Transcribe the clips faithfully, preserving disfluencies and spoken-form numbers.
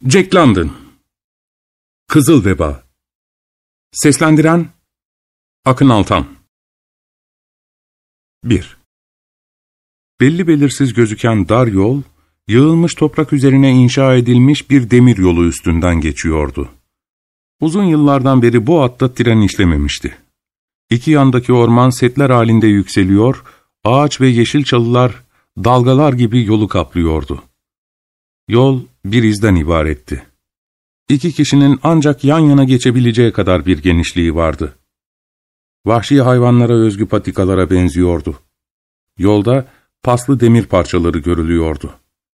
Jack London. Kızıl Veba. Seslendiren Akın Altan. bir. Belli belirsiz gözüken dar yol, yığılmış toprak üzerine inşa edilmiş bir demir yolu üstünden geçiyordu. Uzun yıllardan beri bu hatta tren işlememişti. İki yandaki orman setler halinde yükseliyor, ağaç ve yeşil çalılar dalgalar gibi yolu kaplıyordu. Yol bir izden ibaretti. İki kişinin ancak yan yana geçebileceği kadar bir genişliği vardı. Vahşi hayvanlara özgü patikalara benziyordu. Yolda paslı demir parçaları görülüyordu.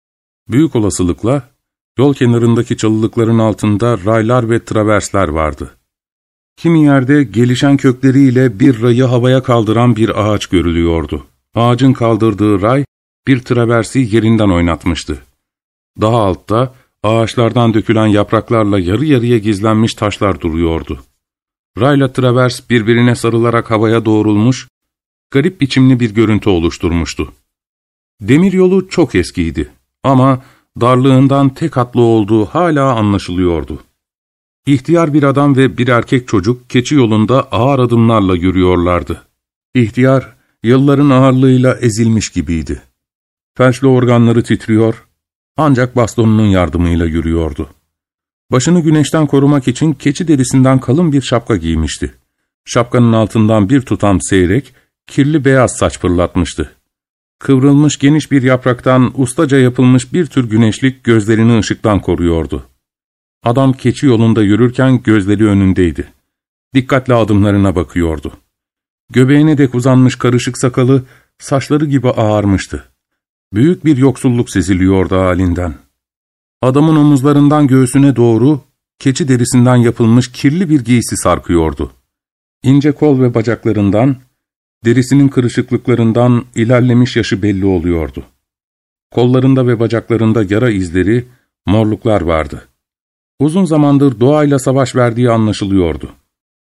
Büyük olasılıkla yol kenarındaki çalılıkların altında raylar ve traversler vardı. Kimi yerde gelişen kökleriyle bir rayı havaya kaldıran bir ağaç görülüyordu. Ağacın kaldırdığı ray bir traversi yerinden oynatmıştı. Daha altta ağaçlardan dökülen yapraklarla yarı yarıya gizlenmiş taşlar duruyordu. Rayla travers birbirine sarılarak havaya doğrulmuş, garip biçimli bir görüntü oluşturmuştu. Demiryolu çok eskiydi ama darlığından tek hatlı olduğu hala anlaşılıyordu. İhtiyar bir adam ve bir erkek çocuk keçi yolunda ağır adımlarla yürüyorlardı. İhtiyar, yılların ağırlığıyla ezilmiş gibiydi. Felçli organları titriyor, ancak bastonunun yardımıyla yürüyordu. Başını güneşten korumak için keçi derisinden kalın bir şapka giymişti. Şapkanın altından bir tutam seyrek, kirli beyaz saç fırlatmıştı. Kıvrılmış geniş bir yapraktan ustaca yapılmış bir tür güneşlik gözlerini ışıktan koruyordu. Adam keçi yolunda yürürken gözleri önündeydi. Dikkatle adımlarına bakıyordu. Göbeğine dek uzanmış karışık sakalı, saçları gibi ağarmıştı. Büyük bir yoksulluk seziliyordu halinden. Adamın omuzlarından göğsüne doğru, keçi derisinden yapılmış kirli bir giysi sarkıyordu. İnce kol ve bacaklarından, derisinin kırışıklıklarından ilerlemiş yaşı belli oluyordu. Kollarında ve bacaklarında yara izleri, morluklar vardı. Uzun zamandır doğayla savaş verdiği anlaşılıyordu.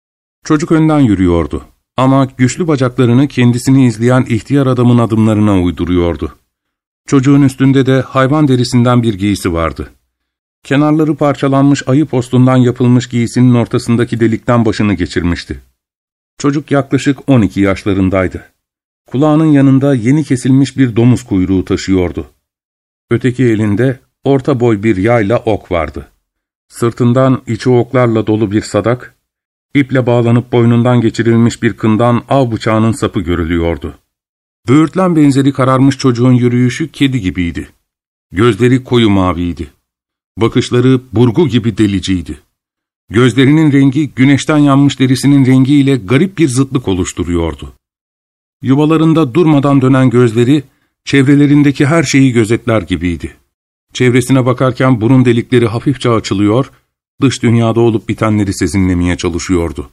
Çocuk önden yürüyordu ama güçlü bacaklarını kendisini izleyen ihtiyar adamın adımlarına uyduruyordu. Çocuğun üstünde de hayvan derisinden bir giysi vardı. Kenarları parçalanmış ayı postundan yapılmış giysinin ortasındaki delikten başını geçirmişti. Çocuk yaklaşık on iki yaşlarındaydı. Kulağının yanında yeni kesilmiş bir domuz kuyruğu taşıyordu. Öteki elinde orta boy bir yayla ok vardı. Sırtından içi oklarla dolu bir sadak, iple bağlanıp boynundan geçirilmiş bir kından av bıçağının sapı görülüyordu. Böğürtlen benzeri kararmış çocuğun yürüyüşü kedi gibiydi. Gözleri koyu maviydi. Bakışları burgu gibi deliciydi. Gözlerinin rengi güneşten yanmış derisinin rengiyle garip bir zıtlık oluşturuyordu. Yuvalarında durmadan dönen gözleri, çevrelerindeki her şeyi gözetler gibiydi. Çevresine bakarken burun delikleri hafifçe açılıyor, dış dünyada olup bitenleri sezinlemeye çalışıyordu.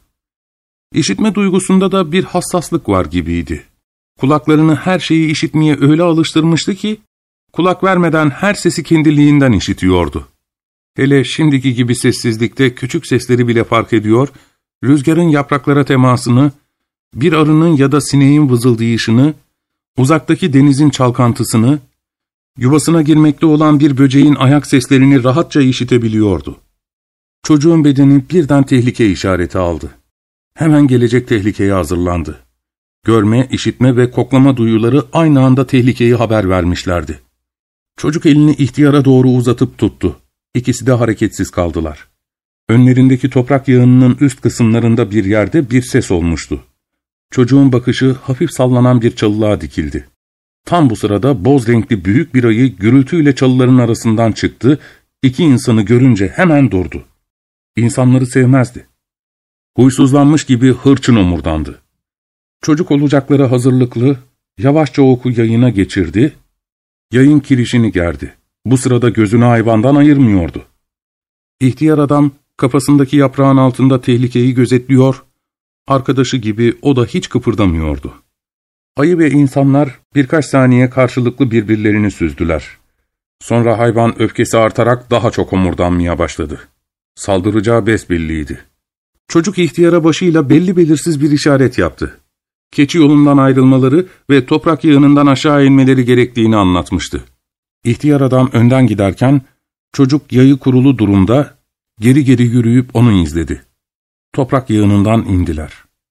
İşitme duygusunda da bir hassaslık var gibiydi. Kulaklarını her şeyi işitmeye öyle alıştırmıştı ki, kulak vermeden her sesi kendiliğinden işitiyordu. Hele şimdiki gibi sessizlikte küçük sesleri bile fark ediyor, rüzgarın yapraklara temasını, bir arının ya da sineğin vızıldayışını, uzaktaki denizin çalkantısını, yuvasına girmekte olan bir böceğin ayak seslerini rahatça işitebiliyordu. Çocuğun bedeni birden tehlike işareti aldı. Hemen gelecek tehlikeye hazırlandı. Görme, işitme ve koklama duyuları aynı anda tehlikeyi haber vermişlerdi. Çocuk elini ihtiyara doğru uzatıp tuttu. İkisi de hareketsiz kaldılar. Önlerindeki toprak yığınının üst kısımlarında bir yerde bir ses olmuştu. Çocuğun bakışı hafif sallanan bir çalılığa dikildi. Tam bu sırada boz renkli büyük bir ayı gürültüyle çalıların arasından çıktı, iki insanı görünce hemen durdu. İnsanları sevmezdi. Huysuzlanmış gibi hırçın omurdandı. Çocuk olacaklara hazırlıklı, yavaşça oku yayına geçirdi, yayın kirişini gerdi. Bu sırada gözünü hayvandan ayırmıyordu. İhtiyar adam kafasındaki yaprağın altında tehlikeyi gözetliyor, arkadaşı gibi o da hiç kıpırdamıyordu. Ayı ve insanlar birkaç saniye karşılıklı birbirlerini süzdüler. Sonra hayvan öfkesi artarak daha çok homurdanmaya başladı. Saldıracağı besbelliydi. Çocuk ihtiyara başıyla belli belirsiz bir işaret yaptı. Keçi yolundan ayrılmaları ve toprak yığınından aşağı inmeleri gerektiğini anlatmıştı. İhtiyar adam önden giderken, Çocuk yayı kurulu durumda geri geri yürüyüp onu izledi. Toprak yığınından indiler.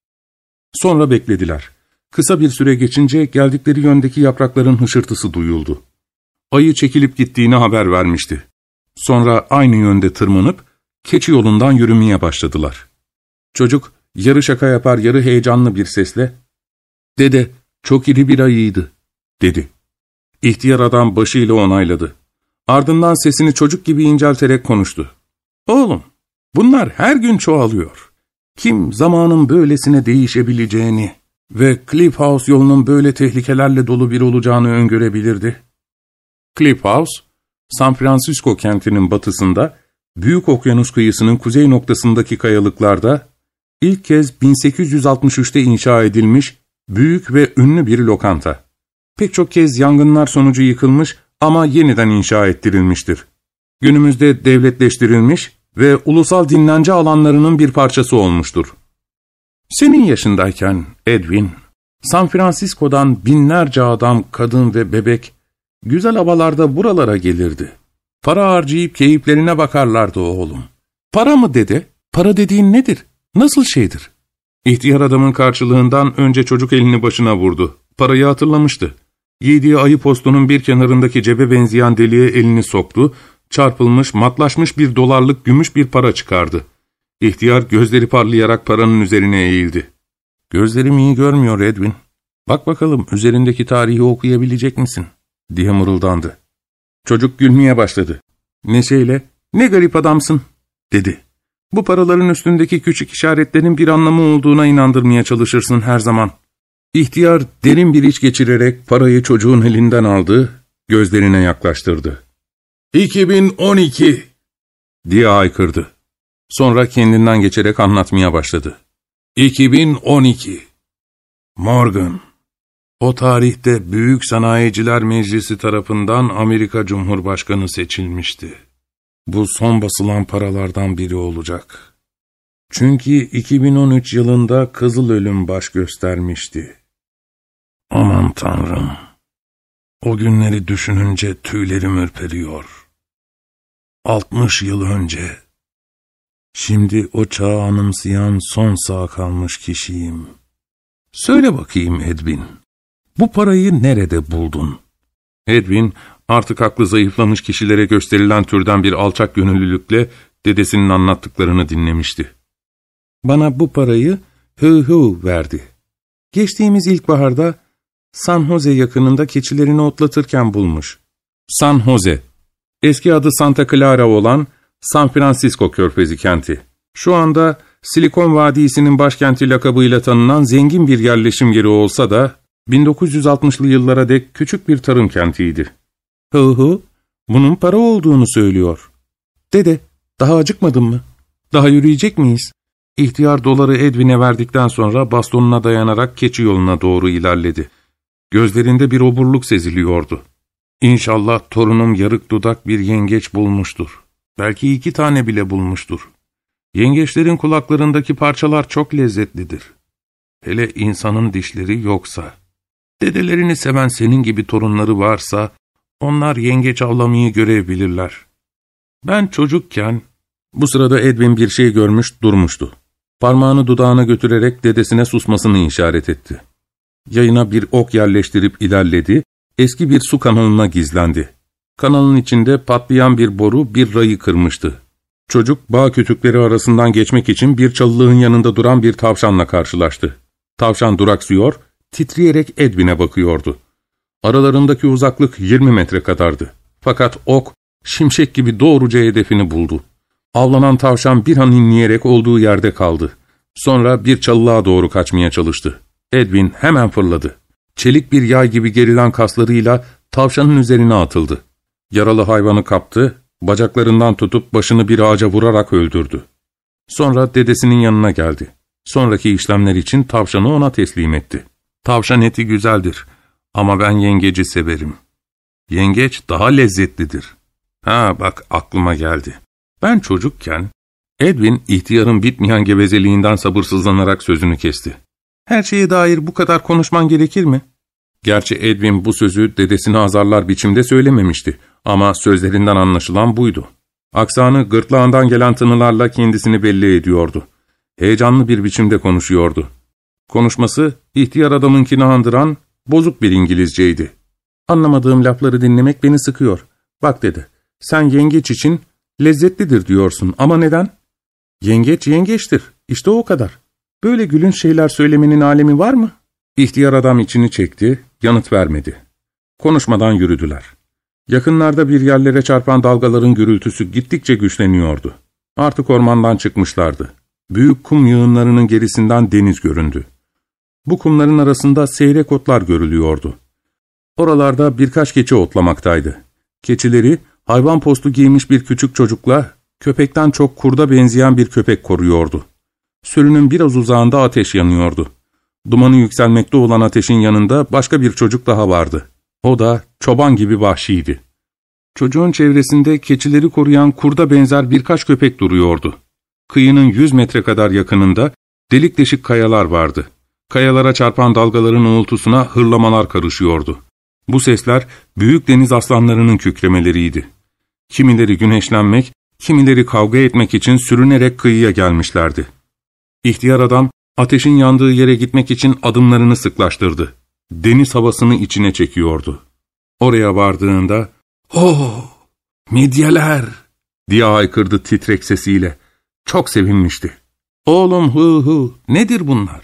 Sonra beklediler. Kısa bir süre geçince geldikleri yöndeki yaprakların hışırtısı duyuldu. Ayı çekilip gittiğini haber vermişti. Sonra aynı yönde tırmanıp keçi yolundan yürümeye başladılar. Çocuk yarı şaka yapar yarı heyecanlı bir sesle ''Dede, çok iri bir ayıydı.'' dedi. İhtiyar adam başıyla onayladı. Ardından sesini çocuk gibi incelterek konuştu. ''Oğlum, bunlar her gün çoğalıyor. Kim zamanın böylesine değişebileceğini ve Cliff House yolunun böyle tehlikelerle dolu bir olacağını öngörebilirdi?'' Cliff House, San Francisco kentinin batısında, Büyük Okyanus kıyısının kuzey noktasındaki kayalıklarda, ilk kez bin sekiz yüz altmış üçte inşa edilmiş büyük ve ünlü bir lokanta. Pek çok kez yangınlar sonucu yıkılmış ama yeniden inşa ettirilmiştir. Günümüzde devletleştirilmiş ve ulusal dinlence alanlarının bir parçası olmuştur. Senin yaşındayken Edwin, San Francisco'dan binlerce adam, kadın ve bebek, güzel havalarda buralara gelirdi. Para harcayıp keyiflerine bakarlardı oğlum. Para mı dede? Para dediğin nedir? Nasıl şeydir? İhtiyar adamın karşılığından önce çocuk elini başına vurdu. Parayı hatırlamıştı. Giydiği ayı postunun bir kenarındaki cebe benzeyen deliğe elini soktu, çarpılmış, matlaşmış bir dolarlık gümüş bir para çıkardı. İhtiyar gözleri parlayarak paranın üzerine eğildi. ''Gözlerim iyi görmüyor Edwin. Bak bakalım üzerindeki tarihi okuyabilecek misin?'' diye mırıldandı. Çocuk gülmeye başladı. Neşeyle, ''Ne garip adamsın.'' dedi. ''Bu paraların üstündeki küçük işaretlerin bir anlamı olduğuna inandırmaya çalışırsın her zaman.'' İhtiyar derin bir iç geçirerek parayı çocuğun elinden aldı, gözlerine yaklaştırdı. iki bin on iki diye haykırdı. Sonra kendinden geçerek anlatmaya başladı. iki bin on iki Morgan, o tarihte Büyük Sanayiciler Meclisi tarafından Amerika Cumhurbaşkanı seçilmişti. Bu son basılan paralardan biri olacak. Çünkü iki bin on üç yılında Kızıl Ölüm baş göstermişti. Aman Tanrım! O günleri düşününce tüylerim ürperiyor. Altmış yıl önce. Şimdi o çağı anımsayan son sağ kalmış kişiyim. Söyle bakayım Edwin, bu parayı nerede buldun? Edwin, artık aklı zayıflamış kişilere gösterilen türden bir alçak gönüllülükle dedesinin anlattıklarını dinlemişti. Bana bu parayı Hı Hı verdi. Geçtiğimiz ilkbaharda San Jose yakınında keçilerini otlatırken bulmuş. San Jose, eski adı Santa Clara olan San Francisco Körfezi kenti. Şu anda Silikon Vadisi'nin başkenti lakabıyla tanınan zengin bir yerleşim yeri olsa da bin dokuz yüz altmışlı yıllara dek küçük bir tarım kentiydi. Hı hı, bunun para olduğunu söylüyor. Dede, daha acıkmadın mı? Daha yürüyecek miyiz? İhtiyar doları Edwin'e verdikten sonra bastonuna dayanarak keçi yoluna doğru ilerledi. Gözlerinde bir oburluk seziliyordu. İnşallah torunum yarık dudak bir yengeç bulmuştur. Belki iki tane bile bulmuştur. Yengeçlerin kulaklarındaki parçalar çok lezzetlidir. Hele insanın dişleri yoksa. Dedelerini seven senin gibi torunları varsa, onlar yengeç avlamayı görebilirler. Ben çocukken, bu sırada Edwin bir şey görmüş durmuştu. Parmağını dudağına götürerek dedesine susmasını işaret etti. Yayına bir ok yerleştirip ilerledi, eski bir su kanalına gizlendi. Kanalın içinde patlayan bir boru bir rayı kırmıştı. Çocuk bağ kütükleri arasından geçmek için bir çalılığın yanında duran bir tavşanla karşılaştı. Tavşan duraksıyor, titreyerek Edwin'e bakıyordu. Aralarındaki uzaklık yirmi metre kadardı. Fakat ok, şimşek gibi doğruca hedefini buldu. Avlanan tavşan bir an inleyerek olduğu yerde kaldı. Sonra bir çalılığa doğru kaçmaya çalıştı. Edwin hemen fırladı. Çelik bir yay gibi gerilen kaslarıyla tavşanın üzerine atıldı. Yaralı hayvanı kaptı, bacaklarından tutup başını bir ağaca vurarak öldürdü. Sonra dedesinin yanına geldi. Sonraki işlemler için tavşanı ona teslim etti. Tavşan eti güzeldir ama ben yengeci severim. Yengeç daha lezzetlidir. Ha bak aklıma geldi. Ben çocukken, Edwin ihtiyarın bitmeyen gevezeliğinden sabırsızlanarak sözünü kesti. Her şeye dair bu kadar konuşman gerekir mi? Gerçi Edwin bu sözü dedesini azarlar biçimde söylememişti ama sözlerinden anlaşılan buydu. Aksanı gırtlağından gelen tınılarla kendisini belli ediyordu. Heyecanlı bir biçimde konuşuyordu. Konuşması ihtiyar adamınkini andıran bozuk bir İngilizceydi. Anlamadığım lafları dinlemek beni sıkıyor. Bak dedi, sen yengeç için lezzetlidir diyorsun ama neden? Yengeç yengeçtir, işte o kadar. Böyle gülünç şeyler söylemenin alemi var mı? İhtiyar adam içini çekti, yanıt vermedi. Konuşmadan yürüdüler. Yakınlarda bir yerlere çarpan dalgaların gürültüsü gittikçe güçleniyordu. Artık ormandan çıkmışlardı. Büyük kum yığınlarının gerisinden deniz göründü. Bu kumların arasında seyrek otlar görülüyordu. Oralarda birkaç keçi otlamaktaydı. Keçileri hayvan postu giymiş bir küçük çocukla köpekten çok kurda benzeyen bir köpek koruyordu. Sürünün biraz uzağında ateş yanıyordu. Dumanı yükselmekte olan ateşin yanında başka bir çocuk daha vardı. O da çoban gibi vahşiydi. Çocuğun çevresinde keçileri koruyan kurda benzer birkaç köpek duruyordu. Kıyının yüz metre kadar yakınında delik deşik kayalar vardı. Kayalara çarpan dalgaların uğultusuna hırlamalar karışıyordu. Bu sesler büyük deniz aslanlarının kükremeleriydi. Kimileri güneşlenmek, kimileri kavga etmek için sürünerek kıyıya gelmişlerdi. İhtiyar adam ateşin yandığı yere gitmek için adımlarını sıklaştırdı. Deniz havasını içine çekiyordu. Oraya vardığında "Oh, midyeler!" diye haykırdı titrek sesiyle. Çok sevinmişti. "Oğlum hı hı, nedir bunlar?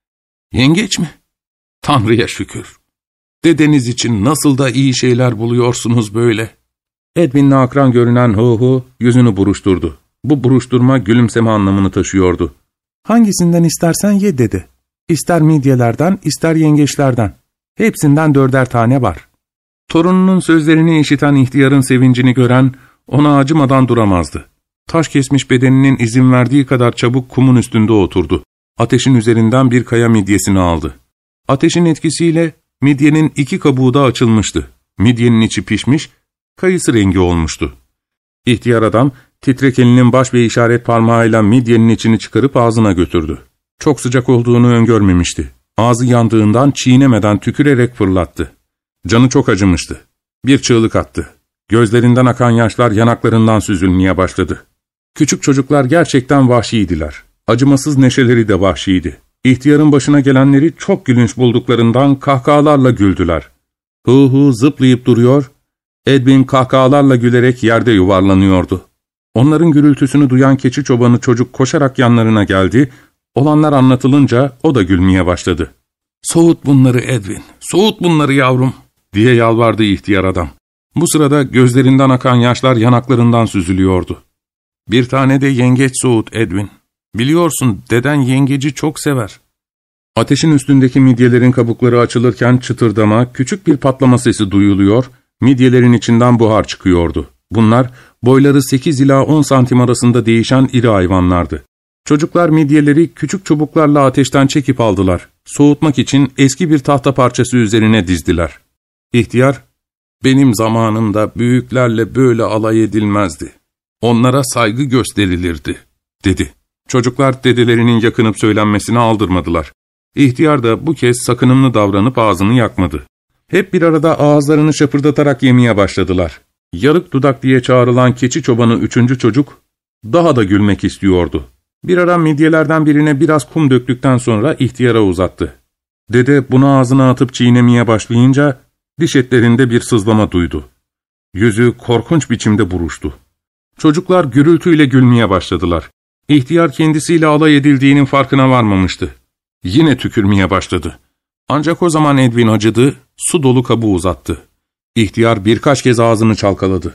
Yengeç mi? Tanrı'ya şükür. Dedeniz için nasıl da iyi şeyler buluyorsunuz böyle." Edwin'le akran görünen hı hı yüzünü buruşturdu. Bu buruşturma gülümseme anlamını taşıyordu. "Hangisinden istersen ye" dedi. "İster midyelerden, ister yengeçlerden. Hepsinden dörder tane var." Torununun sözlerini işiten ihtiyarın sevincini gören ona acımadan duramazdı. Taş kesmiş bedeninin izin verdiği kadar çabuk kumun üstünde oturdu. Ateşin üzerinden bir kaya midyesini aldı. Ateşin etkisiyle midyenin iki kabuğu da açılmıştı. Midyenin içi pişmiş, kayısı rengi olmuştu. İhtiyar adam titrek elinin baş ve işaret parmağıyla midyenin içini çıkarıp ağzına götürdü. Çok sıcak olduğunu öngörmemişti. Ağzı yandığından çiğnemeden tükürerek fırlattı. Canı çok acımıştı. Bir çığlık attı. Gözlerinden akan yaşlar yanaklarından süzülmeye başladı. Küçük çocuklar gerçekten vahşiydiler. Acımasız neşeleri de vahşiydi. İhtiyarın başına gelenleri çok gülünç bulduklarından kahkahalarla güldüler. Hı hı zıplayıp duruyor, Edwin kahkahalarla gülerek yerde yuvarlanıyordu. Onların gürültüsünü duyan keçi çobanı çocuk koşarak yanlarına geldi, olanlar anlatılınca o da gülmeye başladı. "Soğut bunları Edwin, soğut bunları yavrum," diye yalvardı ihtiyar adam. Bu sırada gözlerinden akan yaşlar yanaklarından süzülüyordu. "Bir tane de yengeç soğut Edwin. Biliyorsun deden yengeci çok sever." Ateşin üstündeki midyelerin kabukları açılırken çıtırdama, küçük bir patlama sesi duyuluyor, midyelerin içinden buhar çıkıyordu. Bunlar boyları sekiz ila on santim arasında değişen iri hayvanlardı. Çocuklar midyeleri küçük çubuklarla ateşten çekip aldılar. Soğutmak için eski bir tahta parçası üzerine dizdiler. İhtiyar, "Benim zamanımda büyüklerle böyle alay edilmezdi. Onlara saygı gösterilirdi," dedi. Çocuklar dedelerinin yakınıp söylenmesine aldırmadılar. İhtiyar da bu kez sakınımlı davranıp ağzını yakmadı. Hep bir arada ağızlarını şapırdatarak yemeye başladılar. Yarık dudak diye çağrılan keçi çobanı üçüncü çocuk daha da gülmek istiyordu. Bir ara midyelerden birine biraz kum döktükten sonra ihtiyara uzattı. Dede bunu ağzına atıp çiğnemeye başlayınca diş etlerinde bir sızlama duydu. Yüzü korkunç biçimde buruştu. Çocuklar gürültüyle gülmeye başladılar. İhtiyar kendisiyle alay edildiğinin farkına varmamıştı. Yine tükürmeye başladı. Ancak o zaman Edwin acıdı, su dolu kabuğu uzattı. İhtiyar birkaç kez ağzını çalkaladı.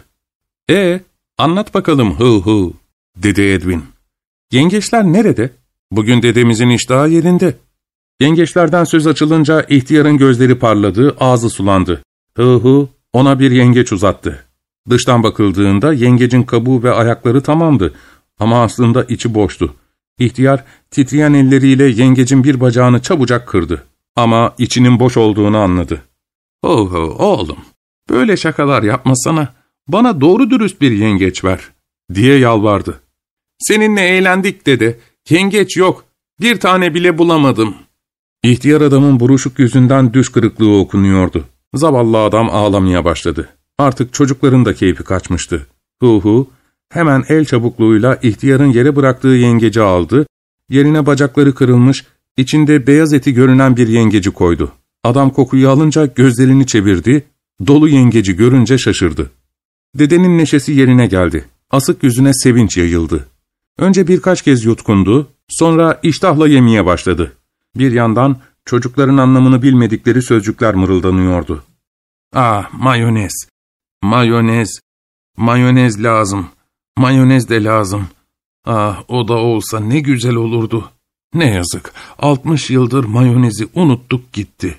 "E, anlat bakalım hı hı," dedi Edwin. "Yengeçler nerede? Bugün dedemizin iştahı yerinde." Yengeçlerden söz açılınca ihtiyarın gözleri parladı, ağzı sulandı. Hı hı ona bir yengeç uzattı. Dıştan bakıldığında yengecin kabuğu ve ayakları tamamdı ama aslında içi boştu. İhtiyar titreyen elleriyle yengecin bir bacağını çabucak kırdı ama içinin boş olduğunu anladı. "Oho oğlum, böyle şakalar yapmasana, bana doğru dürüst bir yengeç ver," diye yalvardı. "Seninle eğlendik dede, yengeç yok, bir tane bile bulamadım." İhtiyar adamın buruşuk yüzünden düş kırıklığı okunuyordu. Zavallı adam ağlamaya başladı. Artık çocukların da keyfi kaçmıştı. Hu hu, hemen el çabukluğuyla ihtiyarın yere bıraktığı yengeci aldı, yerine bacakları kırılmış, içinde beyaz eti görünen bir yengeci koydu. Adam kokuyu alınca gözlerini çevirdi, dolu yengeci görünce şaşırdı. Dedenin neşesi yerine geldi. Asık yüzüne sevinç yayıldı. Önce birkaç kez yutkundu, sonra iştahla yemeye başladı. Bir yandan çocukların anlamını bilmedikleri sözcükler mırıldanıyordu. ''Ah, mayonez, mayonez, mayonez lazım, mayonez de lazım. Ah, o da olsa ne güzel olurdu. Ne yazık, altmış yıldır mayonezi unuttuk gitti.''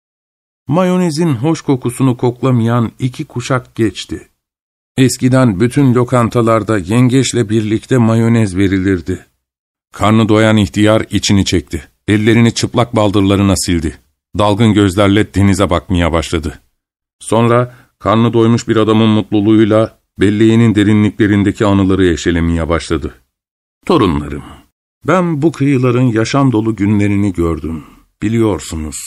Mayonezin hoş kokusunu koklamayan iki kuşak geçti. Eskiden bütün lokantalarda yengeçle birlikte mayonez verilirdi. Karnı doyan ihtiyar içini çekti. Ellerini çıplak baldırlarına sildi. Dalgın gözlerle denize bakmaya başladı. Sonra karnı doymuş bir adamın mutluluğuyla belleğinin derinliklerindeki anıları eşelemeye başladı. Torunlarım, ben bu kıyıların yaşam dolu günlerini gördüm, biliyorsunuz.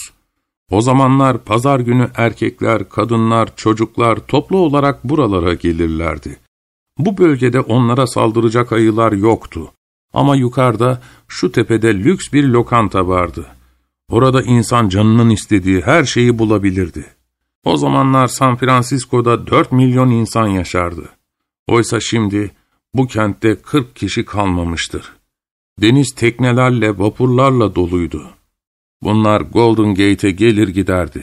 O zamanlar pazar günü erkekler, kadınlar, çocuklar toplu olarak buralara gelirlerdi. Bu bölgede onlara saldıracak ayılar yoktu. Ama yukarıda, şu tepede lüks bir lokanta vardı. Orada insan canının istediği her şeyi bulabilirdi. O zamanlar San Francisco'da dört milyon insan yaşardı. Oysa şimdi bu kentte kırk kişi kalmamıştır. Deniz teknelerle, vapurlarla doluydu. Bunlar Golden Gate'e gelir giderdi.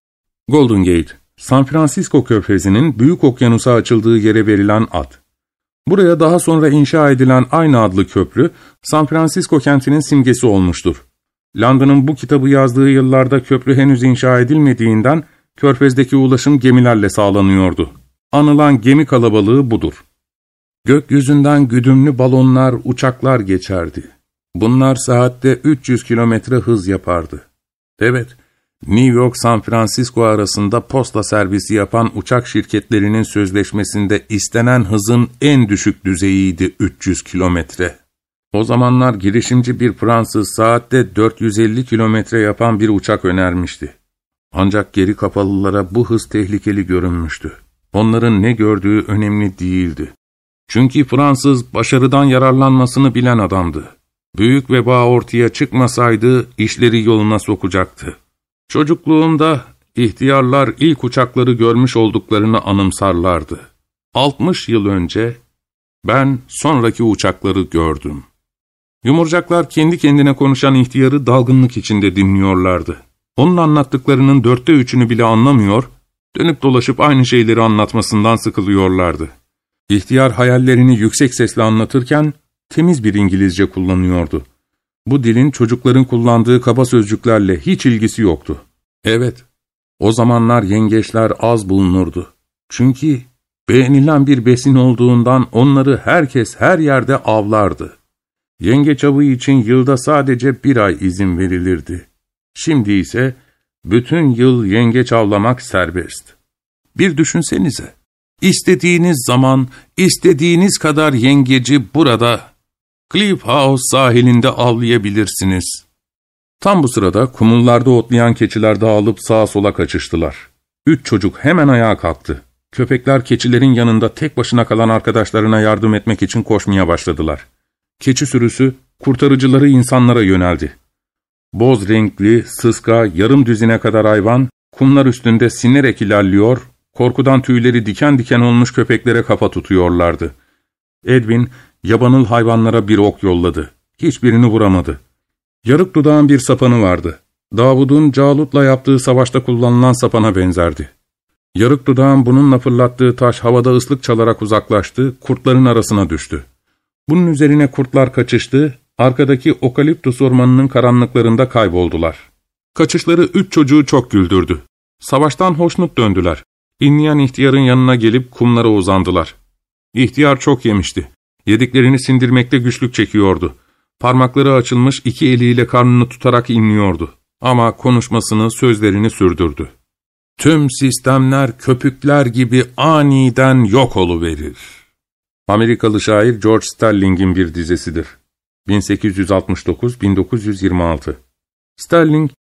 Golden Gate, San Francisco Körfezi'nin büyük okyanusa açıldığı yere verilen ad. Buraya daha sonra inşa edilen aynı adlı köprü, San Francisco kentinin simgesi olmuştur. Landon'ın bu kitabı yazdığı yıllarda köprü henüz inşa edilmediğinden, Körfez'deki ulaşım gemilerle sağlanıyordu. Anılan gemi kalabalığı budur. Gökyüzünden güdümlü balonlar, uçaklar geçerdi. Bunlar saatte üç yüz kilometre hız yapardı. Evet, New York-San Francisco arasında posta servisi yapan uçak şirketlerinin sözleşmesinde istenen hızın en düşük düzeyiydi üç yüz kilometre. O zamanlar girişimci bir Fransız saatte dört yüz elli kilometre yapan bir uçak önermişti. Ancak geri kafalılara bu hız tehlikeli görünmüştü. Onların ne gördüğü önemli değildi. Çünkü Fransız başarıdan yararlanmasını bilen adamdı. Büyük veba ortaya çıkmasaydı işleri yoluna sokacaktı. Çocukluğumda ihtiyarlar ilk uçakları görmüş olduklarını anımsarlardı. altmış yıl önce ben sonraki uçakları gördüm. Yumurcaklar kendi kendine konuşan ihtiyarı dalgınlık içinde dinliyorlardı. Onun anlattıklarının dörtte üçünü bile anlamıyor, dönüp dolaşıp aynı şeyleri anlatmasından sıkılıyorlardı. İhtiyar hayallerini yüksek sesle anlatırken temiz bir İngilizce kullanıyordu. Bu dilin çocukların kullandığı kaba sözcüklerle hiç ilgisi yoktu. Evet, o zamanlar yengeçler az bulunurdu. Çünkü beğenilen bir besin olduğundan onları herkes her yerde avlardı. Yengeç avı için yılda sadece bir ay izin verilirdi. Şimdi ise bütün yıl yengeç avlamak serbest. Bir düşünsenize, istediğiniz zaman, istediğiniz kadar yengeci burada, Cliff House sahilinde avlayabilirsiniz. Tam bu sırada kumullarda otlayan keçiler dağılıp sağa sola kaçıştılar. Üç çocuk hemen ayağa kalktı. Köpekler keçilerin yanında tek başına kalan arkadaşlarına yardım etmek için koşmaya başladılar. Keçi sürüsü kurtarıcıları insanlara yöneldi. Boz renkli, sıska, yarım düzine kadar hayvan, kumlar üstünde sinerek ilerliyor, korkudan tüyleri diken diken olmuş köpeklere kafa tutuyorlardı. Edwin, yabanıl hayvanlara bir ok yolladı. Hiçbirini vuramadı. Yarık dudağın bir sapanı vardı. Davud'un Calut'la yaptığı savaşta kullanılan sapana benzerdi. Yarık dudağın bununla fırlattığı taş havada ıslık çalarak uzaklaştı, kurtların arasına düştü. Bunun üzerine kurtlar kaçıştı, arkadaki okaliptus ormanının karanlıklarında kayboldular. Kaçışları üç çocuğu çok güldürdü. Savaştan hoşnut döndüler. İnleyen ihtiyarın yanına gelip kumlara uzandılar. İhtiyar çok yemişti. Yediklerini sindirmekte güçlük çekiyordu. Parmakları açılmış iki eliyle karnını tutarak inliyordu. Ama konuşmasını, sözlerini sürdürdü. Tüm sistemler köpükler gibi aniden yok oluverir. Amerikalı şair George Sterling'in bir dizesidir. bin sekiz yüz altmış dokuz - bin dokuz yüz yirmi altı. Sterling,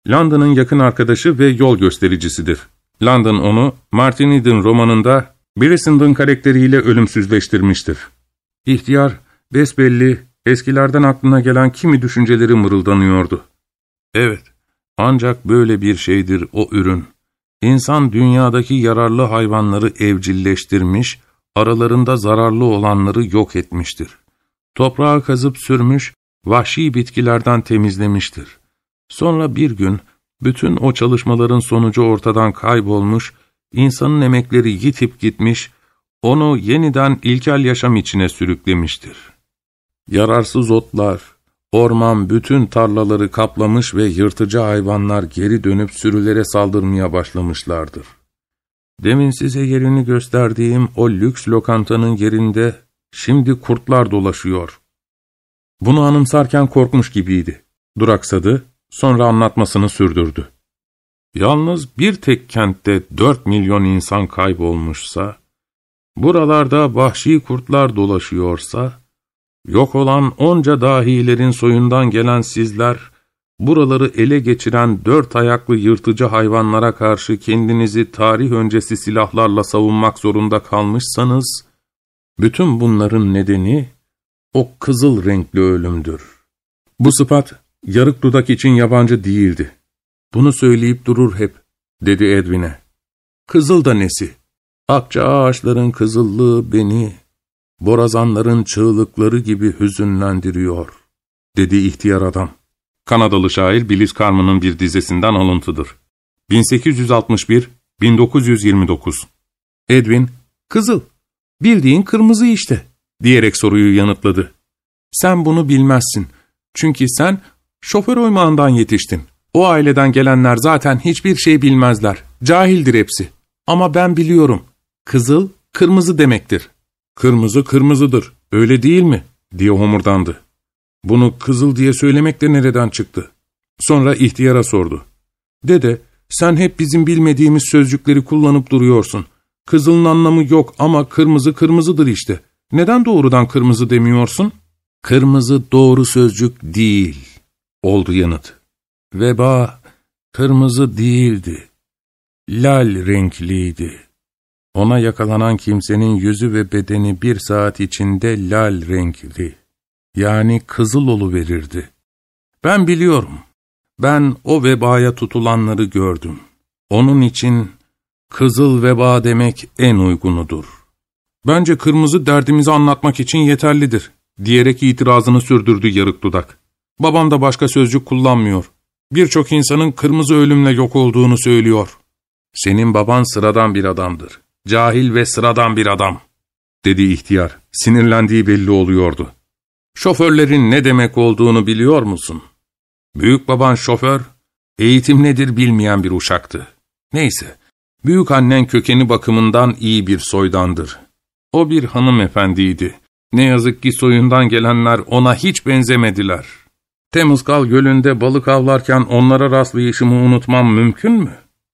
London'ın yakın arkadaşı ve yol göstericisidir. London onu Martin Eden romanında Brissenden karakteriyle ölümsüzleştirmiştir. İhtiyar, besbelli, eskilerden aklına gelen kimi düşünceleri mırıldanıyordu. Evet, ancak böyle bir şeydir o ürün. İnsan dünyadaki yararlı hayvanları evcilleştirmiş, aralarında zararlı olanları yok etmiştir. Toprağı kazıp sürmüş, vahşi bitkilerden temizlemiştir. Sonra bir gün, bütün o çalışmaların sonucu ortadan kaybolmuş, insanın emekleri yitip gitmiş, onu yeniden ilkel yaşam içine sürüklemiştir. Yararsız otlar, orman bütün tarlaları kaplamış ve yırtıcı hayvanlar geri dönüp sürülere saldırmaya başlamışlardır. Demin size yerini gösterdiğim o lüks lokantanın yerinde şimdi kurtlar dolaşıyor. Bunu anımsarken korkmuş gibiydi. Duraksadı, sonra anlatmasını sürdürdü. Yalnız bir tek kentte dört milyon insan kaybolmuşsa, buralarda vahşi kurtlar dolaşıyorsa, yok olan onca dahilerin soyundan gelen sizler, buraları ele geçiren dört ayaklı yırtıcı hayvanlara karşı kendinizi tarih öncesi silahlarla savunmak zorunda kalmışsanız, bütün bunların nedeni o kızıl renkli ölümdür. Bu sıfat, yarık dudak için yabancı değildi. Bunu söyleyip durur hep, dedi Edwin'e. Kızıl da nesi? Akça ağaçların kızıllığı beni, borazanların çığlıkları gibi hüzünlendiriyor, dedi ihtiyar adam. Kanadalı şair Billy Carman'ın bir dizesinden alıntıdır. bin sekiz yüz altmış bir - bin dokuz yüz yirmi dokuz. Edwin, kızıl, bildiğin kırmızı işte, diyerek soruyu yanıtladı. Sen bunu bilmezsin, çünkü sen şoför oymağından yetiştin. O aileden gelenler zaten hiçbir şey bilmezler, cahildir hepsi. Ama ben biliyorum, kızıl, kırmızı demektir. Kırmızı kırmızıdır, öyle değil mi? Diye homurdandı. Bunu kızıl diye söylemek de nereden çıktı? Sonra ihtiyara sordu. Dede, sen hep bizim bilmediğimiz sözcükleri kullanıp duruyorsun. Kızılın anlamı yok ama kırmızı kırmızıdır işte. Neden doğrudan kırmızı demiyorsun? Kırmızı doğru sözcük değil, oldu yanıt. Veba kırmızı değildi, lal renkliydi. Ona yakalanan kimsenin yüzü ve bedeni bir saat içinde lal renkli, yani kızıl oluverirdi. Ben biliyorum, ben o vebaya tutulanları gördüm. Onun için kızıl veba demek en uygunudur. Bence kırmızı derdimizi anlatmak için yeterlidir, diyerek itirazını sürdürdü yarık dudak. Babam da başka sözcük kullanmıyor. Birçok insanın kırmızı ölümle yok olduğunu söylüyor. Senin baban sıradan bir adamdır. Cahil ve sıradan bir adam, dedi ihtiyar. Sinirlendiği belli oluyordu. Şoförlerin ne demek olduğunu biliyor musun? Büyük baban şoför, eğitim nedir bilmeyen bir uşaktı. Neyse, büyük annen kökeni bakımından iyi bir soydandır. O bir hanımefendiydi. Ne yazık ki soyundan gelenler ona hiç benzemediler. Temescal Gölü'nde balık avlarken onlara rastlayışımı unutmam mümkün mü?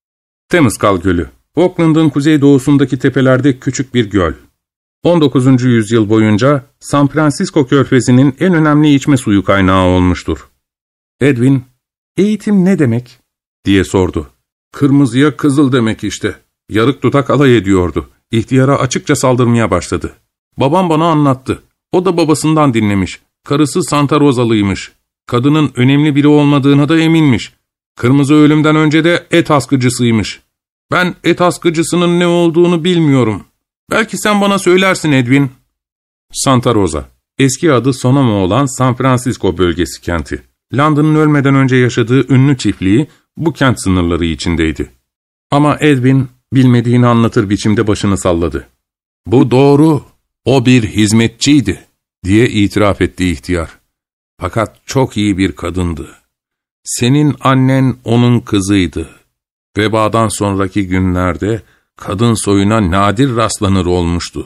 Temescal Gölü, Auckland'ın kuzeydoğusundaki tepelerde küçük bir göl. on dokuzuncu yüzyıl boyunca San Francisco Körfezi'nin en önemli içme suyu kaynağı olmuştur. Edwin, eğitim ne demek? Diye sordu. Kırmızıya kızıl demek işte. Yarık dudak alay ediyordu. İhtiyara açıkça saldırmaya başladı. Babam bana anlattı. O da babasından dinlemiş. Karısı Santa Rosa'lıymış. Kadının önemli biri olmadığına da eminmiş. Kırmızı ölümden önce de et askıcısıymış. Ben et askıcısının ne olduğunu bilmiyorum. Belki sen bana söylersin Edwin. Santa Rosa, eski adı Sonoma olan San Francisco bölgesi kenti. London'un ölmeden önce yaşadığı ünlü çiftliği bu kent sınırları içindeydi. Ama Edwin bilmediğini anlatır biçimde başını salladı. Bu doğru, o bir hizmetçiydi, diye itiraf etti ihtiyar. Fakat çok iyi bir kadındı. Senin annen onun kızıydı. Vebadan sonraki günlerde kadın soyuna nadir rastlanır olmuştu.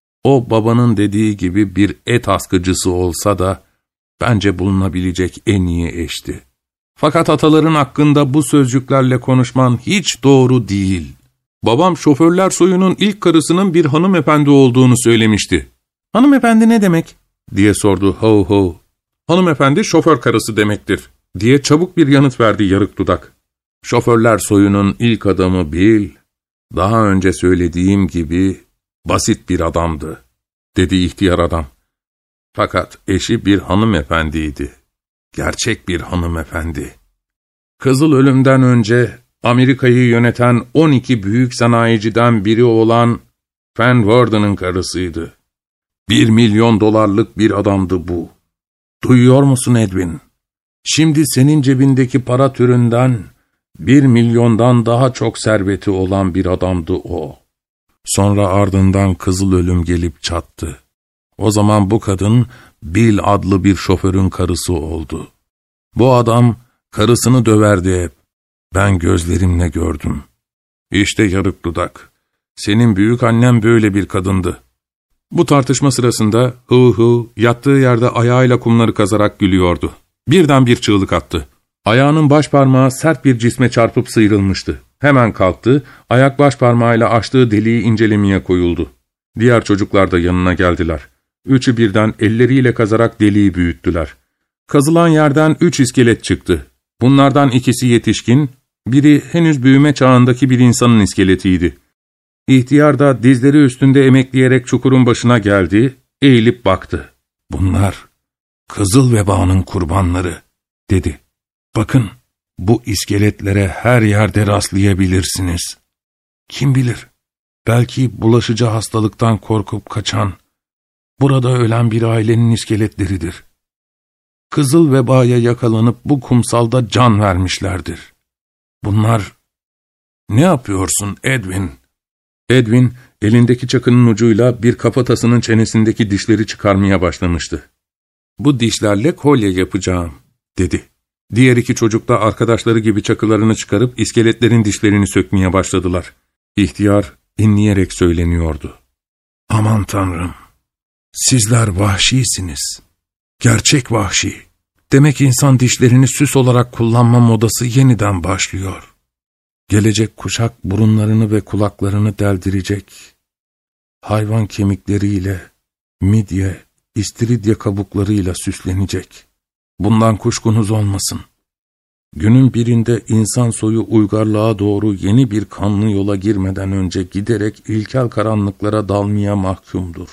O babanın dediği gibi bir et askıcısı olsa da bence bulunabilecek en iyi eşti. Fakat ataların hakkında bu sözcüklerle konuşman hiç doğru değil. Babam şoförler soyunun ilk karısının bir hanımefendi olduğunu söylemişti. Hanımefendi ne demek? Diye sordu Ho Ho. Hanımefendi şoför karısı demektir. diye çabuk bir yanıt verdi yarık dudak. Şoförler soyunun ilk adamı Bill, daha önce söylediğim gibi basit bir adamdı, dedi ihtiyar adam. Fakat eşi bir hanımefendiydi. Gerçek bir hanımefendi. Kızıl Ölüm'den önce Amerika'yı yöneten on iki büyük sanayiciden biri olan Van Worden'ın karısıydı. Bir milyon dolarlık bir adamdı bu. Duyuyor musun Edwin? Şimdi senin cebindeki para türünden bir milyondan daha çok serveti olan bir adamdı o. Sonra ardından Kızıl Ölüm gelip çattı. O zaman bu kadın Bill adlı bir şoförün karısı oldu. Bu adam karısını döverdi hep. Ben gözlerimle gördüm. İşte yarık dudak. Senin büyük annen böyle bir kadındı. Bu tartışma sırasında hı hı yattığı yerde ayağıyla kumları kazarak gülüyordu. Birden bir çığlık attı. Ayağının baş parmağı sert bir cisme çarpıp sıyrılmıştı. Hemen kalktı, ayak baş parmağıyla açtığı deliği incelemeye koyuldu. Diğer çocuklar da yanına geldiler. Üçü birden elleriyle kazarak deliği büyüttüler. Kazılan yerden üç iskelet çıktı. Bunlardan ikisi yetişkin, biri henüz büyüme çağındaki bir insanın iskeletiydi. İhtiyar da dizleri üstünde emekleyerek çukurun başına geldi, eğilip baktı. "Bunlar kızıl vebanın kurbanları," dedi. "Bakın, bu iskeletlere her yerde rastlayabilirsiniz. Kim bilir, belki bulaşıcı hastalıktan korkup kaçan, burada ölen bir ailenin iskeletleridir. Kızıl vebaya yakalanıp bu kumsalda can vermişlerdir. Bunlar..." "Ne yapıyorsun Edwin?" Edwin, elindeki çakının ucuyla bir kafatasının çenesindeki dişleri çıkarmaya başlamıştı. "Bu dişlerle kolye yapacağım," dedi. Diğer iki çocuk da arkadaşları gibi çakılarını çıkarıp iskeletlerin dişlerini sökmeye başladılar. İhtiyar inleyerek söyleniyordu. "Aman Tanrım, sizler vahşisiniz. Gerçek vahşi. Demek insan dişlerini süs olarak kullanma modası yeniden başlıyor. Gelecek kuşak burunlarını ve kulaklarını deldirecek. Hayvan kemikleriyle, midye, istiridye kabuklarıyla süslenecek. Bundan kuşkunuz olmasın. Günün birinde insan soyu uygarlığa doğru yeni bir kanlı yola girmeden önce giderek ilkel karanlıklara dalmaya mahkumdur.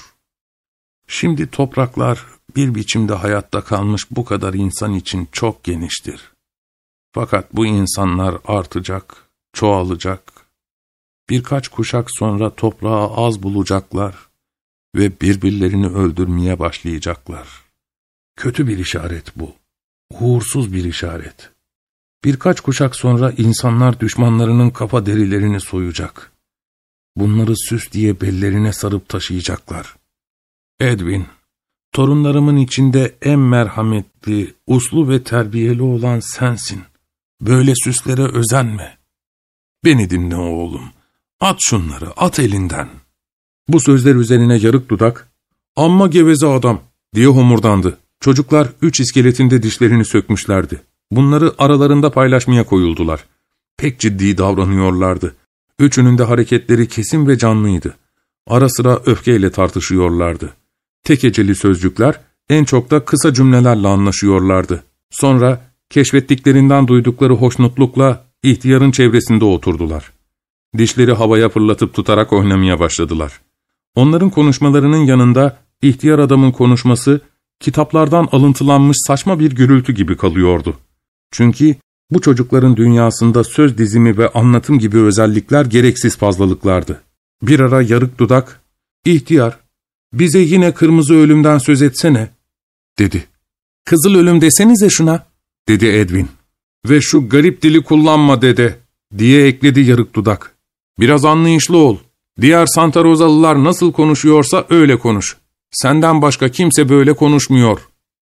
Şimdi topraklar bir biçimde hayatta kalmış bu kadar insan için çok geniştir. Fakat bu insanlar artacak, çoğalacak. Birkaç kuşak sonra toprağı az bulacaklar ve birbirlerini öldürmeye başlayacaklar. Kötü bir işaret bu. Uğursuz bir işaret. Birkaç kuşak sonra insanlar düşmanlarının kafa derilerini soyacak. Bunları süs diye bellerine sarıp taşıyacaklar. Edwin, torunlarımın içinde en merhametli, uslu ve terbiyeli olan sensin. Böyle süslere özenme. Beni dinle oğlum. At şunları, at elinden." Bu sözler üzerine yarık dudak, "Amma geveze adam," diye homurdandı. Çocuklar üç iskeletin de dişlerini sökmüşlerdi. Bunları aralarında paylaşmaya koyuldular. Pek ciddi davranıyorlardı. Üçünün de hareketleri kesin ve canlıydı. Ara sıra öfkeyle tartışıyorlardı. Tek heceli sözcükler, en çok da kısa cümlelerle anlaşıyorlardı. Sonra keşfettiklerinden duydukları hoşnutlukla ihtiyarın çevresinde oturdular. Dişleri havaya fırlatıp tutarak oynamaya başladılar. Onların konuşmalarının yanında ihtiyar adamın konuşması, kitaplardan alıntılanmış saçma bir gürültü gibi kalıyordu. Çünkü bu çocukların dünyasında söz dizimi ve anlatım gibi özellikler gereksiz fazlalıklardı. Bir ara yarık dudak, "İhtiyar, bize yine kırmızı ölümden söz etsene," dedi. "Kızıl ölüm desenize şuna," dedi Edwin. "Ve şu garip dili kullanma dede," diye ekledi yarık dudak. "Biraz anlayışlı ol. Diğer Santa Rosalılar nasıl konuşuyorsa öyle konuş. Senden başka kimse böyle konuşmuyor."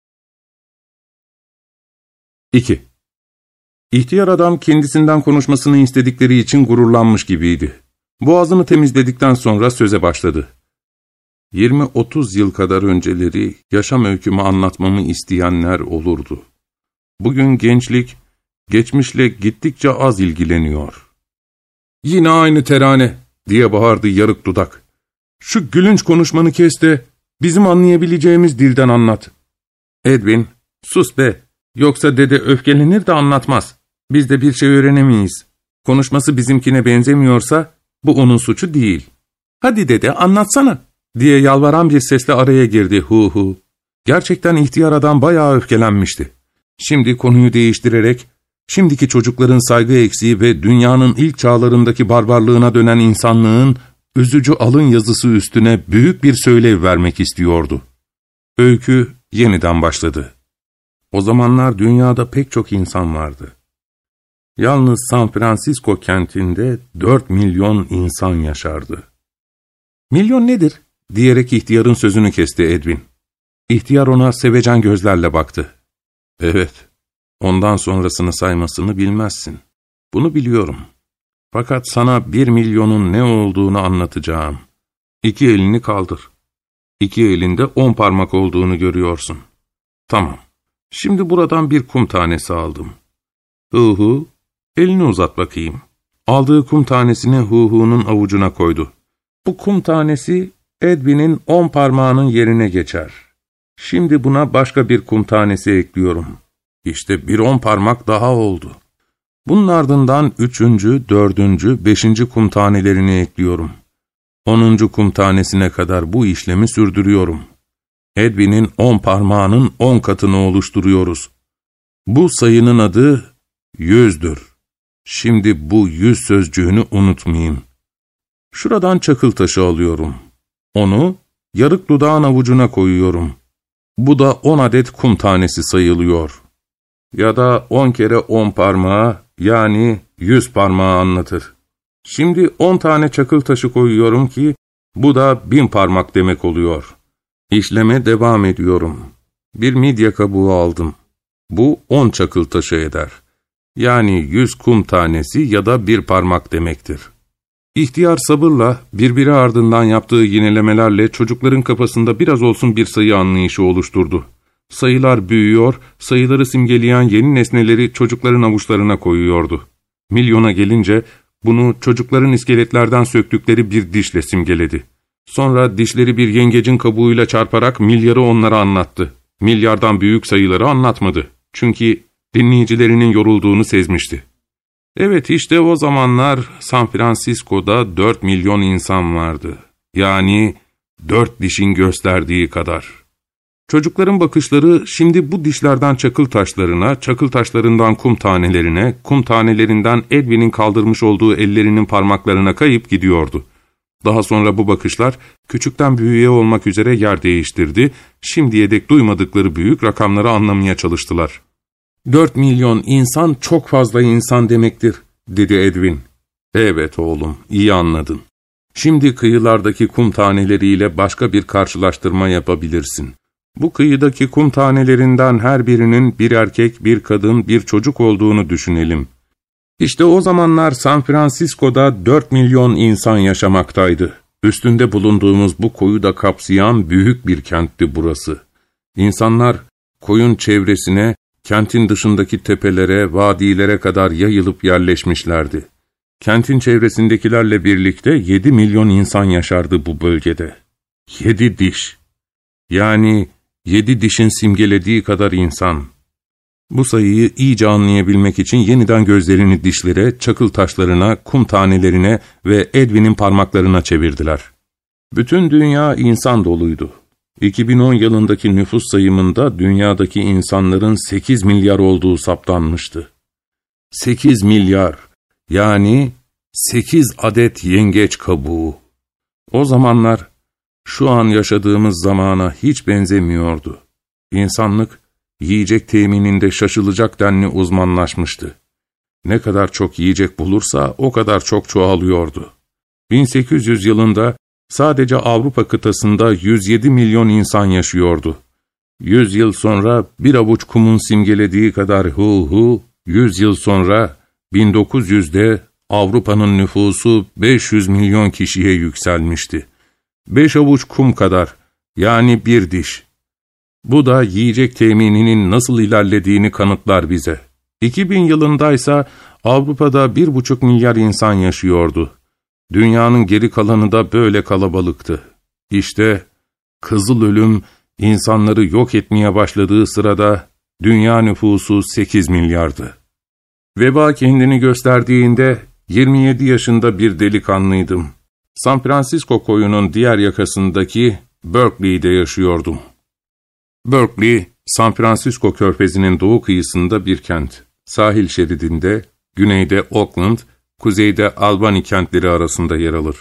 İki. İhtiyar adam kendisinden konuşmasını istedikleri için gururlanmış gibiydi. Boğazını temizledikten sonra söze başladı. Yirmi otuz yıl kadar önceleri yaşam öykümü anlatmamı isteyenler olurdu. Bugün gençlik, geçmişle gittikçe az ilgileniyor. "Yine aynı terane," diye bağırdı yarık dudak. "Şu gülünç konuşmanı kes de bizim anlayabileceğimiz dilden anlat." Edwin, "Sus be, Yoksa dede öfkelenir de anlatmaz. Biz de bir şey öğrenemeyiz. Konuşması bizimkine benzemiyorsa bu onun suçu değil. Hadi dede anlatsana diye yalvaran bir sesle araya girdi hu hu. Gerçekten ihtiyar adam bayağı öfkelenmişti. Şimdi konuyu değiştirerek, şimdiki çocukların saygı eksiği ve dünyanın ilk çağlarındaki barbarlığına dönen insanlığın üzücü alın yazısı üstüne büyük bir söylev vermek istiyordu. Öykü yeniden başladı. O zamanlar dünyada pek çok insan vardı. Yalnız San Francisco kentinde dört milyon insan yaşardı. "Milyon nedir?" diyerek ihtiyarın sözünü kesti Edwin. İhtiyar ona sevecen gözlerle baktı. "Evet, ondan sonrasını saymasını bilmezsin. Bunu biliyorum. Fakat sana bir milyonun ne olduğunu anlatacağım. İki elini kaldır. İki elinde on parmak olduğunu görüyorsun. Tamam. Şimdi buradan bir kum tanesi aldım. Hu hu, elini uzat bakayım." Aldığı kum tanesini Hu Hu'nun avucuna koydu. Bu kum tanesi Edwin'in on parmağının yerine geçer. Şimdi buna başka bir kum tanesi ekliyorum. İşte bir on parmak daha oldu. Bunun ardından üçüncü, dördüncü, beşinci kum tanelerini ekliyorum. Onuncu kum tanesine kadar bu işlemi sürdürüyorum. Edwin'in on parmağının on katını oluşturuyoruz. Bu sayının adı yüzdür. Şimdi bu yüz sözcüğünü unutmayayım. Şuradan çakıl taşı alıyorum. Onu yarık dudağın avucuna koyuyorum. Bu da on adet kum tanesi sayılıyor. Ya da on kere on parmağı, yani yüz parmağı anlatır. Şimdi on tane çakıl taşı koyuyorum ki bu da bin parmak demek oluyor. İşleme devam ediyorum. Bir midye kabuğu aldım. Bu on çakıl taşı eder. Yani yüz kum tanesi ya da bir parmak demektir. İhtiyar sabırla birbiri ardından yaptığı yinelemelerle çocukların kafasında biraz olsun bir sayı anlayışı oluşturdu. Sayılar büyüyor, sayıları simgeleyen yeni nesneleri çocukların avuçlarına koyuyordu. Milyona gelince bunu çocukların iskeletlerden söktükleri bir dişle simgeledi. Sonra dişleri bir yengecin kabuğuyla çarparak milyarı onlara anlattı. Milyardan büyük sayıları anlatmadı. Çünkü dinleyicilerinin yorulduğunu sezmişti. Evet, işte o zamanlar San Francisco'da dört milyon insan vardı. Yani dört dişin gösterdiği kadar. Çocukların bakışları şimdi bu dişlerden çakıl taşlarına, çakıl taşlarından kum tanelerine, kum tanelerinden Edwin'in kaldırmış olduğu ellerinin parmaklarına kayıp gidiyordu. Daha sonra bu bakışlar küçükten büyüğe olmak üzere yer değiştirdi, şimdiye dek duymadıkları büyük rakamları anlamaya çalıştılar. Dört milyon insan çok fazla insan demektir, dedi Edwin. Evet oğlum, iyi anladın. Şimdi kıyılardaki kum taneleriyle başka bir karşılaştırma yapabilirsin. Bu kıyıdaki kum tanelerinden her birinin bir erkek, bir kadın, bir çocuk olduğunu düşünelim. İşte o zamanlar San Francisco'da dört milyon insan yaşamaktaydı. Üstünde bulunduğumuz bu koyu da kapsayan büyük bir kentti burası. İnsanlar koyun çevresine, kentin dışındaki tepelere, vadilere kadar yayılıp yerleşmişlerdi. Kentin çevresindekilerle birlikte yedi milyon insan yaşardı bu bölgede. Yedi diş. Yani yedi dişin simgelediği kadar insan. Bu sayıyı iyice anlayabilmek için yeniden gözlerini dişlere, çakıl taşlarına, kum tanelerine ve Edwin'in parmaklarına çevirdiler. Bütün dünya insan doluydu. iki bin on yılındaki nüfus sayımında dünyadaki insanların sekiz milyar olduğu saptanmıştı. sekiz milyar, yani sekiz adet yengeç kabuğu. O zamanlar şu an yaşadığımız zamana hiç benzemiyordu. İnsanlık yiyecek temininde şaşılacak denli uzmanlaşmıştı. Ne kadar çok yiyecek bulursa o kadar çok çoğalıyordu. bin sekiz yüz yılında sadece Avrupa kıtasında yüz yedi milyon insan yaşıyordu. yüz yıl sonra bir avuç kumun simgelediği kadar hu hu, yüz yıl sonra bin dokuz yüzde Avrupa'nın nüfusu beş yüz milyon kişiye yükselmişti. Beş avuç kum kadar, yani bir diş. Bu da yiyecek temininin nasıl ilerlediğini kanıtlar bize. iki bin yılındaysa Avrupa'da bir buçuk milyar insan yaşıyordu. Dünyanın geri kalanı da böyle kalabalıktı. İşte Kızıl Ölüm insanları yok etmeye başladığı sırada Dünya nüfusu sekiz milyardı. Veba kendini gösterdiğinde yirmi yedi yaşında bir delikanlıydım. San Francisco koyunun diğer yakasındaki Berkeley'de yaşıyordum. Berkeley, San Francisco körfezinin doğu kıyısında bir kent. Sahil şeridinde, güneyde Oakland, kuzeyde Albany kentleri arasında yer alır.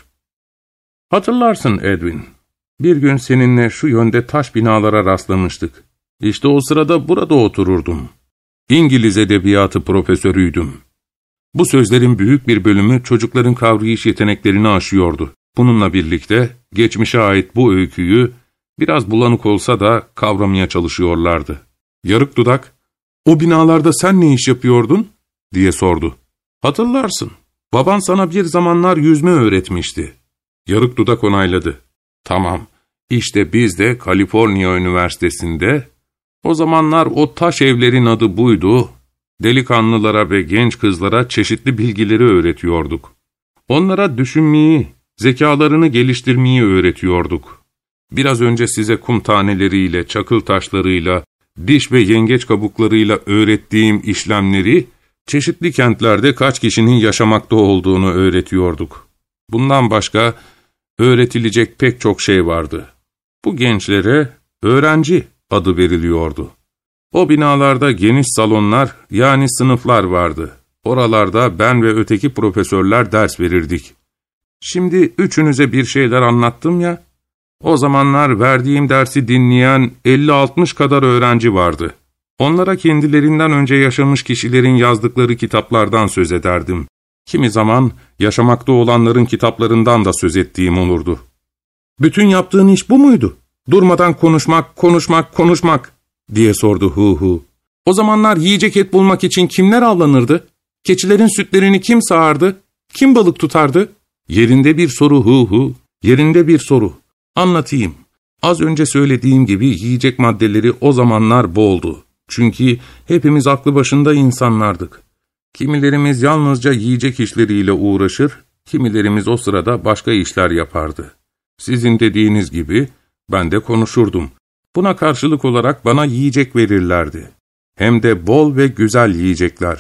Hatırlarsın Edwin, bir gün seninle şu yönde taş binalara rastlamıştık. İşte o sırada burada otururdum. İngiliz edebiyatı profesörüydüm. Bu sözlerin büyük bir bölümü çocukların kavrayış yeteneklerini aşıyordu. Bununla birlikte geçmişe ait bu öyküyü biraz bulanık olsa da kavramaya çalışıyorlardı. Yarık dudak, "O binalarda sen ne iş yapıyordun?" diye sordu. "Hatırlarsın, baban sana bir zamanlar yüzme öğretmişti." Yarık dudak onayladı. "Tamam, işte biz de Kaliforniya Üniversitesi'nde, o zamanlar o taş evlerin adı buydu, delikanlılara ve genç kızlara çeşitli bilgileri öğretiyorduk. Onlara düşünmeyi, zekalarını geliştirmeyi öğretiyorduk. Biraz önce size kum taneleriyle, çakıl taşlarıyla, diş ve yengeç kabuklarıyla öğrettiğim işlemleri, çeşitli kentlerde kaç kişinin yaşamakta olduğunu öğretiyorduk. Bundan başka öğretilecek pek çok şey vardı. Bu gençlere öğrenci adı veriliyordu. O binalarda geniş salonlar, yani sınıflar vardı. Oralarda ben ve öteki profesörler ders verirdik. Şimdi üçünüze bir şeyler anlattım ya, o zamanlar verdiğim dersi dinleyen elli altmış kadar öğrenci vardı. Onlara kendilerinden önce yaşamış kişilerin yazdıkları kitaplardan söz ederdim. Kimi zaman yaşamakta olanların kitaplarından da söz ettiğim olurdu. "Bütün yaptığın iş bu muydu? Durmadan konuşmak, konuşmak, konuşmak," diye sordu Hu Hu. "O zamanlar yiyecek et bulmak için kimler avlanırdı? Keçilerin sütlerini kim sağardı? Kim balık tutardı?" "Yerinde bir soru Hu Hu, yerinde bir soru. Anlatayım. Az önce söylediğim gibi yiyecek maddeleri o zamanlar boldu. Çünkü hepimiz aklı başında insanlardık. Kimilerimiz yalnızca yiyecek işleriyle uğraşır, kimilerimiz o sırada başka işler yapardı. Sizin dediğiniz gibi ben de konuşurdum. Buna karşılık olarak bana yiyecek verirlerdi. Hem de bol ve güzel yiyecekler.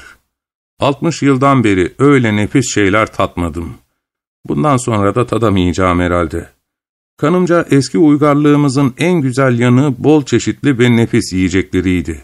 altmış yıldan beri öyle nefis şeyler tatmadım. Bundan sonra da tadamayacağım herhalde. Kanımca eski uygarlığımızın en güzel yanı bol çeşitli ve nefis yiyecekleriydi.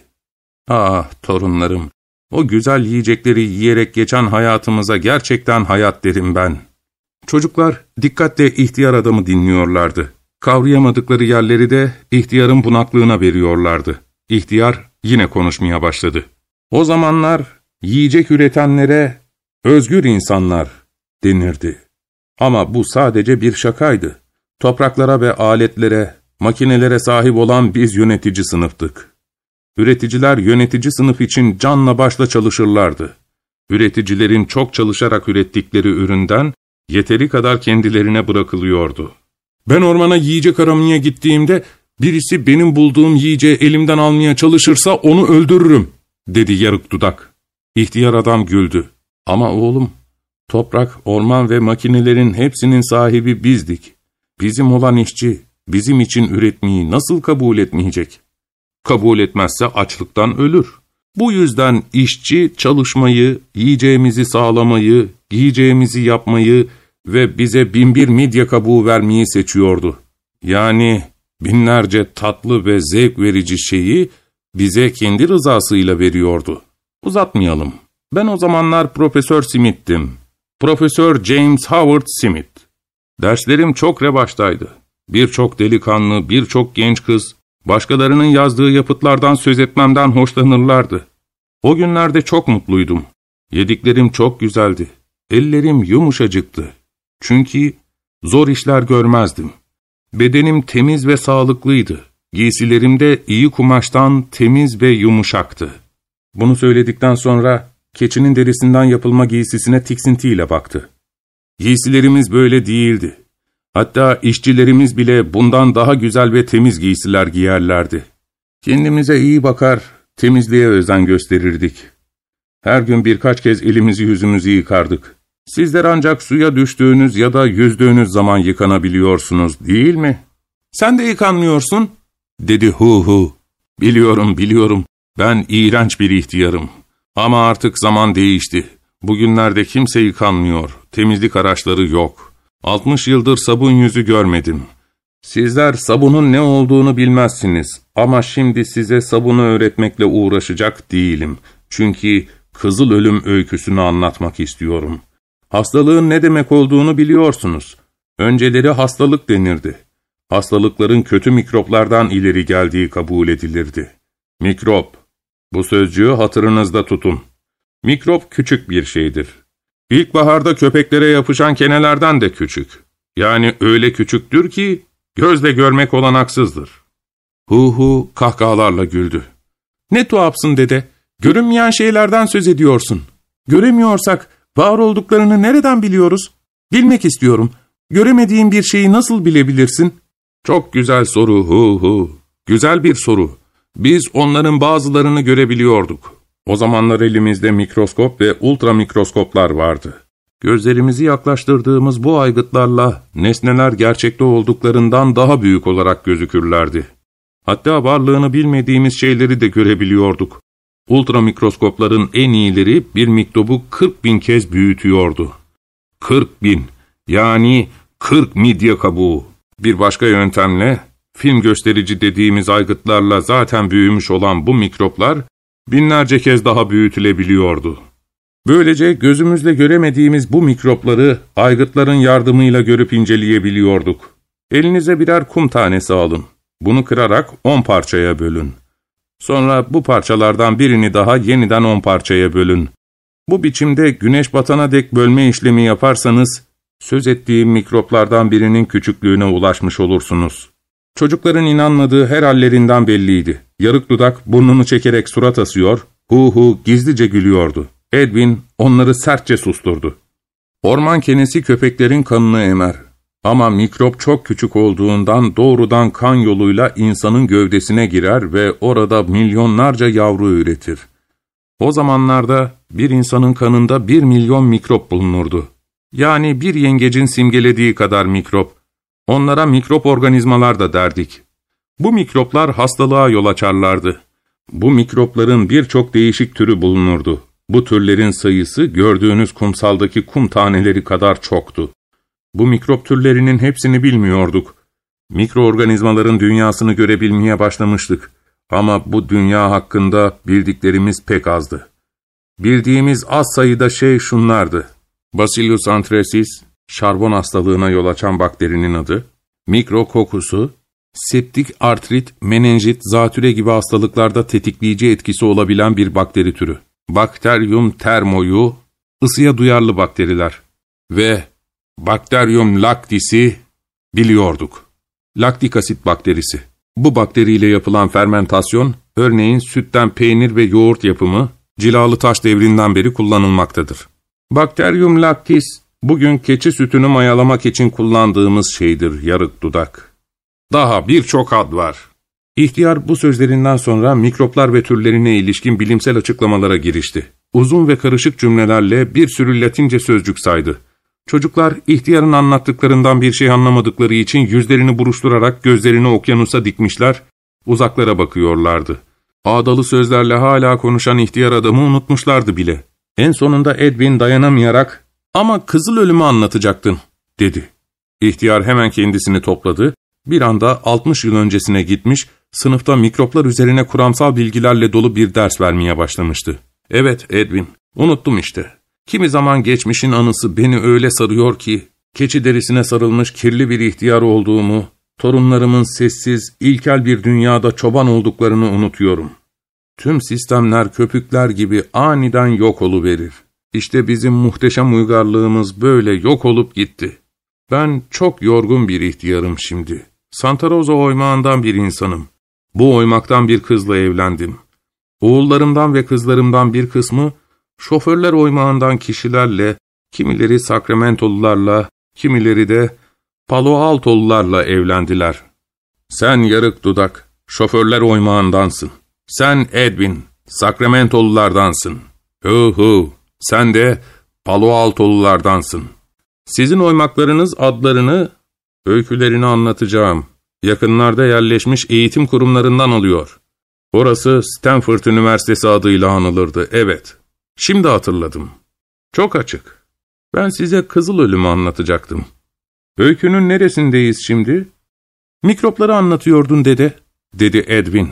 Ah torunlarım, o güzel yiyecekleri yiyerek geçen hayatımıza gerçekten hayat derim ben." Çocuklar dikkatle ihtiyar adamı dinliyorlardı. Kavrayamadıkları yerleri de ihtiyarın bunaklığına veriyorlardı. İhtiyar yine konuşmaya başladı. "O zamanlar yiyecek üretenlere özgür insanlar denirdi. Ama bu sadece bir şakaydı. Topraklara ve aletlere, makinelere sahip olan biz yönetici sınıftık. Üreticiler yönetici sınıf için canla başla çalışırlardı. Üreticilerin çok çalışarak ürettikleri üründen yeteri kadar kendilerine bırakılıyordu. Ben ormana yiyecek aramaya gittiğimde birisi benim bulduğum yiyeceği elimden almaya çalışırsa onu öldürürüm," dedi yarık dudak. İhtiyar adam güldü. "Ama oğlum, toprak, orman ve makinelerin hepsinin sahibi bizdik. Bizim olan işçi bizim için üretmeyi nasıl kabul etmeyecek? Kabul etmezse açlıktan ölür. Bu yüzden işçi çalışmayı, yiyeceğimizi sağlamayı, giyeceğimizi yapmayı ve bize binbir midye kabuğu vermeyi seçiyordu. Yani binlerce tatlı ve zevk verici şeyi bize kendi rızasıyla veriyordu. Uzatmayalım. Ben o zamanlar Profesör Smith'tim. Profesör James Howard Smith. Derslerim çok revaçtaydı. Birçok delikanlı, birçok genç kız, başkalarının yazdığı yapıtlardan söz etmemden hoşlanırlardı. O günlerde çok mutluydum. Yediklerim çok güzeldi. Ellerim yumuşacıktı. Çünkü zor işler görmezdim. Bedenim temiz ve sağlıklıydı. Giysilerim de iyi kumaştan temiz ve yumuşaktı. Bunu söyledikten sonra keçinin derisinden yapılma giysisine tiksintiyle baktı. Giysilerimiz böyle değildi. Hatta işçilerimiz bile bundan daha güzel ve temiz giysiler giyerlerdi. Kendimize iyi bakar, temizliğe özen gösterirdik. Her gün birkaç kez elimizi yüzümüzü yıkardık. Sizler ancak suya düştüğünüz ya da yüzdüğünüz zaman yıkanabiliyorsunuz, değil mi? Sen de yıkanmıyorsun, dedi Hu Hu. Biliyorum, biliyorum. Ben iğrenç bir ihtiyarım. Ama artık zaman değişti. Bugünlerde kimse yıkanmıyor. Temizlik araçları yok. Altmış yıldır sabun yüzü görmedim. Sizler sabunun ne olduğunu bilmezsiniz. Ama şimdi size sabunu öğretmekle uğraşacak değilim. Çünkü kızıl ölüm öyküsünü anlatmak istiyorum. Hastalığın ne demek olduğunu biliyorsunuz. Önceleri hastalık denirdi. Hastalıkların kötü mikroplardan ileri geldiği kabul edilirdi. Mikrop. Bu sözcüğü hatırınızda tutun. Mikrop küçük bir şeydir. İlkbaharda köpeklere yapışan kenelerden de küçük. Yani öyle küçüktür ki gözle görmek olanaksızdır. Hu hu kahkahalarla güldü. Ne tuhafsın dede, görünmeyen şeylerden söz ediyorsun. Göremiyorsak var olduklarını nereden biliyoruz? Bilmek istiyorum. Göremediğin bir şeyi nasıl bilebilirsin? Çok güzel soru hu hu. Güzel bir soru. Biz onların bazılarını görebiliyorduk. O zamanlar elimizde mikroskop ve ultramikroskoplar vardı. Gözlerimizi yaklaştırdığımız bu aygıtlarla nesneler gerçekte olduklarından daha büyük olarak gözükürlerdi. Hatta varlığını bilmediğimiz şeyleri de görebiliyorduk. Ultramikroskopların en iyileri bir mikrobu kırk bin kez büyütüyordu. kırk bin, yani kırk midye kabuğu. Bir başka yöntemle, film gösterici dediğimiz aygıtlarla zaten büyümüş olan bu mikroplar, binlerce kez daha büyütülebiliyordu. Böylece gözümüzle göremediğimiz bu mikropları aygıtların yardımıyla görüp inceleyebiliyorduk. Elinize birer kum tanesi alın. Bunu kırarak on parçaya bölün. Sonra bu parçalardan birini daha yeniden on parçaya bölün. Bu biçimde güneş batana dek bölme işlemi yaparsanız, söz ettiğim mikroplardan birinin küçüklüğüne ulaşmış olursunuz. Çocukların inanmadığı her hallerinden belliydi. Yarık dudak burnunu çekerek surat asıyor, hu hu gizlice gülüyordu. Edwin onları sertçe susturdu. Orman kenesi köpeklerin kanını emer. Ama mikrop çok küçük olduğundan doğrudan kan yoluyla insanın gövdesine girer ve orada milyonlarca yavru üretir. O zamanlarda bir insanın kanında bir milyon mikrop bulunurdu. Yani bir yengecin simgelediği kadar mikrop. Onlara mikrop organizmalar da derdik. Bu mikroplar hastalığa yol açarlardı. Bu mikropların birçok değişik türü bulunurdu. Bu türlerin sayısı gördüğünüz kumsaldaki kum taneleri kadar çoktu. Bu mikrop türlerinin hepsini bilmiyorduk. Mikroorganizmaların dünyasını görebilmeye başlamıştık. Ama bu dünya hakkında bildiklerimiz pek azdı. Bildiğimiz az sayıda şey şunlardı. Bacillus anthracis, şarbon hastalığına yol açan bakterinin adı, mikrokokusu, septik artrit, menenjit, zatüre gibi hastalıklarda tetikleyici etkisi olabilen bir bakteri türü. Bacterium thermoyu, ısıya duyarlı bakteriler ve Bacterium lactis'i biliyorduk. Laktik asit bakterisi. Bu bakteriyle yapılan fermentasyon, örneğin sütten peynir ve yoğurt yapımı, cilalı taş devrinden beri kullanılmaktadır. Bacterium lactis, bugün keçi sütünü mayalamak için kullandığımız şeydir, yarık dudak. Daha birçok ad var. İhtiyar bu sözlerinden sonra mikroplar ve türlerine ilişkin bilimsel açıklamalara girişti. Uzun ve karışık cümlelerle bir sürü Latince sözcük saydı. Çocuklar ihtiyarın anlattıklarından bir şey anlamadıkları için yüzlerini buruşturarak gözlerini okyanusa dikmişler, uzaklara bakıyorlardı. Ağdalı sözlerle hala konuşan ihtiyar adamı unutmuşlardı bile. En sonunda Edwin dayanamayarak, ''Ama kızıl ölümü anlatacaktın.'' dedi. İhtiyar hemen kendisini topladı, bir anda altmış yıl öncesine gitmiş, sınıfta mikroplar üzerine kuramsal bilgilerle dolu bir ders vermeye başlamıştı. ''Evet Edwin, unuttum işte. Kimi zaman geçmişin anısı beni öyle sarıyor ki, keçi derisine sarılmış kirli bir ihtiyar olduğumu, torunlarımın sessiz, ilkel bir dünyada çoban olduklarını unutuyorum. Tüm sistemler köpükler gibi aniden yok oluverir. İşte bizim muhteşem uygarlığımız böyle yok olup gitti. Ben çok yorgun bir ihtiyarım şimdi. Santa Rosa oymağından bir insanım. Bu oymaktan bir kızla evlendim. Oğullarımdan ve kızlarımdan bir kısmı, şoförler oymağından kişilerle, kimileri Sacramento'lularla, kimileri de Palo Alto'lularla evlendiler. Sen yarık dudak, şoförler oymağındansın. Sen Edwin, Sacramento'lulardansın. Hu hu, sen de Palo Alto'lulardansın. Sizin oymaklarınız adlarını, öykülerini anlatacağım. Yakınlarda yerleşmiş eğitim kurumlarından alıyor. Orası Stanford Üniversitesi adıyla anılırdı, evet. Şimdi hatırladım. Çok açık. Ben size Kızıl Ölüm'ü anlatacaktım. Öykünün neresindeyiz şimdi? Mikropları anlatıyordun dede, dedi Edwin.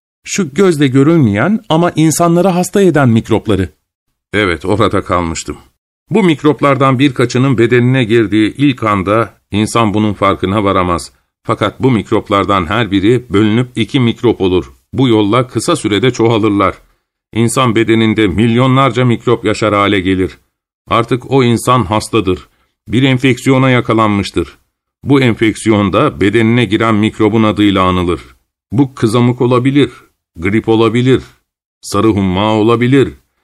Şu gözle görülmeyen ama insanları hasta eden mikropları. Evet, orada kalmıştım. Bu mikroplardan birkaçının bedenine girdiği ilk anda insan bunun farkına varamaz. Fakat bu mikroplardan her biri bölünüp iki mikrop olur. Bu yolla kısa sürede çoğalırlar. İnsan bedeninde milyonlarca mikrop yaşar hale gelir. Artık o insan hastadır. Bir enfeksiyona yakalanmıştır. Bu enfeksiyonda bedenine giren mikrobun adıyla anılır. Bu kızamık olabilir, grip olabilir, sarı humma olabilir.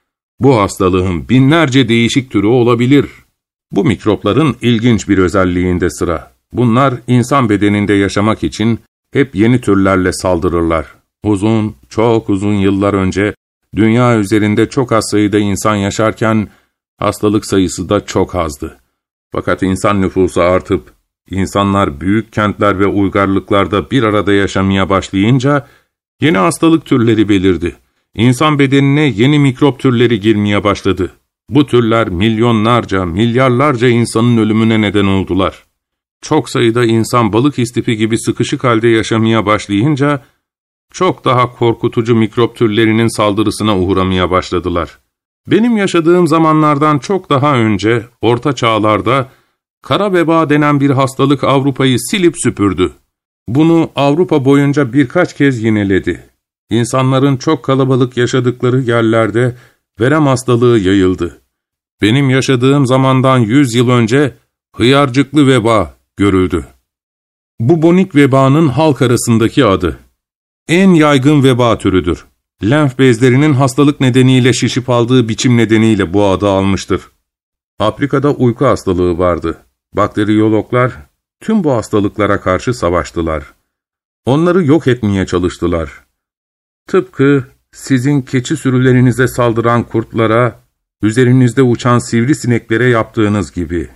Bu hastalığın binlerce değişik türü olabilir. Bu mikropların ilginç bir özelliğinde sıra. Bunlar insan bedeninde yaşamak için hep yeni türlerle saldırırlar. Uzun, çok uzun yıllar önce dünya üzerinde çok az sayıda insan yaşarken hastalık sayısı da çok azdı. Fakat insan nüfusu artıp insanlar büyük kentler ve uygarlıklarda bir arada yaşamaya başlayınca yeni hastalık türleri belirdi. İnsan bedenine yeni mikrop türleri girmeye başladı. Bu türler milyonlarca, milyarlarca insanın ölümüne neden oldular. Çok sayıda insan balık istifi gibi sıkışık halde yaşamaya başlayınca çok daha korkutucu mikrop türlerinin saldırısına uğramaya başladılar. Benim yaşadığım zamanlardan çok daha önce, Orta Çağlar'da kara veba denen bir hastalık Avrupa'yı silip süpürdü. Bunu Avrupa boyunca birkaç kez yineledi. İnsanların çok kalabalık yaşadıkları yerlerde verem hastalığı yayıldı. Benim yaşadığım zamandan yüz yıl önce hıyarcıklı veba görüldü. Bubonik vebanın halk arasındaki adı. En yaygın veba türüdür. Lenf bezlerinin hastalık nedeniyle şişip aldığı biçim nedeniyle bu adı almıştır. Afrika'da uyku hastalığı vardı. Bakteriyologlar tüm bu hastalıklara karşı savaştılar. Onları yok etmeye çalıştılar. Tıpkı sizin keçi sürülerinize saldıran kurtlara, üzerinizde uçan sivrisineklere yaptığınız gibi.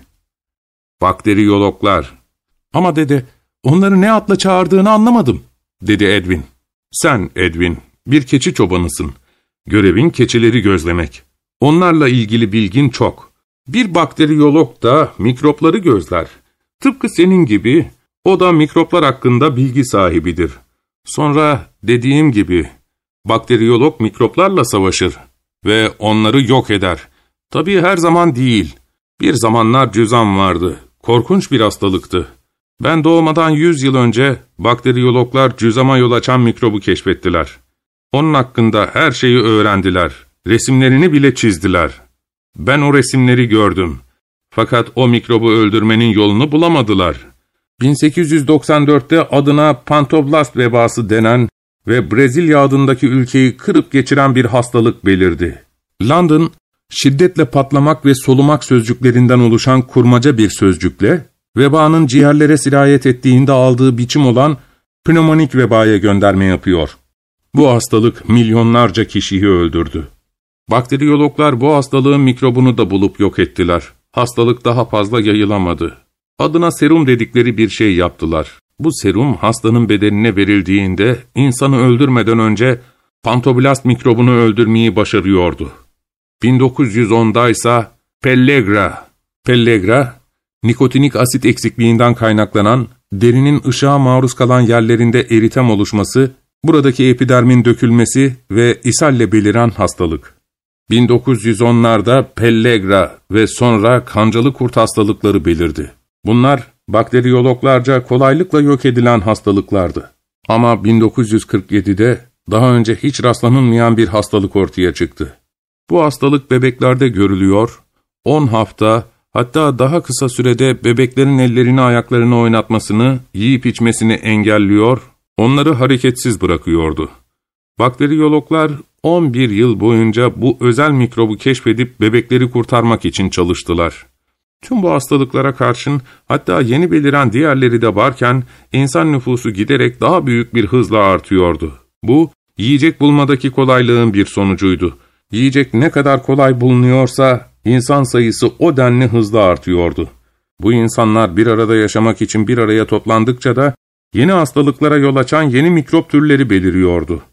Bakteriyologlar. Ama dede, onları ne adla çağırdığını anlamadım, dedi Edwin. Sen Edwin, bir keçi çobanısın. Görevin keçileri gözlemek. Onlarla ilgili bilgin çok. Bir bakteriyolog da mikropları gözler. Tıpkı senin gibi, o da mikroplar hakkında bilgi sahibidir. Sonra dediğim gibi, bakteriyolog mikroplarla savaşır ve onları yok eder. Tabii her zaman değil. Bir zamanlar cüzam vardı. Korkunç bir hastalıktı. Ben doğmadan yüz yıl önce bakteriyologlar cüzama yol açan mikrobu keşfettiler. Onun hakkında her şeyi öğrendiler. Resimlerini bile çizdiler. Ben o resimleri gördüm. Fakat o mikrobu öldürmenin yolunu bulamadılar. bin sekiz yüz doksan dörtte adına Pantoblast vebası denen ve Brezilya adındaki ülkeyi kırıp geçiren bir hastalık belirdi. London, şiddetle patlamak ve solumak sözcüklerinden oluşan kurmaca bir sözcükle, vebanın ciğerlere sirayet ettiğinde aldığı biçim olan pnömonik vebaya gönderme yapıyor. Bu hastalık milyonlarca kişiyi öldürdü. Bakteriyologlar bu hastalığın mikrobunu da bulup yok ettiler. Hastalık daha fazla yayılamadı. Adına serum dedikleri bir şey yaptılar. Bu serum hastanın bedenine verildiğinde insanı öldürmeden önce Pantoblast mikrobunu öldürmeyi başarıyordu. bin dokuz yüz onda ise Pellagra, Pellagra, nikotinik asit eksikliğinden kaynaklanan, derinin ışığa maruz kalan yerlerinde eritem oluşması, buradaki epidermin dökülmesi ve ishalle beliren hastalık. bin dokuz yüz onlarda Pellagra ve sonra kancalı kurt hastalıkları belirdi. Bunlar bakteriyologlarca kolaylıkla yok edilen hastalıklardı. Ama bin dokuz yüz kırk yedide daha önce hiç rastlanılmayan bir hastalık ortaya çıktı. Bu hastalık bebeklerde görülüyor, on hafta hatta daha kısa sürede bebeklerin ellerini ayaklarını oynatmasını, yiyip içmesini engelliyor, onları hareketsiz bırakıyordu. Bakteriyologlar on bir yıl boyunca bu özel mikrobu keşfedip bebekleri kurtarmak için çalıştılar. Tüm bu hastalıklara karşın hatta yeni beliren diğerleri de varken insan nüfusu giderek daha büyük bir hızla artıyordu. Bu yiyecek bulmadaki kolaylığın bir sonucuydu. Yiyecek ne kadar kolay bulunuyorsa insan sayısı o denli hızla artıyordu. Bu insanlar bir arada yaşamak için bir araya toplandıkça da yeni hastalıklara yol açan yeni mikrop türleri beliriyordu.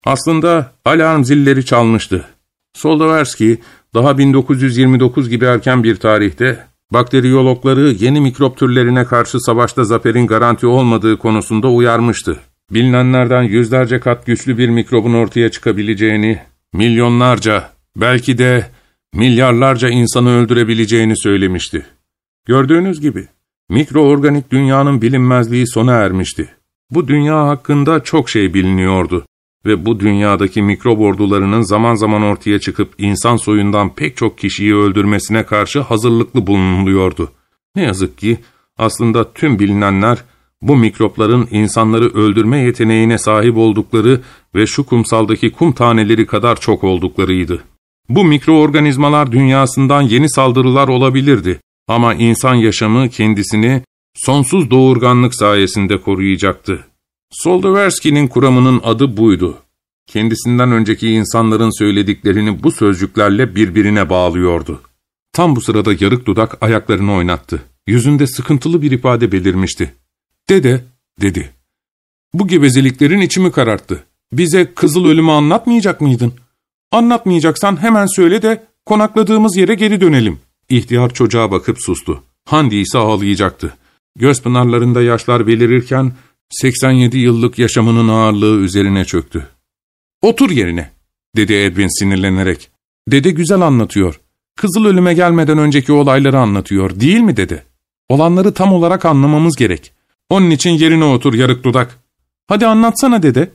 Aslında alarm zilleri çalmıştı. Soldowerski daha bin dokuz yüz yirmi dokuz gibi erken bir tarihte bakteriyologları yeni mikrop türlerine karşı savaşta zaferin garanti olmadığı konusunda uyarmıştı. Bilinenlerden yüzlerce kat güçlü bir mikrobun ortaya çıkabileceğini, milyonlarca, belki de milyarlarca insanı öldürebileceğini söylemişti. Gördüğünüz gibi mikroorganik dünyanın bilinmezliği sona ermişti. Bu dünya hakkında çok şey biliniyordu ve bu dünyadaki mikrop ordularının zaman zaman ortaya çıkıp insan soyundan pek çok kişiyi öldürmesine karşı hazırlıklı bulunuluyordu. Ne yazık ki aslında tüm bilinenler bu mikropların insanları öldürme yeteneğine sahip oldukları ve şu kumsaldaki kum taneleri kadar çok olduklarıydı. Bu mikroorganizmalar dünyasından yeni saldırılar olabilirdi ama insan yaşamı kendisini sonsuz doğurganlık sayesinde koruyacaktı. Soldowerski'nin kuramının adı buydu. Kendisinden önceki insanların söylediklerini bu sözcüklerle birbirine bağlıyordu. Tam bu sırada yarık dudak ayaklarını oynattı. Yüzünde sıkıntılı bir ifade belirmişti. "Dede," dedi. "Bu gevezeliklerin içimi kararttı. Bize Kızıl Ölüm'ü anlatmayacak mıydın? Anlatmayacaksan hemen söyle de konakladığımız yere geri dönelim." İhtiyar çocuğa bakıp sustu. Handi ise ağlayacaktı. Göz pınarlarında yaşlar belirirken seksen yedi yıllık yaşamının ağırlığı üzerine çöktü. "Otur yerine," dedi Edwin sinirlenerek. "Dede güzel anlatıyor. Kızıl Ölüm'e gelmeden önceki olayları anlatıyor, değil mi dede? Olanları tam olarak anlamamız gerek. Onun için yerine otur yarık dudak. Hadi anlatsana dede."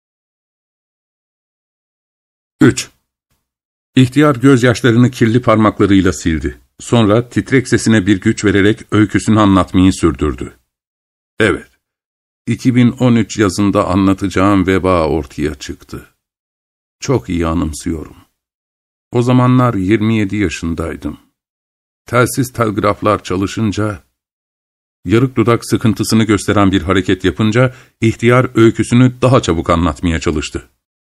üç. İhtiyar gözyaşlarını kirli parmaklarıyla sildi. Sonra titrek sesine bir güç vererek öyküsünü anlatmayı sürdürdü. "Evet, iki bin on üç yazında anlatacağım veba ortaya çıktı. Çok iyi anımsıyorum. O zamanlar yirmi yedi yaşındaydım. Telsiz telgraflar çalışınca, yarık dudak sıkıntısını gösteren bir hareket yapınca ihtiyar öyküsünü daha çabuk anlatmaya çalıştı.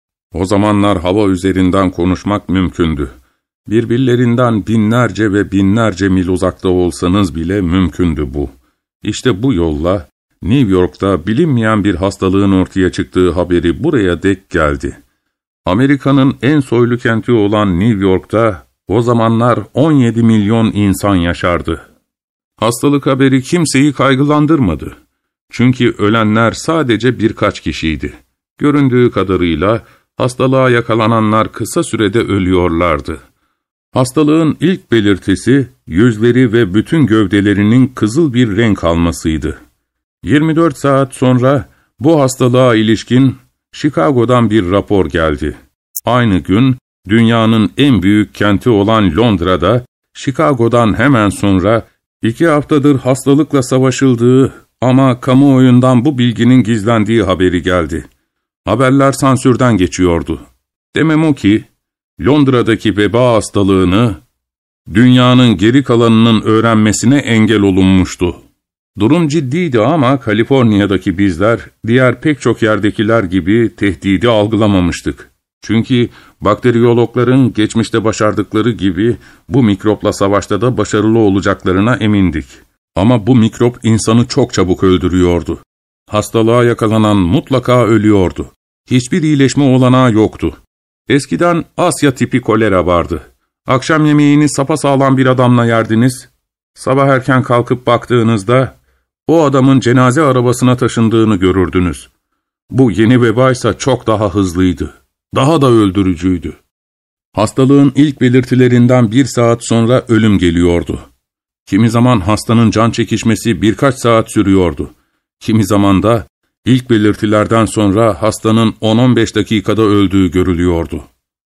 O zamanlar hava üzerinden konuşmak mümkündü. Birbirlerinden binlerce ve binlerce mil uzakta olsanız bile mümkündü bu. İşte bu yolla New York'ta bilinmeyen bir hastalığın ortaya çıktığı haberi buraya dek geldi. Amerika'nın en soylu kenti olan New York'ta o zamanlar on yedi milyon insan yaşardı. Hastalık haberi kimseyi kaygılandırmadı. Çünkü ölenler sadece birkaç kişiydi. Göründüğü kadarıyla hastalığa yakalananlar kısa sürede ölüyorlardı. Hastalığın ilk belirtisi yüzleri ve bütün gövdelerinin kızıl bir renk almasıydı. yirmi dört saat sonra bu hastalığa ilişkin Chicago'dan bir rapor geldi. Aynı gün dünyanın en büyük kenti olan Londra'da, Chicago'dan hemen sonra iki haftadır hastalıkla savaşıldığı ama kamuoyundan bu bilginin gizlendiği haberi geldi. Haberler sansürden geçiyordu. Demem o ki, Londra'daki veba hastalığını dünyanın geri kalanının öğrenmesine engel olunmuştu. Durum ciddiydi ama Kaliforniya'daki bizler diğer pek çok yerdekiler gibi tehdidi algılamamıştık. Çünkü bakteriyologların geçmişte başardıkları gibi bu mikropla savaşta da başarılı olacaklarına emindik. Ama bu mikrop insanı çok çabuk öldürüyordu. Hastalığa yakalanan mutlaka ölüyordu. Hiçbir iyileşme olanağı yoktu. Eskiden Asya tipi kolera vardı. Akşam yemeğini sapasağlam bir adamla yerdiniz. Sabah erken kalkıp baktığınızda o adamın cenaze arabasına taşındığını görürdünüz. Bu yeni veba ise çok daha hızlıydı. Daha da öldürücüydü. Hastalığın ilk belirtilerinden bir saat sonra ölüm geliyordu. Kimi zaman hastanın can çekişmesi birkaç saat sürüyordu. Kimi zaman da ilk belirtilerden sonra hastanın on on beş dakikada öldüğü görülüyordu.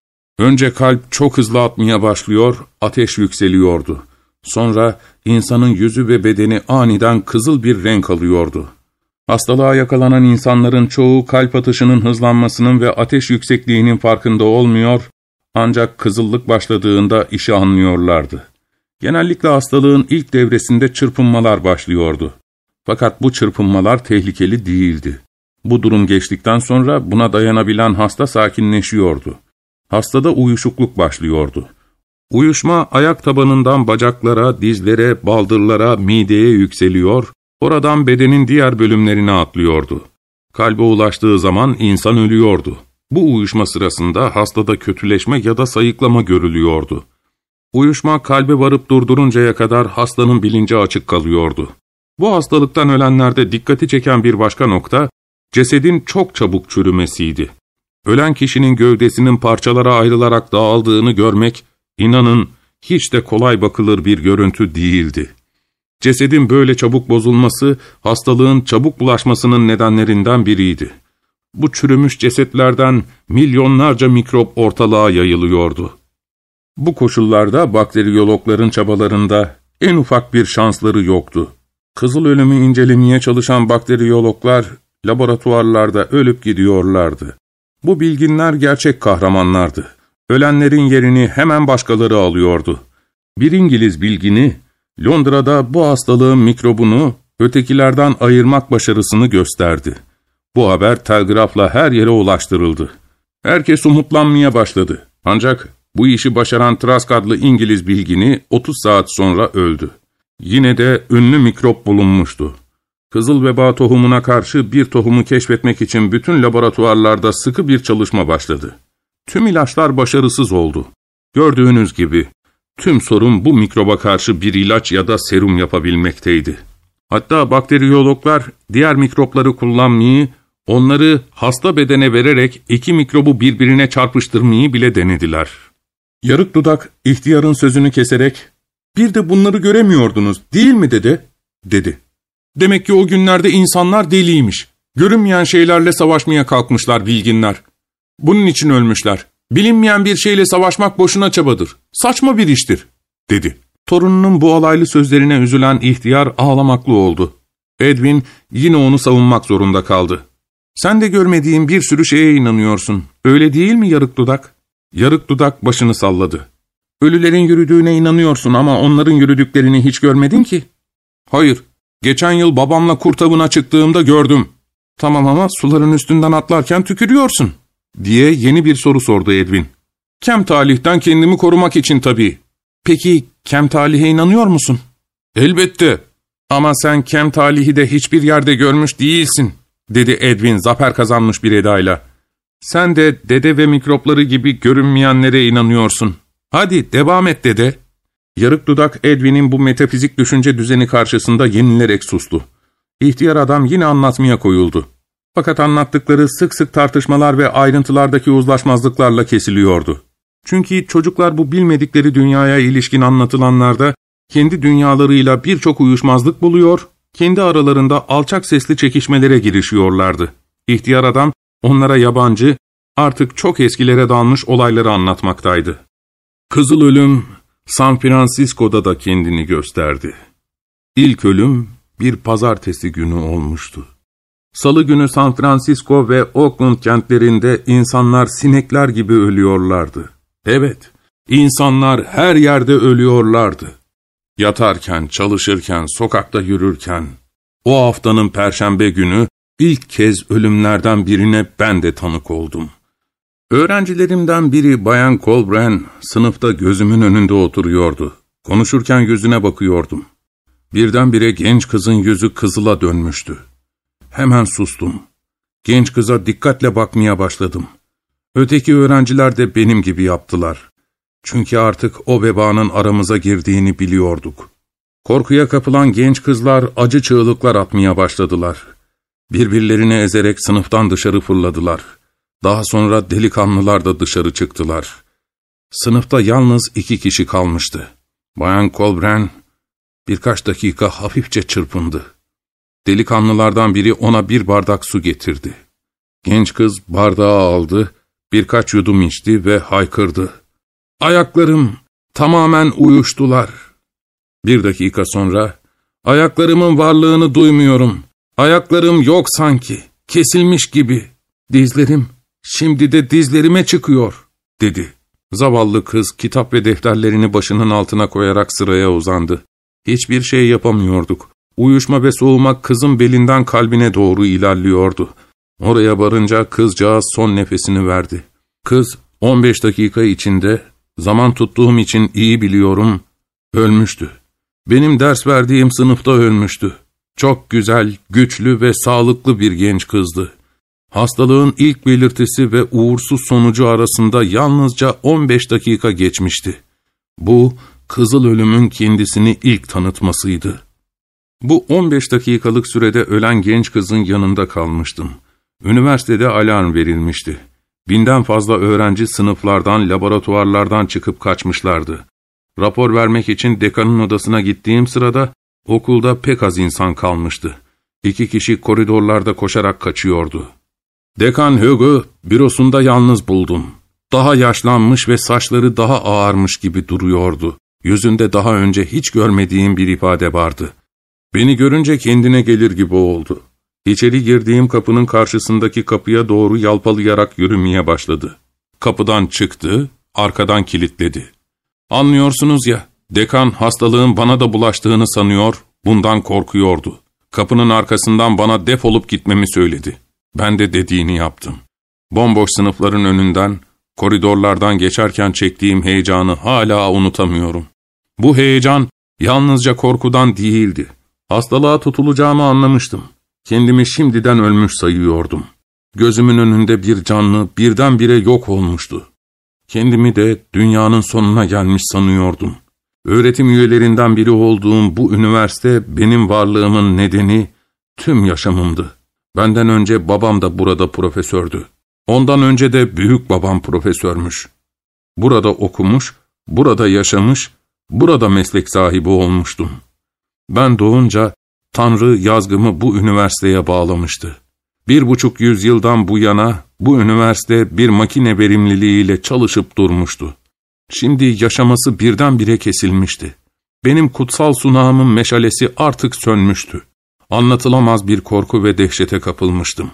Önce kalp çok hızlı atmaya başlıyor, ateş yükseliyordu. Sonra insanın yüzü ve bedeni aniden kızıl bir renk alıyordu. Hastalığa yakalanan insanların çoğu kalp atışının hızlanmasının ve ateş yüksekliğinin farkında olmuyor, ancak kızıllık başladığında işi anlıyorlardı. Genellikle hastalığın ilk devresinde çırpınmalar başlıyordu. Fakat bu çırpınmalar tehlikeli değildi. Bu durum geçtikten sonra buna dayanabilen hasta sakinleşiyordu. Hastada uyuşukluk başlıyordu. Uyuşma ayak tabanından bacaklara, dizlere, baldırlara, mideye yükseliyor, oradan bedenin diğer bölümlerine atlıyordu. Kalbe ulaştığı zaman insan ölüyordu. Bu uyuşma sırasında hastada kötüleşme ya da sayıklama görülüyordu. Uyuşma kalbe varıp durduruncaya kadar hastanın bilinci açık kalıyordu. Bu hastalıktan ölenlerde dikkati çeken bir başka nokta, cesedin çok çabuk çürümesiydi. Ölen kişinin gövdesinin parçalara ayrılarak dağıldığını görmek, inanın hiç de kolay bakılır bir görüntü değildi. Cesedin böyle çabuk bozulması, hastalığın çabuk bulaşmasının nedenlerinden biriydi. Bu çürümüş cesetlerden milyonlarca mikrop ortalığa yayılıyordu. Bu koşullarda bakteriyologların çabalarında en ufak bir şansları yoktu. Kızıl ölümü incelemeye çalışan bakteriyologlar laboratuvarlarda ölüp gidiyorlardı. Bu bilginler gerçek kahramanlardı. Ölenlerin yerini hemen başkaları alıyordu. Bir İngiliz bilgini, Londra'da bu hastalığın mikrobunu ötekilerden ayırmak başarısını gösterdi. Bu haber telgrafla her yere ulaştırıldı. Herkes umutlanmaya başladı. Ancak bu işi başaran Trask adlı İngiliz bilgini otuz saat sonra öldü. Yine de ünlü mikrop bulunmuştu. Kızıl veba tohumuna karşı bir tohumu keşfetmek için bütün laboratuvarlarda sıkı bir çalışma başladı. Tüm ilaçlar başarısız oldu. Gördüğünüz gibi tüm sorun bu mikroba karşı bir ilaç ya da serum yapabilmekteydi. Hatta bakteriyologlar diğer mikropları kullanmayı, onları hasta bedene vererek iki mikrobu birbirine çarpıştırmayı bile denediler. Yarık dudak ihtiyarın sözünü keserek, ''Bir de bunları göremiyordunuz, değil mi dede?'' dedi. ''Demek ki o günlerde insanlar deliymiş. Görünmeyen şeylerle savaşmaya kalkmışlar bilginler. Bunun için ölmüşler. Bilinmeyen bir şeyle savaşmak boşuna çabadır. Saçma bir iştir.'' dedi. Torununun bu alaylı sözlerine üzülen ihtiyar ağlamaklı oldu. Edwin yine onu savunmak zorunda kaldı. ''Sen de görmediğin bir sürü şeye inanıyorsun. Öyle değil mi yarık dudak?'' Yarık dudak başını salladı. ''Ölülerin yürüdüğüne inanıyorsun ama onların yürüdüklerini hiç görmedin ki.'' ''Hayır, geçen yıl babamla kurt avına çıktığımda gördüm.'' ''Tamam ama suların üstünden atlarken tükürüyorsun.'' diye yeni bir soru sordu Edwin. ''Kem talihten kendimi korumak için tabii.'' ''Peki kem talihe inanıyor musun?'' ''Elbette. Ama sen kem talihi de hiçbir yerde görmüş değilsin.'' dedi Edwin zafer kazanmış bir edayla. ''Sen de dede ve mikropları gibi görünmeyenlere inanıyorsun. Hadi devam et dede.'' Yarık dudak Edwin'in bu metafizik düşünce düzeni karşısında yenilerek sustu. İhtiyar adam yine anlatmaya koyuldu. Fakat anlattıkları sık sık tartışmalar ve ayrıntılardaki uzlaşmazlıklarla kesiliyordu. Çünkü çocuklar bu bilmedikleri dünyaya ilişkin anlatılanlarda kendi dünyalarıyla birçok uyuşmazlık buluyor, kendi aralarında alçak sesli çekişmelere girişiyorlardı. İhtiyar adam onlara yabancı, artık çok eskilere dalmış olayları anlatmaktaydı. Kızıl ölüm San Francisco'da da kendini gösterdi. İlk ölüm bir pazartesi günü olmuştu. Salı günü San Francisco ve Oakland kentlerinde insanlar sinekler gibi ölüyorlardı. Evet, insanlar her yerde ölüyorlardı. Yatarken, çalışırken, sokakta yürürken, o haftanın perşembe günü ilk kez ölümlerden birine ben de tanık oldum. Öğrencilerimden biri Bayan Colbrand sınıfta gözümün önünde oturuyordu. Konuşurken yüzüne bakıyordum. Birdenbire genç kızın yüzü kızıla dönmüştü. Hemen sustum. Genç kıza dikkatle bakmaya başladım. Öteki öğrenciler de benim gibi yaptılar. Çünkü artık o vebanın aramıza girdiğini biliyorduk. Korkuya kapılan genç kızlar acı çığlıklar atmaya başladılar. Birbirlerini ezerek sınıftan dışarı fırladılar. Daha sonra delikanlılar da dışarı çıktılar. Sınıfta yalnız iki kişi kalmıştı. Bayan Colbrand birkaç dakika hafifçe çırpındı. Delikanlılardan biri ona bir bardak su getirdi. Genç kız bardağı aldı, birkaç yudum içti ve haykırdı. ''Ayaklarım tamamen uyuştular.'' Bir dakika sonra, ''Ayaklarımın varlığını duymuyorum. Ayaklarım yok sanki, kesilmiş gibi. Dizlerim, şimdi de dizlerime çıkıyor.'' dedi. Zavallı kız kitap ve defterlerini başının altına koyarak sıraya uzandı. Hiçbir şey yapamıyorduk. Uyuşma ve soğumak kızın belinden kalbine doğru ilerliyordu. Oraya varınca kızcağız son nefesini verdi. Kız on beş dakika içinde, zaman tuttuğum için iyi biliyorum, ölmüştü. Benim ders verdiğim sınıfta ölmüştü. Çok güzel, güçlü ve sağlıklı bir genç kızdı. Hastalığın ilk belirtisi ve uğursuz sonucu arasında yalnızca on beş dakika geçmişti. Bu, kızıl ölümün kendisini ilk tanıtmasıydı. Bu on beş dakikalık sürede ölen genç kızın yanında kalmıştım. Üniversitede alarm verilmişti. Binden fazla öğrenci sınıflardan, laboratuvarlardan çıkıp kaçmışlardı. Rapor vermek için dekanın odasına gittiğim sırada okulda pek az insan kalmıştı. İki kişi koridorlarda koşarak kaçıyordu. Dekan Hugo bürosunda yalnız buldum. Daha yaşlanmış ve saçları daha ağarmış gibi duruyordu. Yüzünde daha önce hiç görmediğim bir ifade vardı. Beni görünce kendine gelir gibi oldu. İçeri girdiğim kapının karşısındaki kapıya doğru yalpalayarak yürümeye başladı. Kapıdan çıktı, arkadan kilitledi. Anlıyorsunuz ya, dekan hastalığın bana da bulaştığını sanıyor, bundan korkuyordu. Kapının arkasından bana defolup gitmemi söyledi. Ben de dediğini yaptım. Bomboş sınıfların önünden, koridorlardan geçerken çektiğim heyecanı hala unutamıyorum. Bu heyecan yalnızca korkudan değildi. Hastalığa tutulacağımı anlamıştım. Kendimi şimdiden ölmüş sayıyordum. Gözümün önünde bir canlı birdenbire yok olmuştu. Kendimi de dünyanın sonuna gelmiş sanıyordum. Öğretim üyelerinden biri olduğum bu üniversite benim varlığımın nedeni tüm yaşamımdı. Benden önce babam da burada profesördü. Ondan önce de büyük babam profesörmüş. Burada okumuş, burada yaşamış, burada meslek sahibi olmuştum. Ben doğunca Tanrı yazgımı bu üniversiteye bağlamıştı. Bir buçuk yüzyıldan bu yana bu üniversite bir makine verimliliğiyle çalışıp durmuştu. Şimdi yaşaması birdenbire kesilmişti. Benim kutsal sunağımın meşalesi artık sönmüştü. Anlatılamaz bir korku ve dehşete kapılmıştım.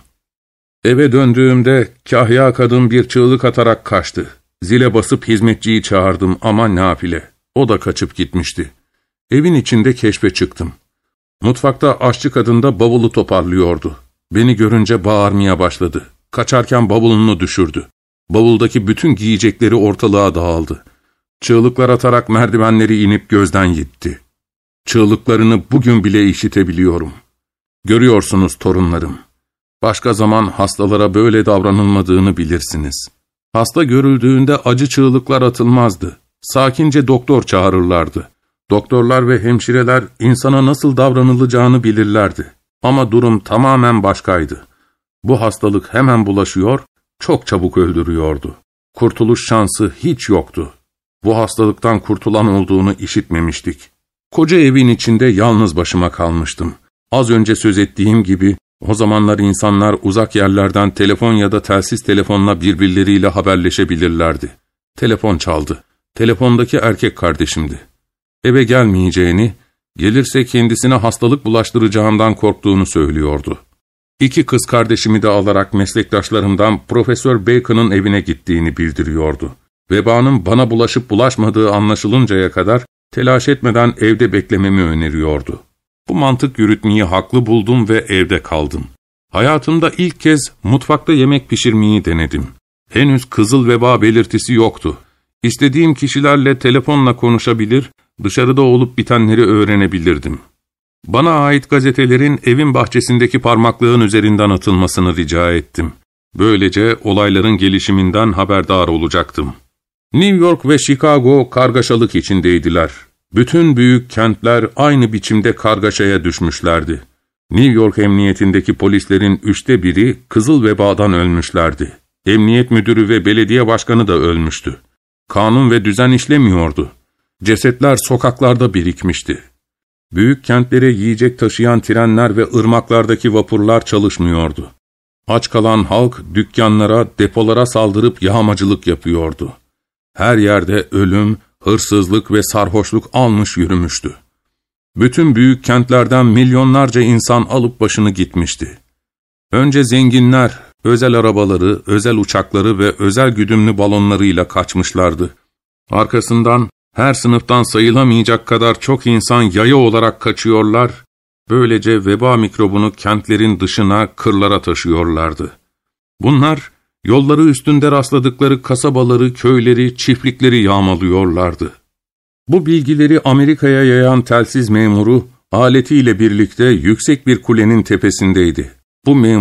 Eve döndüğümde kahya kadın bir çığlık atarak kaçtı. Zile basıp hizmetçiyi çağırdım ama nafile. O da kaçıp gitmişti. Evin içinde keşfe çıktım. Mutfakta aşçı kadın da bavulu toparlıyordu. Beni görünce bağırmaya başladı. Kaçarken bavulunu düşürdü. Bavuldaki bütün giyecekleri ortalığa dağıldı. Çığlıklar atarak merdivenleri inip gözden gitti. Çığlıklarını bugün bile işitebiliyorum. Görüyorsunuz torunlarım. Başka zaman hastalara böyle davranılmadığını bilirsiniz. Hasta görüldüğünde acı çığlıklar atılmazdı. Sakince doktor çağırırlardı. Doktorlar ve hemşireler insana nasıl davranılacağını bilirlerdi. Ama durum tamamen başkaydı. Bu hastalık hemen bulaşıyor, çok çabuk öldürüyordu. Kurtuluş şansı hiç yoktu. Bu hastalıktan kurtulan olduğunu işitmemiştik. Koca evin içinde yalnız başıma kalmıştım. Az önce söz ettiğim gibi, o zamanlar insanlar uzak yerlerden telefon ya da telsiz telefonla birbirleriyle haberleşebilirlerdi. Telefon çaldı. Telefondaki erkek kardeşimdi. Eve gelmeyeceğini, gelirse kendisine hastalık bulaştıracağından korktuğunu söylüyordu. İki kız kardeşimi de alarak meslektaşlarımdan Profesör Bacon'ın evine gittiğini bildiriyordu. Vebanın bana bulaşıp bulaşmadığı anlaşılıncaya kadar telaş etmeden evde beklememi öneriyordu. Bu mantık yürütmeyi haklı buldum ve evde kaldım. Hayatımda ilk kez mutfakta yemek pişirmeyi denedim. Henüz kızıl veba belirtisi yoktu. İstediğim kişilerle telefonla konuşabilir, dışarıda olup bitenleri öğrenebilirdim. Bana ait gazetelerin evin bahçesindeki parmaklığın üzerinden atılmasını rica ettim. Böylece olayların gelişiminden haberdar olacaktım. New York ve Chicago kargaşalık içindeydiler. Bütün büyük kentler aynı biçimde kargaşaya düşmüşlerdi. New York emniyetindeki polislerin üçte biri kızıl vebadan ölmüşlerdi. Emniyet müdürü ve belediye başkanı da ölmüştü. Kanun ve düzen işlemiyordu. Cesetler sokaklarda birikmişti. Büyük kentlere yiyecek taşıyan trenler ve ırmaklardaki vapurlar çalışmıyordu. Aç kalan halk dükkanlara, depolara saldırıp yağmacılık yapıyordu. Her yerde ölüm, hırsızlık ve sarhoşluk almış yürümüştü. Bütün büyük kentlerden milyonlarca insan alıp başını gitmişti. Önce zenginler, özel arabaları, özel uçakları ve özel güdümlü balonlarıyla kaçmışlardı. Arkasından her sınıftan sayılamayacak kadar çok insan yaya olarak kaçıyorlar, böylece veba mikrobunu kentlerin dışına, kırlara taşıyorlardı. Bunlar, yolları üstünde rastladıkları kasabaları, köyleri, çiftlikleri yağmalıyorlardı. Bu bilgileri Amerika'ya yayan telsiz memuru, aletiyle birlikte yüksek bir kulenin tepesindeydi. Bu memur,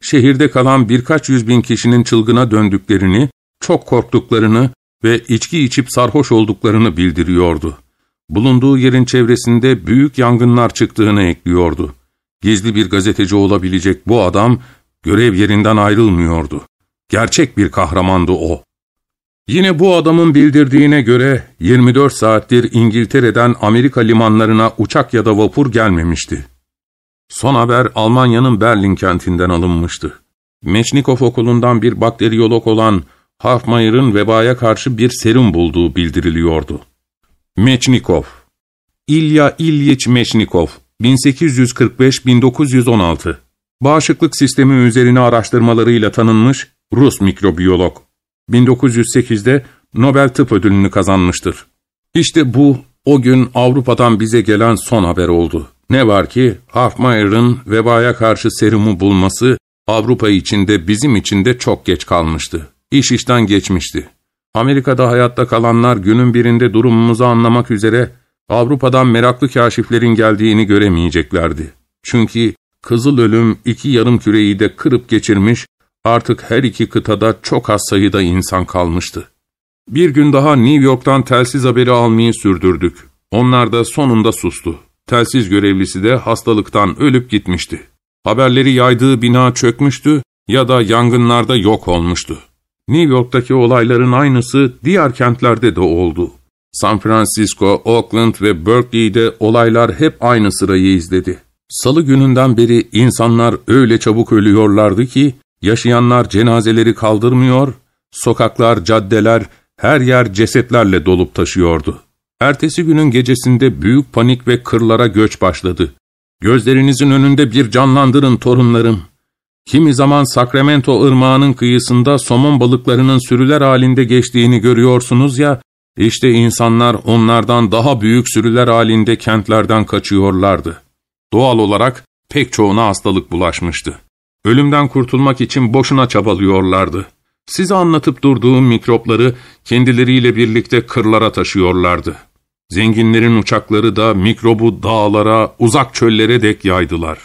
şehirde kalan birkaç yüz bin kişinin çılgına döndüklerini, çok korktuklarını ve içki içip sarhoş olduklarını bildiriyordu. Bulunduğu yerin çevresinde büyük yangınlar çıktığını ekliyordu. Gizli bir gazeteci olabilecek bu adam, görev yerinden ayrılmıyordu. Gerçek bir kahramandı o. Yine bu adamın bildirdiğine göre yirmi dört saattir İngiltere'den Amerika limanlarına uçak ya da vapur gelmemişti. Son haber Almanya'nın Berlin kentinden alınmıştı. Meçnikov okulundan bir bakteriyolog olan Hofmeier'ın vebaya karşı bir serum bulduğu bildiriliyordu. Meçnikov, İlya İlyich Meçnikov, bin sekiz yüz kırk beş bin dokuz yüz on altı, bağışıklık sistemi üzerine araştırmalarıyla tanınmış Rus mikrobiyolog. bin dokuz yüz sekizde Nobel Tıp Ödülünü kazanmıştır. İşte bu, o gün Avrupa'dan bize gelen son haber oldu. Ne var ki Hofmeier'ın vebaya karşı serumu bulması Avrupa için de bizim için de çok geç kalmıştı. İş işten geçmişti. Amerika'da hayatta kalanlar günün birinde durumumuzu anlamak üzere Avrupa'dan meraklı kâşiflerin geldiğini göremeyeceklerdi. Çünkü Kızıl Ölüm iki yarım küreyi de kırıp geçirmiş, artık her iki kıtada çok az sayıda insan kalmıştı. Bir gün daha New York'tan telsiz haberi almayı sürdürdük. Onlar da sonunda sustu. Telsiz görevlisi de hastalıktan ölüp gitmişti. Haberleri yaydığı bina çökmüştü ya da yangınlarda yok olmuştu. New York'taki olayların aynısı diğer kentlerde de oldu. San Francisco, Oakland ve Berkeley'de olaylar hep aynı sırayı izledi. Salı gününden beri insanlar öyle çabuk ölüyorlardı ki, yaşayanlar cenazeleri kaldırmıyor, sokaklar, caddeler, her yer cesetlerle dolup taşıyordu. Ertesi günün gecesinde büyük panik ve kırlara göç başladı. Gözlerinizin önünde bir canlandırın torunlarım. Kimi zaman Sacramento ırmağının kıyısında somon balıklarının sürüler halinde geçtiğini görüyorsunuz ya, işte insanlar onlardan daha büyük sürüler halinde kentlerden kaçıyorlardı. Doğal olarak pek çoğuna hastalık bulaşmıştı. Ölümden kurtulmak için boşuna çabalıyorlardı. Size anlatıp durduğum mikropları kendileriyle birlikte kırlara taşıyorlardı. Zenginlerin uçakları da mikrobu dağlara, uzak çöllere dek yaydılar.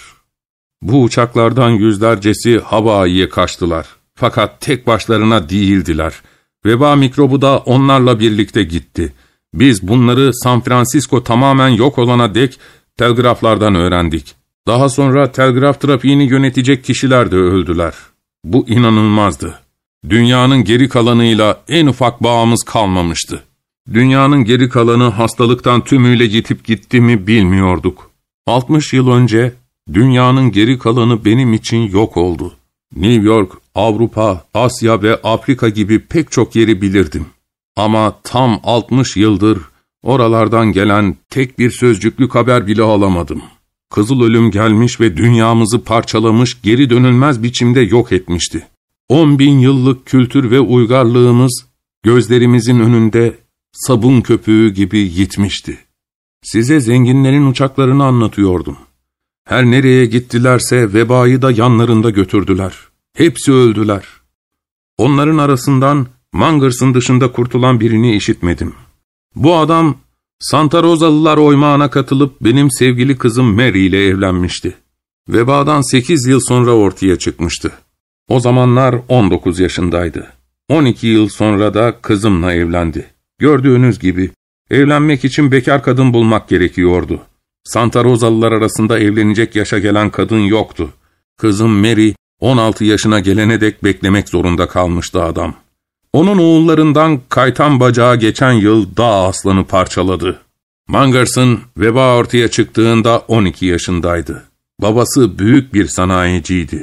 Bu uçaklardan yüzlercesi Hawaii'ye kaçtılar. Fakat tek başlarına değildiler. Veba mikrobu da onlarla birlikte gitti. Biz bunları San Francisco tamamen yok olana dek telgraflardan öğrendik. Daha sonra telgraf trafiğini yönetecek kişiler de öldüler. Bu inanılmazdı. Dünyanın geri kalanıyla en ufak bağımız kalmamıştı. Dünyanın geri kalanı hastalıktan tümüyle yitip gitti mi bilmiyorduk. altmış yıl önce dünyanın geri kalanı benim için yok oldu. New York, Avrupa, Asya ve Afrika gibi pek çok yeri bilirdim. Ama tam altmış yıldır oralardan gelen tek bir sözcüklük haber bile alamadım. Kızıl Ölüm gelmiş ve dünyamızı parçalamış, geri dönülmez biçimde yok etmişti. On bin yıllık kültür ve uygarlığımız gözlerimizin önünde sabun köpüğü gibi yitmişti. Size zenginlerin uçaklarını anlatıyordum. Her nereye gittilerse vebayı da yanlarında götürdüler. Hepsi öldüler. Onların arasından Mangers'ın dışında kurtulan birini işitmedim. Bu adam Santa Rosalılar oymağına katılıp benim sevgili kızım Mary ile evlenmişti. Vebadan sekiz yıl sonra ortaya çıkmıştı. O zamanlar on dokuz yaşındaydı. on iki yıl sonra da kızımla evlendi. Gördüğünüz gibi evlenmek için bekar kadın bulmak gerekiyordu. Santa Rosalılar arasında evlenecek yaşa gelen kadın yoktu. Kızım Mary on altı yaşına gelene dek beklemek zorunda kalmıştı adam. Onun oğullarından kaytan bacağı geçen yıl dağ aslanı parçaladı. Mangers'ın veba ortaya çıktığında on iki yaşındaydı. Babası büyük bir sanayiciydi.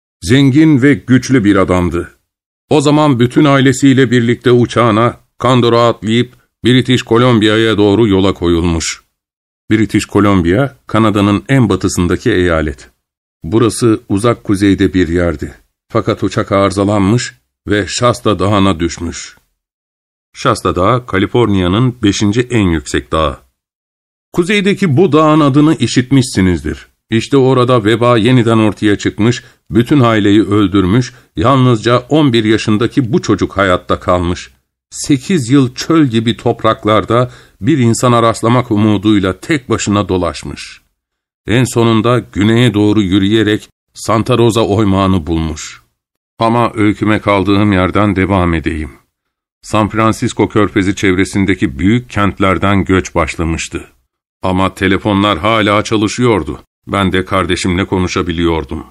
Zengin ve güçlü bir adamdı. O zaman bütün ailesiyle birlikte uçağına, Condor'a atlayıp British Columbia'ya doğru yola koyulmuş. British Columbia, Kanada'nın en batısındaki eyalet. Burası uzak kuzeyde bir yerdi. Fakat uçak arızalanmış ve Shasta Dağı'na düşmüş. Shasta Dağı, Kaliforniya'nın beşinci en yüksek dağı. Kuzeydeki bu dağın adını işitmişsinizdir. İşte orada veba yeniden ortaya çıkmış, bütün aileyi öldürmüş, yalnızca on bir yaşındaki bu çocuk hayatta kalmış. Sekiz yıl çöl gibi topraklarda bir insana rastlamak umuduyla tek başına dolaşmış. En sonunda güneye doğru yürüyerek Santa Rosa oymağını bulmuş. Ama öyküme kaldığım yerden devam edeyim. San Francisco Körfezi çevresindeki büyük kentlerden göç başlamıştı. Ama telefonlar hala çalışıyordu. Ben de kardeşimle konuşabiliyordum.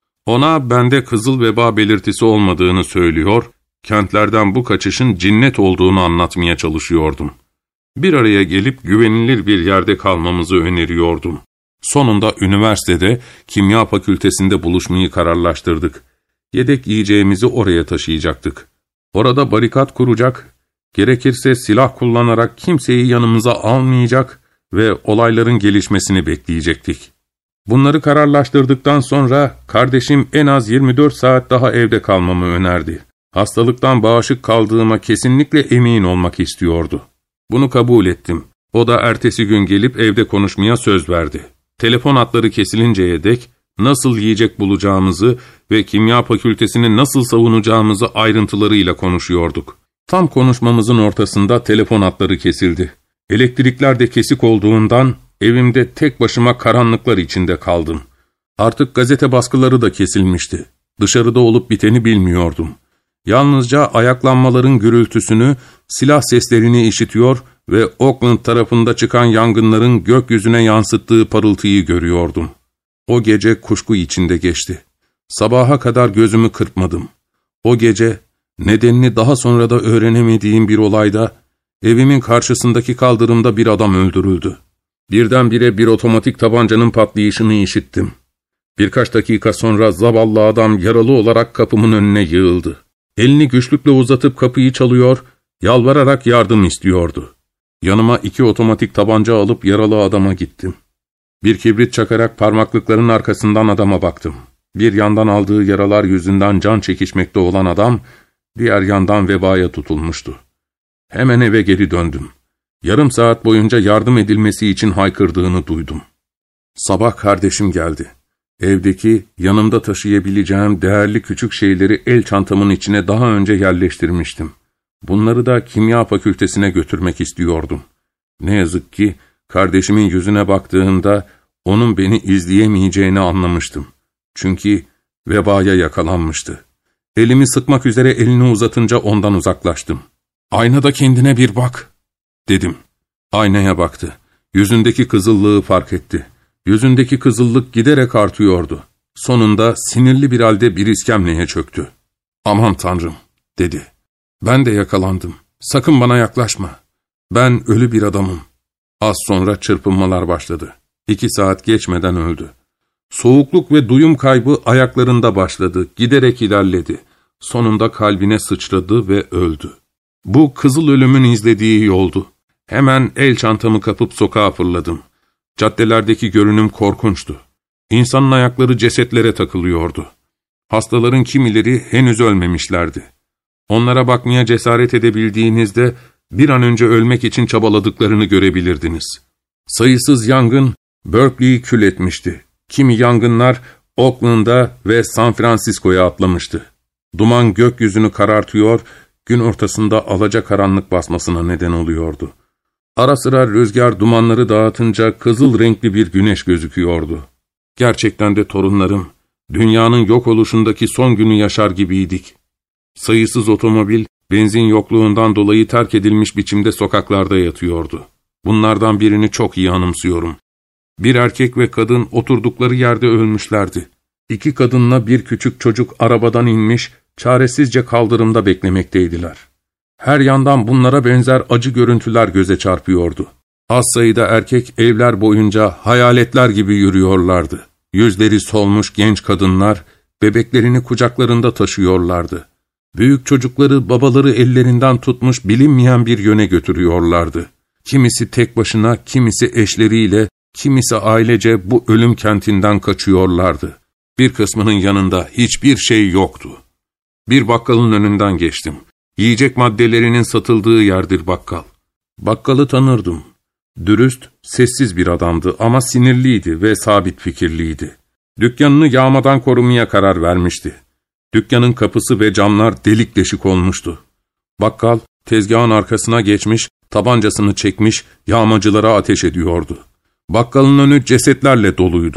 Ona bende kızıl veba belirtisi olmadığını söylüyor, kentlerden bu kaçışın cinnet olduğunu anlatmaya çalışıyordum. Bir araya gelip güvenilir bir yerde kalmamızı öneriyordum. Sonunda üniversitede kimya fakültesinde buluşmayı kararlaştırdık. Yedek yiyeceğimizi oraya taşıyacaktık. Orada barikat kuracak, gerekirse silah kullanarak kimseyi yanımıza almayacak ve olayların gelişmesini bekleyecektik. Bunları kararlaştırdıktan sonra kardeşim en az yirmi dört saat daha evde kalmamı önerdi. Hastalıktan bağışık kaldığıma kesinlikle emin olmak istiyordu. Bunu kabul ettim. O da ertesi gün gelip evde konuşmaya söz verdi. Telefon hatları kesilinceye dek nasıl yiyecek bulacağımızı ve kimya fakültesini nasıl savunacağımızı ayrıntılarıyla konuşuyorduk. Tam konuşmamızın ortasında telefon hatları kesildi. Elektrikler de kesik olduğundan evimde tek başıma karanlıklar içinde kaldım. Artık gazete baskıları da kesilmişti. Dışarıda olup biteni bilmiyordum. Yalnızca ayaklanmaların gürültüsünü, silah seslerini işitiyor ve Oakland tarafında çıkan yangınların gökyüzüne yansıttığı parıltıyı görüyordum. O gece kuşku içinde geçti. Sabaha kadar gözümü kırpmadım. O gece, nedenini daha sonra da öğrenemediğim bir olayda, evimin karşısındaki kaldırımda bir adam öldürüldü. Birdenbire bir otomatik tabancanın patlayışını işittim. Birkaç dakika sonra zavallı adam yaralı olarak kapımın önüne yığıldı. Elini güçlükle uzatıp kapıyı çalıyor, yalvararak yardım istiyordu. Yanıma iki otomatik tabanca alıp yaralı adama gittim. Bir kibrit çakarak parmaklıkların arkasından adama baktım. Bir yandan aldığı yaralar yüzünden can çekişmekte olan adam, diğer yandan vebaya tutulmuştu. Hemen eve geri döndüm. Yarım saat boyunca yardım edilmesi için haykırdığını duydum. Sabah kardeşim geldi. Evdeki, yanımda taşıyabileceğim değerli küçük şeyleri el çantamın içine daha önce yerleştirmiştim. Bunları da kimya fakültesine götürmek istiyordum. Ne yazık ki kardeşimin yüzüne baktığımda onun beni izleyemeyeceğini anlamıştım. Çünkü vebaya yakalanmıştı. Elimi sıkmak üzere elini uzatınca ondan uzaklaştım. "Aynada kendine bir bak," dedim. Aynaya baktı. Yüzündeki kızıllığı fark etti. Yüzündeki kızıllık giderek artıyordu. Sonunda sinirli bir halde bir iskemleye çöktü. "Aman Tanrım," dedi. "Ben de yakalandım. Sakın bana yaklaşma. Ben ölü bir adamım." Az sonra çırpınmalar başladı. İki saat geçmeden öldü. Soğukluk ve duyum kaybı ayaklarında başladı. Giderek ilerledi. Sonunda kalbine sıçradı ve öldü. Bu kızıl ölümün izlediği yoldu. Hemen el çantamı kapıp sokağa fırladım. Caddelerdeki görünüm korkunçtu. İnsanın ayakları cesetlere takılıyordu. Hastaların kimileri henüz ölmemişlerdi. Onlara bakmaya cesaret edebildiğinizde bir an önce ölmek için çabaladıklarını görebilirdiniz. Sayısız yangın Berkeley'i kül etmişti. Kimi yangınlar Oakland'a ve San Francisco'ya atlamıştı. Duman gökyüzünü karartıyor, gün ortasında alacakaranlık basmasına neden oluyordu. Ara sıra rüzgar dumanları dağıtınca kızıl renkli bir güneş gözüküyordu. Gerçekten de torunlarım, dünyanın yok oluşundaki son günü yaşar gibiydik. Sayısız otomobil, benzin yokluğundan dolayı terk edilmiş biçimde sokaklarda yatıyordu. Bunlardan birini çok iyi anımsıyorum. Bir erkek ve kadın oturdukları yerde ölmüşlerdi. İki kadınla bir küçük çocuk arabadan inmiş, çaresizce kaldırımda beklemekteydiler. Her yandan bunlara benzer acı görüntüler göze çarpıyordu. Az sayıda erkek evler boyunca hayaletler gibi yürüyorlardı. Yüzleri solmuş genç kadınlar, bebeklerini kucaklarında taşıyorlardı. Büyük çocukları babaları ellerinden tutmuş bilinmeyen bir yöne götürüyorlardı. Kimisi tek başına, kimisi eşleriyle, kimisi ailece bu ölüm kentinden kaçıyorlardı. Bir kısmının yanında hiçbir şey yoktu. Bir bakkalın önünden geçtim. Yiyecek maddelerinin satıldığı yerdir bakkal. Bakkalı tanırdım. Dürüst, sessiz bir adamdı ama sinirliydi ve sabit fikirliydi. Dükkanını yağmadan korumaya karar vermişti. Dükkanın kapısı ve camlar delik deşik olmuştu. Bakkal, tezgahın arkasına geçmiş, tabancasını çekmiş, yağmacılara ateş ediyordu. Bakkalın önü cesetlerle doluydu.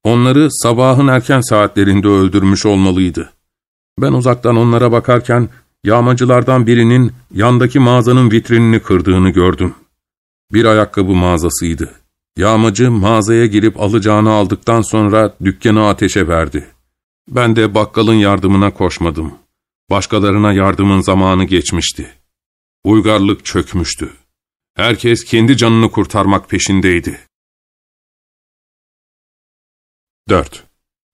Onları sabahın erken saatlerinde öldürmüş olmalıydı. Ben uzaktan onlara bakarken yağmacılardan birinin yandaki mağazanın vitrinini kırdığını gördüm. Bir ayakkabı mağazasıydı. Yağmacı mağazaya girip alacağını aldıktan sonra dükkanı ateşe verdi. Ben de bakkalın yardımına koşmadım. Başkalarına yardımın zamanı geçmişti. Uygarlık çökmüştü. Herkes kendi canını kurtarmak peşindeydi. dört.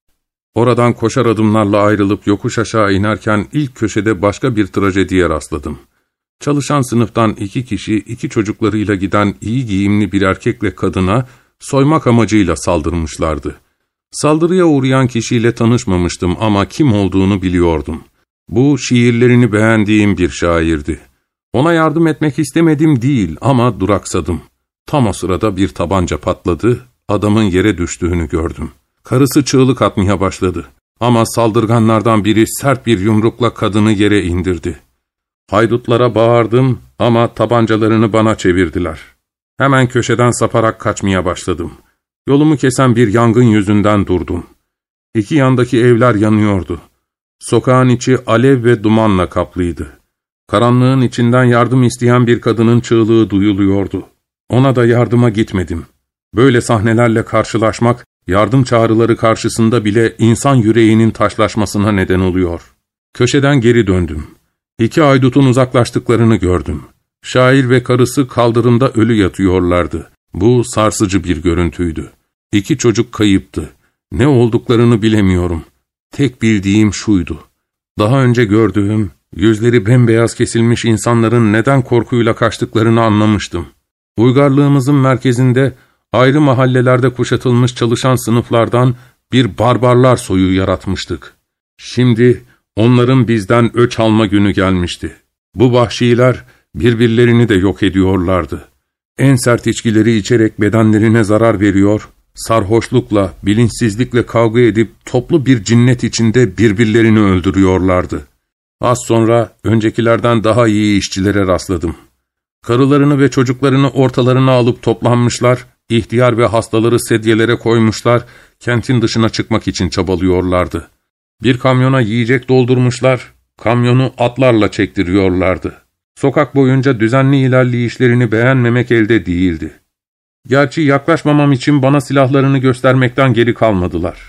Oradan koşar adımlarla ayrılıp yokuş aşağı inerken ilk köşede başka bir trajediye rastladım. Çalışan sınıftan iki kişi, iki çocuklarıyla giden iyi giyimli bir erkekle kadına soymak amacıyla saldırmışlardı. Saldırıya uğrayan kişiyle tanışmamıştım ama kim olduğunu biliyordum. Bu şiirlerini beğendiğim bir şairdi. Ona yardım etmek istemedim değil ama duraksadım. Tam o sırada bir tabanca patladı, adamın yere düştüğünü gördüm. Karısı çığlık atmaya başladı. Ama saldırganlardan biri sert bir yumrukla kadını yere indirdi. Haydutlara bağırdım ama tabancalarını bana çevirdiler. Hemen köşeden saparak kaçmaya başladım. Yolumu kesen bir yangın yüzünden durdum. İki yandaki evler yanıyordu. Sokağın içi alev ve dumanla kaplıydı. Karanlığın içinden yardım isteyen bir kadının çığlığı duyuluyordu. Ona da yardıma gitmedim. Böyle sahnelerle karşılaşmak, yardım çağrıları karşısında bile insan yüreğinin taşlaşmasına neden oluyor. Köşeden geri döndüm. İki haydutun uzaklaştıklarını gördüm. Şair ve karısı kaldırımda ölü yatıyorlardı. Bu sarsıcı bir görüntüydü. İki çocuk kayıptı. Ne olduklarını bilemiyorum. Tek bildiğim şuydu. Daha önce gördüğüm, yüzleri bembeyaz kesilmiş insanların neden korkuyla kaçtıklarını anlamıştım. Uygarlığımızın merkezinde, ayrı mahallelerde kuşatılmış çalışan sınıflardan bir barbarlar soyu yaratmıştık. Şimdi onların bizden öç alma günü gelmişti. Bu vahşiler birbirlerini de yok ediyorlardı. En sert içkileri içerek bedenlerine zarar veriyor, sarhoşlukla, bilinçsizlikle kavga edip toplu bir cinnet içinde birbirlerini öldürüyorlardı. Az sonra öncekilerden daha iyi işçilere rastladım. Karılarını ve çocuklarını ortalarına alıp toplanmışlar, ihtiyar ve hastaları sedyelere koymuşlar, kentin dışına çıkmak için çabalıyorlardı. Bir kamyona yiyecek doldurmuşlar, kamyonu atlarla çektiriyorlardı. Sokak boyunca düzenli ilerleyişlerini beğenmemek elde değildi. Gerçi yaklaşmamam için bana silahlarını göstermekten geri kalmadılar.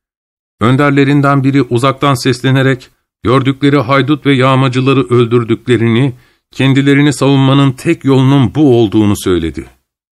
Önderlerinden biri uzaktan seslenerek, gördükleri haydut ve yağmacıları öldürdüklerini, kendilerini savunmanın tek yolunun bu olduğunu söyledi.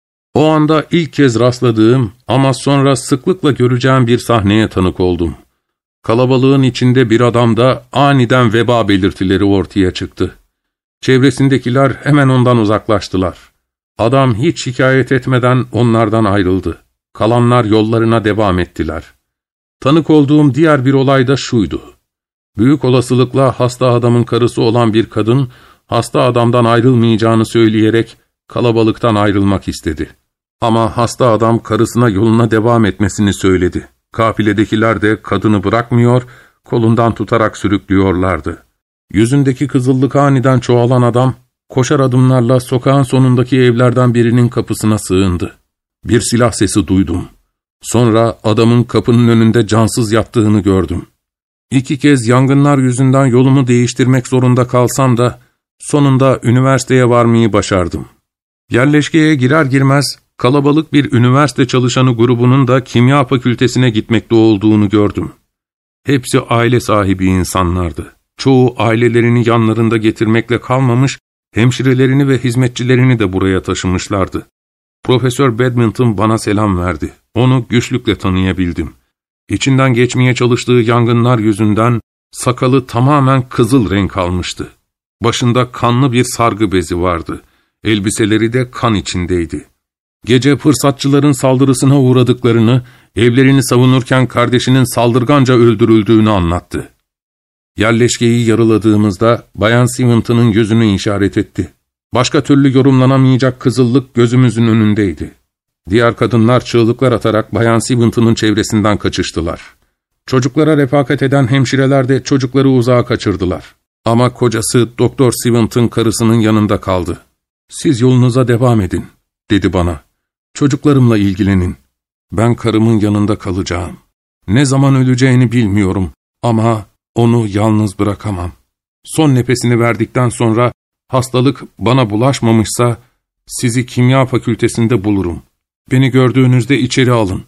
O anda ilk kez rastladığım ama sonra sıklıkla göreceğim bir sahneye tanık oldum. Kalabalığın içinde bir adamda aniden veba belirtileri ortaya çıktı. Çevresindekiler hemen ondan uzaklaştılar. Adam hiç şikayet etmeden onlardan ayrıldı. Kalanlar yollarına devam ettiler. Tanık olduğum diğer bir olay da şuydu. Büyük olasılıkla hasta adamın karısı olan bir kadın, hasta adamdan ayrılmayacağını söyleyerek kalabalıktan ayrılmak istedi. Ama hasta adam karısına yoluna devam etmesini söyledi. Kafiledekiler de kadını bırakmıyor, kolundan tutarak sürüklüyorlardı. Yüzündeki kızıllık aniden çoğalan adam, koşar adımlarla sokağın sonundaki evlerden birinin kapısına sığındı. Bir silah sesi duydum. Sonra adamın kapının önünde cansız yattığını gördüm. İki kez yangınlar yüzünden yolumu değiştirmek zorunda kalsam da, sonunda üniversiteye varmayı başardım. Yerleşkeye girer girmez, kalabalık bir üniversite çalışanı grubunun da kimya fakültesine gitmekte olduğunu gördüm. Hepsi aile sahibi insanlardı. Çoğu ailelerini yanlarında getirmekle kalmamış, hemşirelerini ve hizmetçilerini de buraya taşımışlardı. Profesör Badminton bana selam verdi. Onu güçlükle tanıyabildim. İçinden geçmeye çalıştığı yangınlar yüzünden sakalı tamamen kızıl renk almıştı. Başında kanlı bir sargı bezi vardı. Elbiseleri de kan içindeydi. Gece fırsatçıların saldırısına uğradıklarını, evlerini savunurken kardeşinin saldırganca öldürüldüğünü anlattı. Yerleşkeyi yarıladığımızda Bayan Steventon'ın gözünü işaret etti. Başka türlü yorumlanamayacak kızıllık gözümüzün önündeydi. Diğer kadınlar çığlıklar atarak Bayan Steventon'ın çevresinden kaçıştılar. Çocuklara refakat eden hemşireler de çocukları uzağa kaçırdılar. Ama kocası Doktor Steventon karısının yanında kaldı. "Siz yolunuza devam edin," dedi bana. "Çocuklarımla ilgilenin." Ben karımın yanında kalacağım. Ne zaman öleceğini bilmiyorum ama onu yalnız bırakamam. Son nefesini verdikten sonra hastalık bana bulaşmamışsa sizi kimya fakültesinde bulurum. Beni gördüğünüzde içeri alın.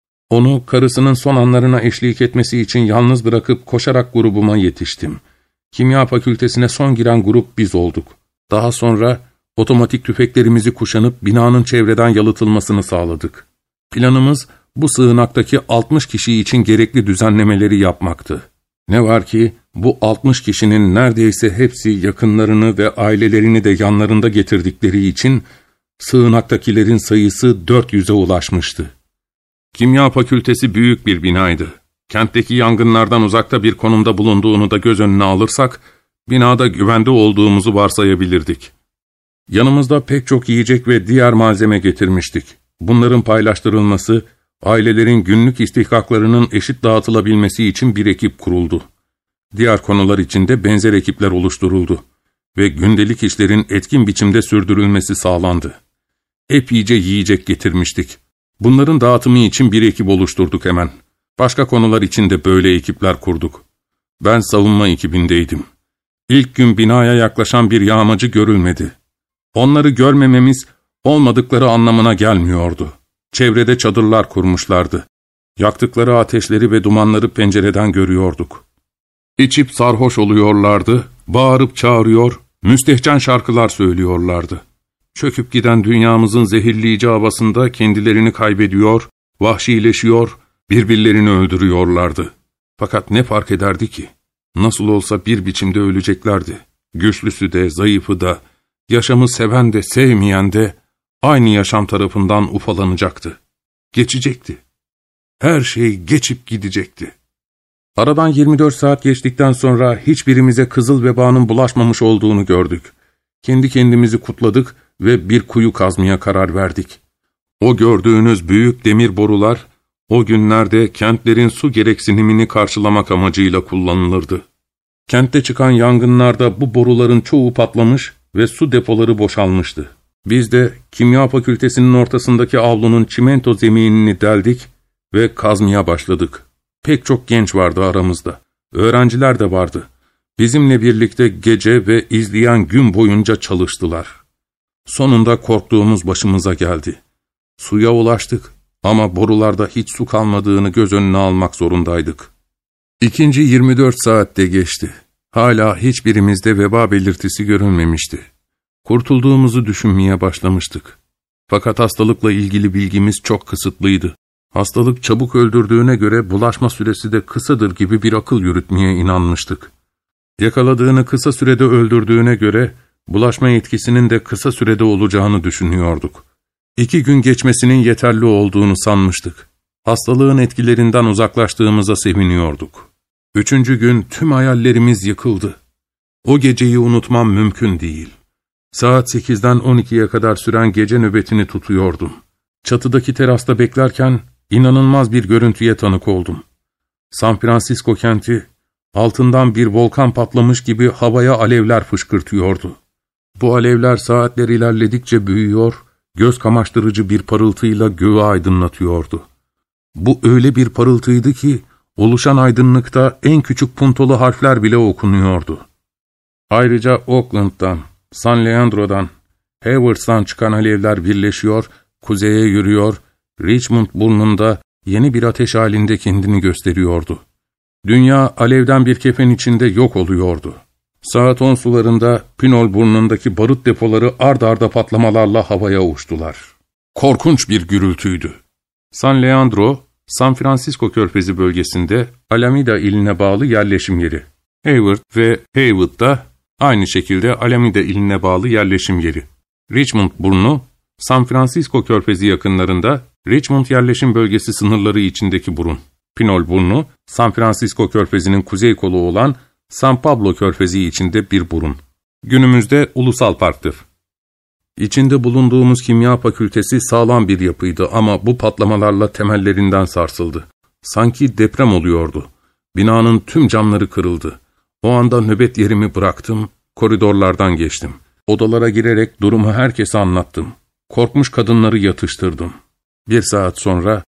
Onu karısının son anlarına eşlik etmesi için yalnız bırakıp koşarak grubuma yetiştim. Kimya fakültesine son giren grup biz olduk. Daha sonra otomatik tüfeklerimizi kuşanıp binanın çevreden yalıtılmasını sağladık. Planımız bu sığınaktaki altmış kişi için gerekli düzenlemeleri yapmaktı. Ne var ki bu altmış kişinin neredeyse hepsi yakınlarını ve ailelerini de yanlarında getirdikleri için sığınaktakilerin sayısı dört yüze ulaşmıştı. Kimya fakültesi büyük bir binaydı. Kentteki yangınlardan uzakta bir konumda bulunduğunu da göz önüne alırsak, binada güvende olduğumuzu varsayabilirdik. Yanımızda pek çok yiyecek ve diğer malzeme getirmiştik. Bunların paylaştırılması, ailelerin günlük istihkaklarının eşit dağıtılabilmesi için bir ekip kuruldu. Diğer konular için de benzer ekipler oluşturuldu ve gündelik işlerin etkin biçimde sürdürülmesi sağlandı. Epeyce yiyecek getirmiştik. Bunların dağıtımı için bir ekip oluşturduk hemen. Başka konular için de böyle ekipler kurduk. Ben savunma ekibindeydim. İlk gün binaya yaklaşan bir yağmacı görülmedi. Onları görmememiz olmadıkları anlamına gelmiyordu. Çevrede çadırlar kurmuşlardı. Yaktıkları ateşleri ve dumanları pencereden görüyorduk. İçip sarhoş oluyorlardı, bağırıp çağırıyor, müstehcen şarkılar söylüyorlardı. Çöküp giden dünyamızın zehirleyici havasında kendilerini kaybediyor, vahşileşiyor, birbirlerini öldürüyorlardı. Fakat ne fark ederdi ki? Nasıl olsa bir biçimde öleceklerdi. Güçlüsü de, zayıfı da, yaşamı seven de, sevmeyen de aynı yaşam tarafından ufalanacaktı. Geçecekti. Her şey geçip gidecekti. Aradan yirmi dört saat geçtikten sonra hiçbirimize kızıl vebanın bulaşmamış olduğunu gördük. Kendi kendimizi kutladık ve bir kuyu kazmaya karar verdik. O gördüğünüz büyük demir borular, o günlerde kentlerin su gereksinimini karşılamak amacıyla kullanılırdı. Kentte çıkan yangınlarda bu boruların çoğu patlamış ve su depoları boşalmıştı. Biz de kimya fakültesinin ortasındaki avlunun çimento zeminini deldik ve kazmaya başladık. Pek çok genç vardı aramızda. Öğrenciler de vardı. Bizimle birlikte gece ve izleyen gün boyunca çalıştılar. Sonunda korktuğumuz başımıza geldi. Suya ulaştık ama borularda hiç su kalmadığını göz önüne almak zorundaydık. İkinci yirmi dört saatte geçti. Hala hiçbirimizde veba belirtisi görülmemişti. Kurtulduğumuzu düşünmeye başlamıştık. Fakat hastalıkla ilgili bilgimiz çok kısıtlıydı. Hastalık çabuk öldürdüğüne göre bulaşma süresi de kısadır gibi bir akıl yürütmeye inanmıştık. Yakaladığını kısa sürede öldürdüğüne göre bulaşma etkisinin de kısa sürede olacağını düşünüyorduk. İki gün geçmesinin yeterli olduğunu sanmıştık. Hastalığın etkilerinden uzaklaştığımıza seviniyorduk. Üçüncü gün tüm hayallerimiz yıkıldı. O geceyi unutmam mümkün değil. Saat sekizden on ikiye kadar süren gece nöbetini tutuyordum. Çatıdaki terasta beklerken inanılmaz bir görüntüye tanık oldum. San Francisco kenti, altından bir volkan patlamış gibi havaya alevler fışkırtıyordu. Bu alevler saatler ilerledikçe büyüyor, göz kamaştırıcı bir parıltıyla göğü aydınlatıyordu. Bu öyle bir parıltıydı ki, oluşan aydınlıkta en küçük puntolu harfler bile okunuyordu. Ayrıca Oakland'dan, San Leandro'dan, Haywards'tan çıkan alevler birleşiyor, kuzeye yürüyor, Richmond burnunda yeni bir ateş halinde kendini gösteriyordu. Dünya alevden bir kefen içinde yok oluyordu. Saat on sularında Pinol burnundaki barut depoları ard arda patlamalarla havaya uçtular. Korkunç bir gürültüydü. San Leandro, San Francisco Körfezi bölgesinde Alameda iline bağlı yerleşim yeri. Hayward ve Haywood da aynı şekilde Alameda iline bağlı yerleşim yeri. Richmond burnu, San Francisco Körfezi yakınlarında Richmond yerleşim bölgesi sınırları içindeki burun. Pinol burnu, San Francisco Körfezi'nin kuzey kolu olan San Pablo Körfezi içinde bir burun. Günümüzde ulusal parktır. İçinde bulunduğumuz kimya fakültesi sağlam bir yapıydı ama bu patlamalarla temellerinden sarsıldı. Sanki deprem oluyordu. Binanın tüm camları kırıldı. O anda nöbet yerimi bıraktım, koridorlardan geçtim. Odalara girerek durumu herkese anlattım. Korkmuş kadınları yatıştırdım. Bir saat sonra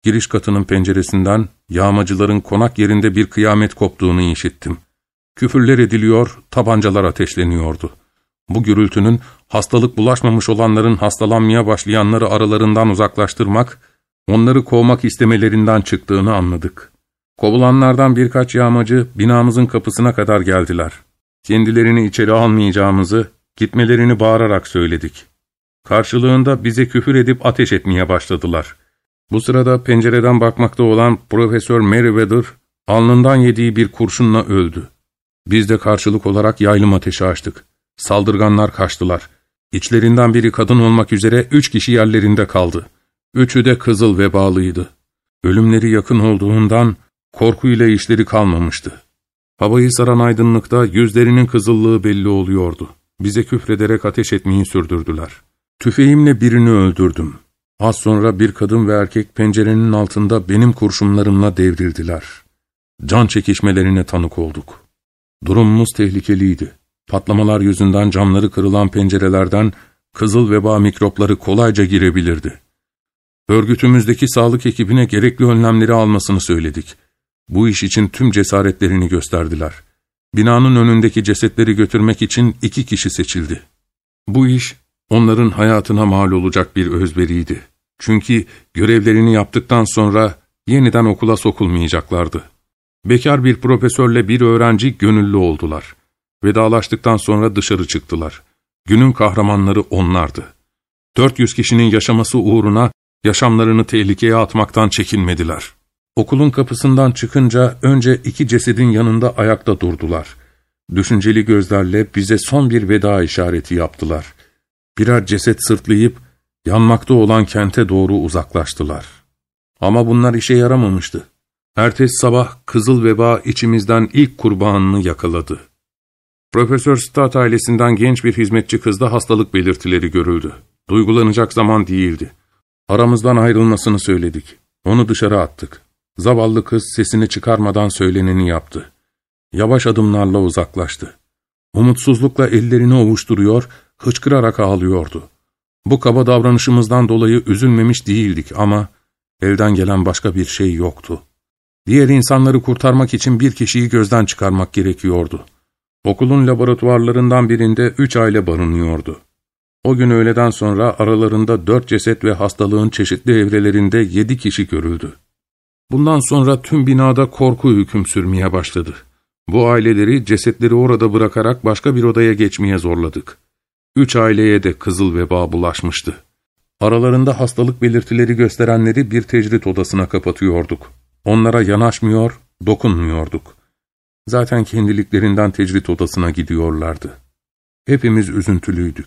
Giriş katının penceresinden yağmacıların konak yerinde bir kıyamet koptuğunu işittim. Küfürler ediliyor, tabancalar ateşleniyordu. Bu gürültünün hastalık bulaşmamış olanların hastalanmaya başlayanları aralarından uzaklaştırmak, onları kovmak istemelerinden çıktığını anladık. Kovulanlardan birkaç yağmacı binamızın kapısına kadar geldiler. Kendilerini içeri almayacağımızı, gitmelerini bağırarak söyledik. Karşılığında bize küfür edip ateş etmeye başladılar. Bu sırada pencereden bakmakta olan Profesör Merriweather, alnından yediği bir kurşunla öldü. Biz de karşılık olarak yaylım ateşi açtık. Saldırganlar kaçtılar. İçlerinden biri kadın olmak üzere üç kişi yerlerinde kaldı. Üçü de kızıl vebalıydı. Ölümleri yakın olduğundan korkuyla işleri kalmamıştı. Havayı saran aydınlıkta yüzlerinin kızıllığı belli oluyordu. Bize küfrederek ateş etmeyi sürdürdüler. Tüfeğimle birini öldürdüm. Az sonra bir kadın ve erkek pencerenin altında benim kurşunlarımla devrildiler. Can çekişmelerine tanık olduk. Durumumuz tehlikeliydi. Patlamalar yüzünden camları kırılan pencerelerden kızıl veba mikropları kolayca girebilirdi. Örgütümüzdeki sağlık ekibine gerekli önlemleri almasını söyledik. Bu iş için tüm cesaretlerini gösterdiler. Binanın önündeki cesetleri götürmek için iki kişi seçildi. Bu iş onların hayatına mal olacak bir özveriydi. Çünkü görevlerini yaptıktan sonra yeniden okula sokulmayacaklardı. Bekar bir profesörle bir öğrenci gönüllü oldular. Vedalaştıktan sonra dışarı çıktılar. Günün kahramanları onlardı. dört yüz kişinin yaşaması uğruna yaşamlarını tehlikeye atmaktan çekinmediler. Okulun kapısından çıkınca önce iki cesedin yanında ayakta durdular. Düşünceli gözlerle bize son bir veda işareti yaptılar. Birer ceset sırtlayıp yanmakta olan kente doğru uzaklaştılar. Ama bunlar işe yaramamıştı. Ertesi sabah kızıl veba içimizden ilk kurbanını yakaladı. Profesör Stott ailesinden genç bir hizmetçi kızda hastalık belirtileri görüldü. Duygulanacak zaman değildi. Aramızdan ayrılmasını söyledik. Onu dışarı attık. Zavallı kız sesini çıkarmadan söyleneni yaptı. Yavaş adımlarla uzaklaştı. Umutsuzlukla ellerini ovuşturuyor, hıçkırarak ağlıyordu. Bu kaba davranışımızdan dolayı üzülmemiş değildik ama elden gelen başka bir şey yoktu. Diğer insanları kurtarmak için bir kişiyi gözden çıkarmak gerekiyordu. Okulun laboratuvarlarından birinde üç aile barınıyordu. O gün öğleden sonra aralarında dört ceset ve hastalığın çeşitli evrelerinde yedi kişi görüldü. Bundan sonra tüm binada korku hüküm sürmeye başladı. Bu aileleri cesetleri orada bırakarak başka bir odaya geçmeye zorladık. Üç aileye de kızıl veba bulaşmıştı. Aralarında hastalık belirtileri gösterenleri bir tecrit odasına kapatıyorduk. Onlara yanaşmıyor, dokunmuyorduk. Zaten kendiliklerinden tecrit odasına gidiyorlardı. Hepimiz üzüntülüydük.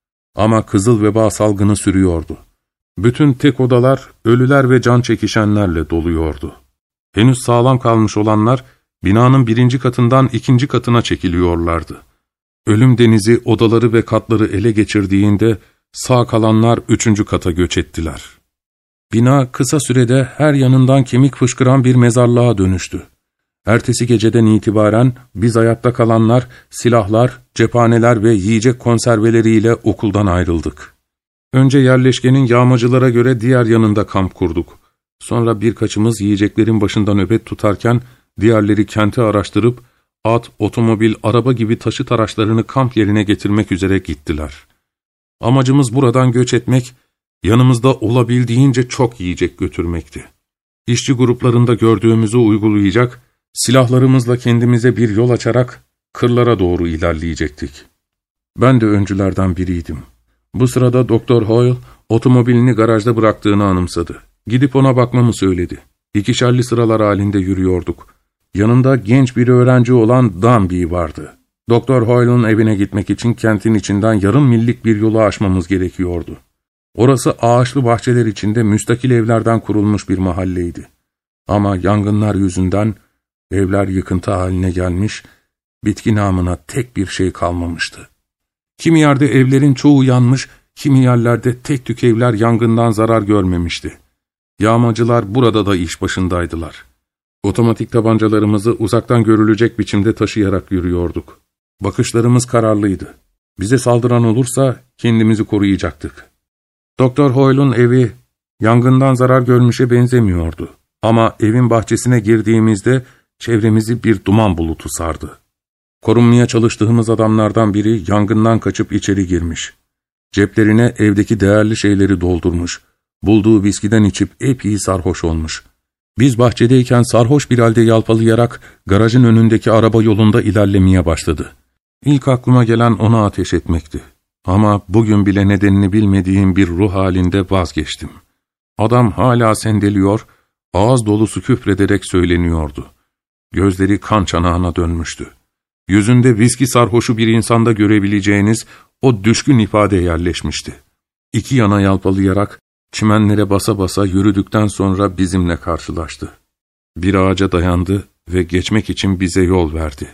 Ama kızıl veba salgını sürüyordu. Bütün tek odalar ölüler ve can çekişenlerle doluyordu. Henüz sağlam kalmış olanlar binanın birinci katından ikinci katına çekiliyorlardı. Ölüm denizi odaları ve katları ele geçirdiğinde sağ kalanlar üçüncü kata göç ettiler. Bina kısa sürede her yanından kemik fışkıran bir mezarlığa dönüştü. Ertesi geceden itibaren biz hayatta kalanlar silahlar, cephaneler ve yiyecek konserveleriyle okuldan ayrıldık. Önce yerleşkenin yağmacılara göre diğer yanında kamp kurduk. Sonra birkaçımız yiyeceklerin başında nöbet tutarken diğerleri kenti araştırıp at, otomobil, araba gibi taşıt araçlarını kamp yerine getirmek üzere gittiler. Amacımız buradan göç etmek, yanımızda olabildiğince çok yiyecek götürmekti. İşçi gruplarında gördüğümüzü uygulayacak, silahlarımızla kendimize bir yol açarak kırlara doğru ilerleyecektik. Ben de öncülerden biriydim. Bu sırada Doktor Hoyle otomobilini garajda bıraktığını anımsadı. Gidip ona bakmamı söyledi. İkişerli sıralar halinde yürüyorduk. Yanında genç bir öğrenci olan Danby vardı. Doktor Hoyle'un evine gitmek için kentin içinden yarım millik bir yolu aşmamız gerekiyordu. Orası ağaçlı bahçeler içinde müstakil evlerden kurulmuş bir mahalleydi. Ama yangınlar yüzünden evler yıkıntı haline gelmiş, bitki namına tek bir şey kalmamıştı. Kimi yerde evlerin çoğu yanmış, kimi yerlerde tek tük evler yangından zarar görmemişti. Yağmacılar burada da iş başındaydılar. Otomatik tabancalarımızı uzaktan görülecek biçimde taşıyarak yürüyorduk. Bakışlarımız kararlıydı. Bize saldıran olursa kendimizi koruyacaktık. Doktor Hoyle'un evi Yangından zarar görmüşe benzemiyordu. Ama evin bahçesine girdiğimizde çevremizi bir duman bulutu sardı. Korunmaya çalıştığımız adamlardan biri yangından kaçıp içeri girmiş. Ceplerine evdeki değerli şeyleri doldurmuş. Bulduğu viskiden içip epey sarhoş olmuş. Biz bahçedeyken sarhoş bir halde yalpalayarak garajın önündeki araba yolunda ilerlemeye başladı. İlk aklıma gelen ona ateş etmekti. Ama bugün bile nedenini bilmediğim bir ruh halinde vazgeçtim. Adam hala sendeliyor, ağız dolusu küfrederek söyleniyordu. Gözleri kan çanağına dönmüştü. Yüzünde viski sarhoşu bir insanda görebileceğiniz o düşkün ifade yerleşmişti. İki yana yalpalayarak çimenlere basa basa yürüdükten sonra bizimle karşılaştı. Bir ağaca dayandı ve geçmek için bize yol verdi.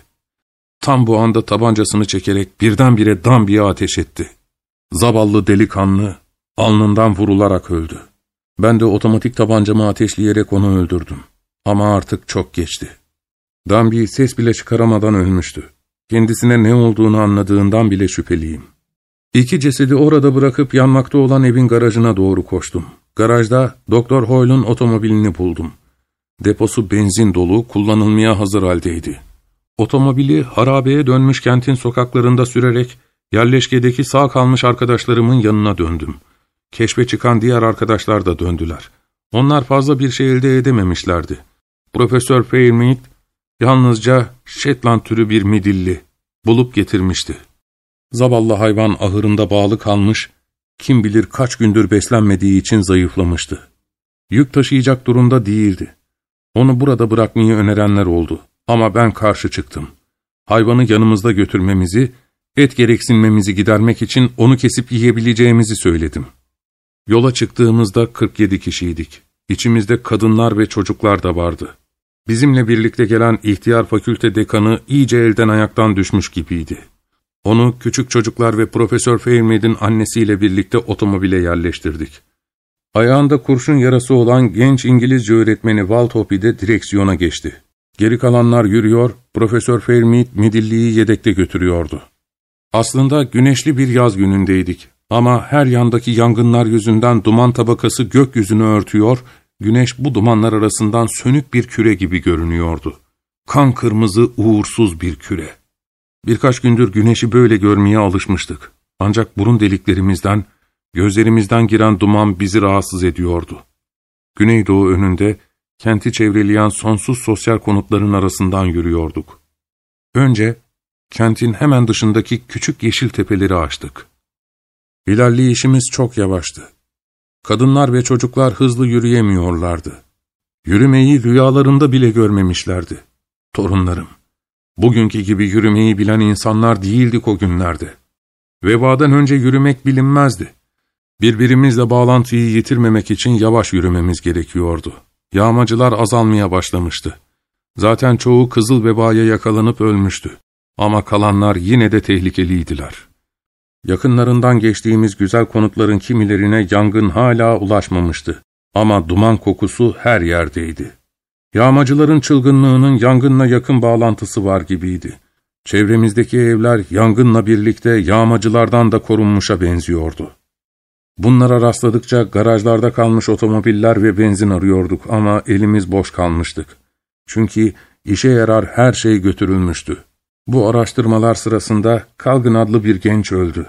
Tam bu anda tabancasını çekerek birdenbire dambiye ateş etti. Zavallı delikanlı alnından vurularak öldü. Ben de otomatik tabancamı ateşleyerek onu öldürdüm. Ama artık çok geçti. Dambi ses bile çıkaramadan ölmüştü. Kendisine ne olduğunu anladığından bile şüpheliyim. İki cesedi orada bırakıp yanmakta olan evin garajına doğru koştum. Garajda Doktor Hoyle'un otomobilini buldum. Deposu benzin dolu, kullanılmaya hazır haldeydi. Otomobili harabeye dönmüş kentin sokaklarında sürerek yerleşkedeki sağ kalmış arkadaşlarımın yanına döndüm. Keşfe çıkan diğer arkadaşlar da döndüler. Onlar fazla bir şey elde edememişlerdi. Profesör Fairmead yalnızca Shetland türü bir midilli bulup getirmişti. Zavallı hayvan ahırında bağlı kalmış, kim bilir kaç gündür beslenmediği için zayıflamıştı. Yük taşıyacak durumda değildi. Onu burada bırakmayı önerenler oldu. Ama ben karşı çıktım. Hayvanı yanımızda götürmemizi, et gereksinmemizi gidermek için onu kesip yiyebileceğimizi söyledim. Yola çıktığımızda kırk yedi kişiydik. İçimizde kadınlar ve çocuklar da vardı. Bizimle birlikte gelen ihtiyar fakülte dekanı iyice elden ayaktan düşmüş gibiydi. Onu küçük çocuklar ve Profesör Fairmead'in annesiyle birlikte otomobile yerleştirdik. Ayağında kurşun yarası olan genç İngilizce öğretmeni Walthopi de direksiyona geçti. Geri kalanlar yürüyor, Profesör Fairmead midilliyi yedekte götürüyordu. Aslında güneşli bir yaz günündeydik ama her yandaki yangınlar yüzünden duman tabakası gökyüzünü örtüyor, güneş bu dumanlar arasından sönük bir küre gibi görünüyordu. Kan kırmızı, uğursuz bir küre. Birkaç gündür güneşi böyle görmeye alışmıştık. Ancak burun deliklerimizden, gözlerimizden giren duman bizi rahatsız ediyordu. Güneydoğu önünde, kenti çevreleyen sonsuz sosyal konutların arasından yürüyorduk. Önce, kentin hemen dışındaki küçük yeşil tepeleri aştık. İlerleyişimiz çok yavaştı. Kadınlar ve çocuklar hızlı yürüyemiyorlardı. Yürümeyi rüyalarında bile görmemişlerdi. Torunlarım, bugünkü gibi yürümeyi bilen insanlar değildik o günlerde. Vebadan önce yürümek bilinmezdi. Birbirimizle bağlantıyı yitirmemek için yavaş yürümemiz gerekiyordu. Yağmacılar azalmaya başlamıştı. Zaten çoğu kızıl vebaya yakalanıp ölmüştü. Ama kalanlar yine de tehlikeliydiler. Yakınlarından geçtiğimiz güzel konutların kimilerine yangın hala ulaşmamıştı. Ama duman kokusu her yerdeydi. Yağmacıların çılgınlığının yangınla yakın bağlantısı var gibiydi. Çevremizdeki evler yangınla birlikte yağmacılardan da korunmuşa benziyordu. Bunlara rastladıkça garajlarda kalmış otomobiller ve benzin arıyorduk ama elimiz boş kalmıştık. Çünkü işe yarar her şey götürülmüştü. Bu araştırmalar sırasında Kalgın adlı bir genç öldü.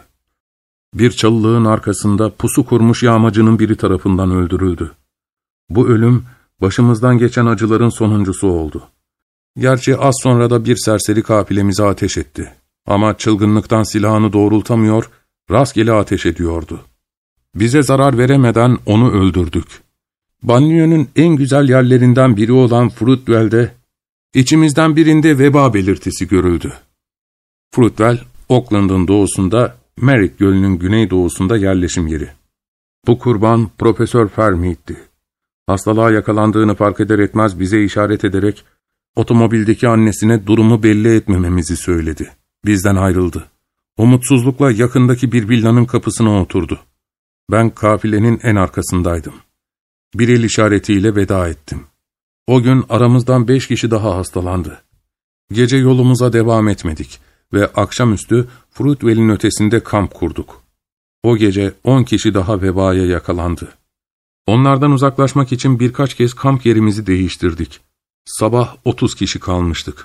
Bir çalılığın arkasında pusu kurmuş yağmacının biri tarafından öldürüldü. Bu ölüm başımızdan geçen acıların sonuncusu oldu. Gerçi az sonra da bir serseri kafilemize ateş etti. Ama çılgınlıktan silahını doğrultamıyor, rastgele ateş ediyordu. Bize zarar veremeden onu öldürdük. Banliyönün en güzel yerlerinden biri olan Fruitvale'de, içimizden birinde veba belirtisi görüldü. Fruitvale, Oakland'ın doğusunda, Merritt Gölü'nün güneydoğusunda yerleşim yeri. Bu kurban Profesör Fairmead'ti. Hastalığa yakalandığını fark eder etmez bize işaret ederek, otomobildeki annesine durumu belli etmememizi söyledi. Bizden ayrıldı. Umutsuzlukla yakındaki bir villanın kapısına oturdu. Ben kafilenin en arkasındaydım. Bir el işaretiyle veda ettim. O gün aramızdan beş kişi daha hastalandı. Gece yolumuza devam etmedik ve akşamüstü Fruitvale'in ötesinde kamp kurduk. O gece on kişi daha vebaya yakalandı. Onlardan uzaklaşmak için birkaç kez kamp yerimizi değiştirdik. Sabah otuz kişi kalmıştık.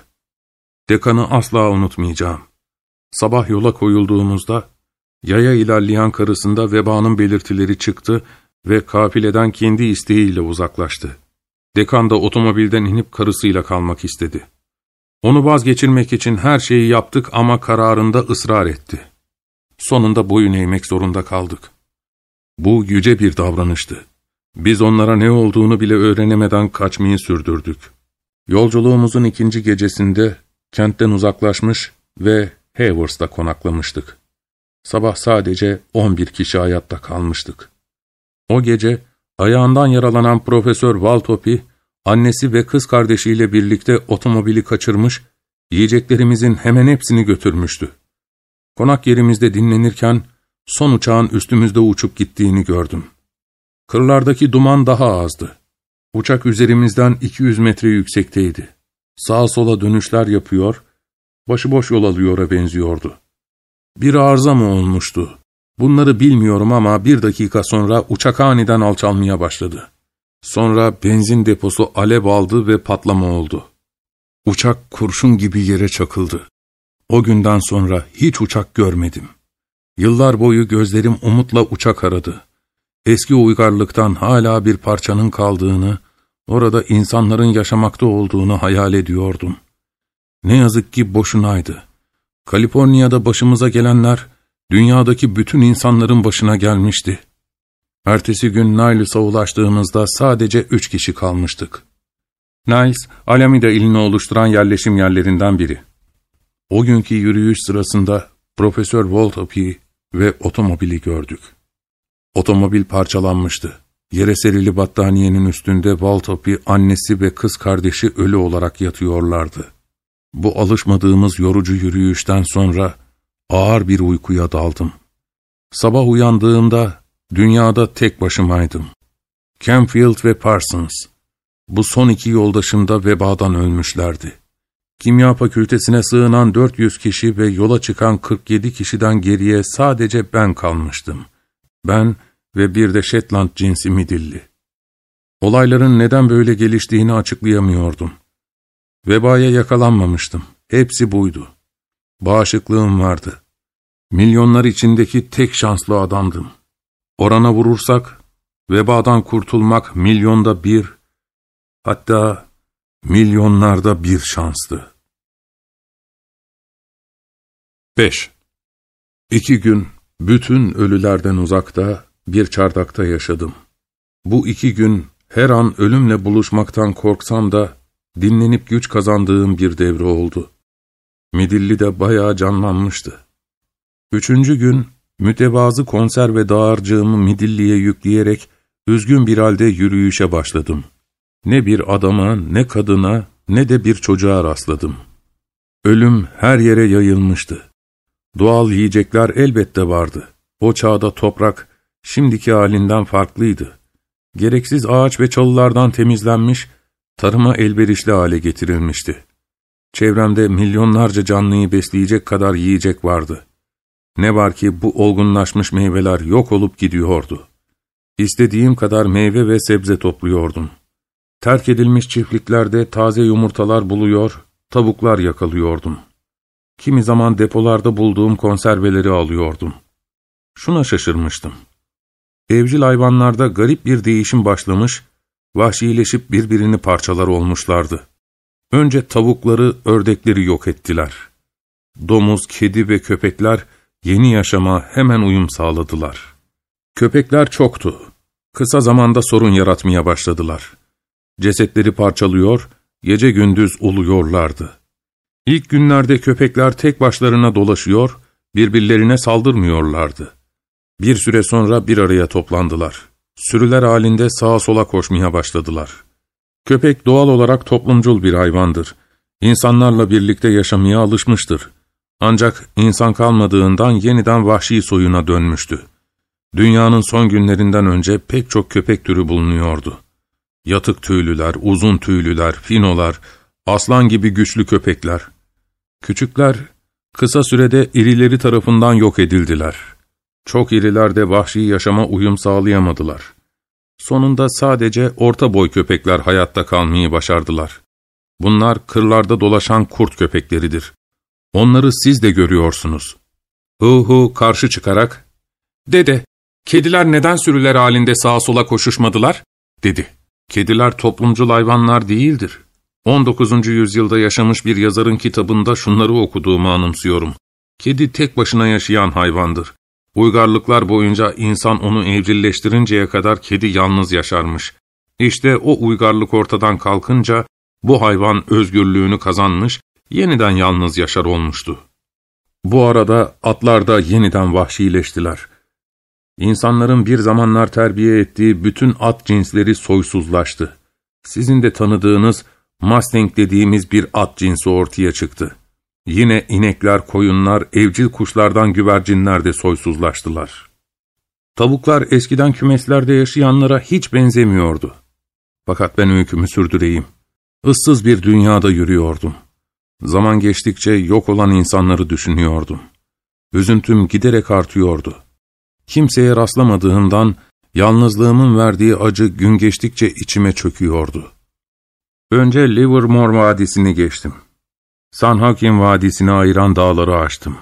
Dekanı asla unutmayacağım. Sabah yola koyulduğumuzda, yaya ilerleyen karısında vebanın belirtileri çıktı ve kafileden kendi isteğiyle uzaklaştı. Dekan da otomobilden inip karısıyla kalmak istedi. Onu vazgeçirmek için her şeyi yaptık ama kararında ısrar etti. Sonunda boyun eğmek zorunda kaldık. Bu yüce bir davranıştı. Biz onlara ne olduğunu bile öğrenemeden kaçmayı sürdürdük. Yolculuğumuzun ikinci gecesinde kentten uzaklaşmış ve Havers'ta konaklamıştık. Sabah sadece on bir kişi hayatta kalmıştık. O gece ayağından yaralanan Profesör Waltopy, annesi ve kız kardeşiyle birlikte otomobili kaçırmış, yiyeceklerimizin hemen hepsini götürmüştü. Konak yerimizde dinlenirken son uçağın üstümüzde uçup gittiğini gördüm. Kırlardaki duman daha azdı. Uçak üzerimizden iki yüz metre yüksekteydi. Sağa sola dönüşler yapıyor, başıboş yol alıyora benziyordu. Bir arıza mı olmuştu? Bunları bilmiyorum ama bir dakika sonra uçak aniden alçalmaya başladı. Sonra benzin deposu alev aldı ve patlama oldu. Uçak kurşun gibi yere çakıldı. O günden sonra hiç uçak görmedim. Yıllar boyu gözlerim umutla uçak aradı. Eski uygarlıktan hala bir parçanın kaldığını, orada insanların yaşamakta olduğunu hayal ediyordum. Ne yazık ki boşunaydı. Kaliforniya'da başımıza gelenler, dünyadaki bütün insanların başına gelmişti. Ertesi gün Niles'a ulaştığımızda sadece üç kişi kalmıştık. Niles, Alameda ilini oluşturan yerleşim yerlerinden biri. O günkü yürüyüş sırasında Profesör Waltopy ve otomobili gördük. Otomobil parçalanmıştı. Yere serili battaniyenin üstünde Waltopy, annesi ve kız kardeşi ölü olarak yatıyorlardı. Bu alışmadığımız yorucu yürüyüşten sonra ağır bir uykuya daldım. Sabah uyandığımda dünyada tek başımaydım. Canfield ve Parsons. Bu son iki yoldaşım da vebadan ölmüşlerdi. Kimya fakültesine sığınan dört yüz kişi ve yola çıkan kırk yedi kişiden geriye sadece ben kalmıştım. Ben ve bir de Shetland cinsi midilli. Olayların neden böyle geliştiğini açıklayamıyordum. Vebaya yakalanmamıştım. Hepsi buydu. Bağışıklığım vardı. Milyonlar içindeki tek şanslı adamdım. Orana vurursak, vebadan kurtulmak milyonda bir, hatta milyonlarda bir şanstı. beş. İki gün bütün ölülerden uzakta bir çardakta yaşadım. Bu iki gün her an ölümle buluşmaktan korksam da dinlenip güç kazandığım bir devre oldu. Midilli de bayağı canlanmıştı. Üçüncü gün mütevazı konserve dağarcığımı Midilli'ye yükleyerek üzgün bir halde yürüyüşe başladım. Ne bir adama, ne kadına, ne de bir çocuğa rastladım. Ölüm her yere yayılmıştı. Doğal yiyecekler elbette vardı. O çağda toprak şimdiki halinden farklıydı. Gereksiz ağaç ve çalılardan temizlenmiş, tarıma elverişli hale getirilmişti. Çevremde milyonlarca canlıyı besleyecek kadar yiyecek vardı. Ne var ki bu olgunlaşmış meyveler yok olup gidiyordu. İstediğim kadar meyve ve sebze topluyordum. Terk edilmiş çiftliklerde taze yumurtalar buluyor, tavuklar yakalıyordum. Kimi zaman depolarda bulduğum konserveleri alıyordum. Şuna şaşırmıştım. Evcil hayvanlarda garip bir değişim başlamış, vahşileşip birbirini parçalar olmuşlardı. Önce tavukları, ördekleri yok ettiler. Domuz, kedi ve köpekler yeni yaşama hemen uyum sağladılar. Köpekler çoktu. Kısa zamanda sorun yaratmaya başladılar. Cesetleri parçalıyor, gece gündüz uluyorlardı. İlk günlerde köpekler tek başlarına dolaşıyor, birbirlerine saldırmıyorlardı. Bir süre sonra bir araya toplandılar. Sürüler halinde sağa sola koşmaya başladılar. Köpek doğal olarak toplumcul bir hayvandır. İnsanlarla birlikte yaşamaya alışmıştır. Ancak insan kalmadığından yeniden vahşi soyuna dönmüştü. Dünyanın son günlerinden önce pek çok köpek türü bulunuyordu. Yatık tüylüler, uzun tüylüler, finolar, aslan gibi güçlü köpekler. Küçükler, kısa sürede irileri tarafından yok edildiler. Çok iriler de vahşi yaşama uyum sağlayamadılar. Sonunda sadece orta boy köpekler hayatta kalmayı başardılar. Bunlar kırlarda dolaşan kurt köpekleridir. Onları siz de görüyorsunuz. Hu hu karşı çıkarak, ''Dede, kediler neden sürüler halinde sağa sola koşuşmadılar?'' dedi. ''Kediler toplumcul hayvanlar değildir. on dokuzuncu yüzyılda yaşamış bir yazarın kitabında şunları okuduğumu anımsıyorum. Kedi tek başına yaşayan hayvandır. Uygarlıklar boyunca insan onu evcilleştirinceye kadar kedi yalnız yaşarmış. İşte o uygarlık ortadan kalkınca bu hayvan özgürlüğünü kazanmış, yeniden yalnız yaşar olmuştu. Bu arada atlar da yeniden vahşileştiler. İnsanların bir zamanlar terbiye ettiği bütün at cinsleri soysuzlaştı. Sizin de tanıdığınız Mustang dediğimiz bir at cinsi ortaya çıktı. Yine inekler, koyunlar, evcil kuşlardan güvercinler de soysuzlaştılar. Tavuklar eskiden kümeslerde yaşayanlara hiç benzemiyordu. Fakat ben öykümü sürdüreyim. Issız bir dünyada yürüyordum. Zaman geçtikçe yok olan insanları düşünüyordum. Üzüntüm giderek artıyordu. Kimseye rastlamadığımdan yalnızlığımın verdiği acı gün geçtikçe içime çöküyordu. Önce Livermore Vadisi'ni geçtim. Sanhakin Vadisi'ni ayıran dağları aştım.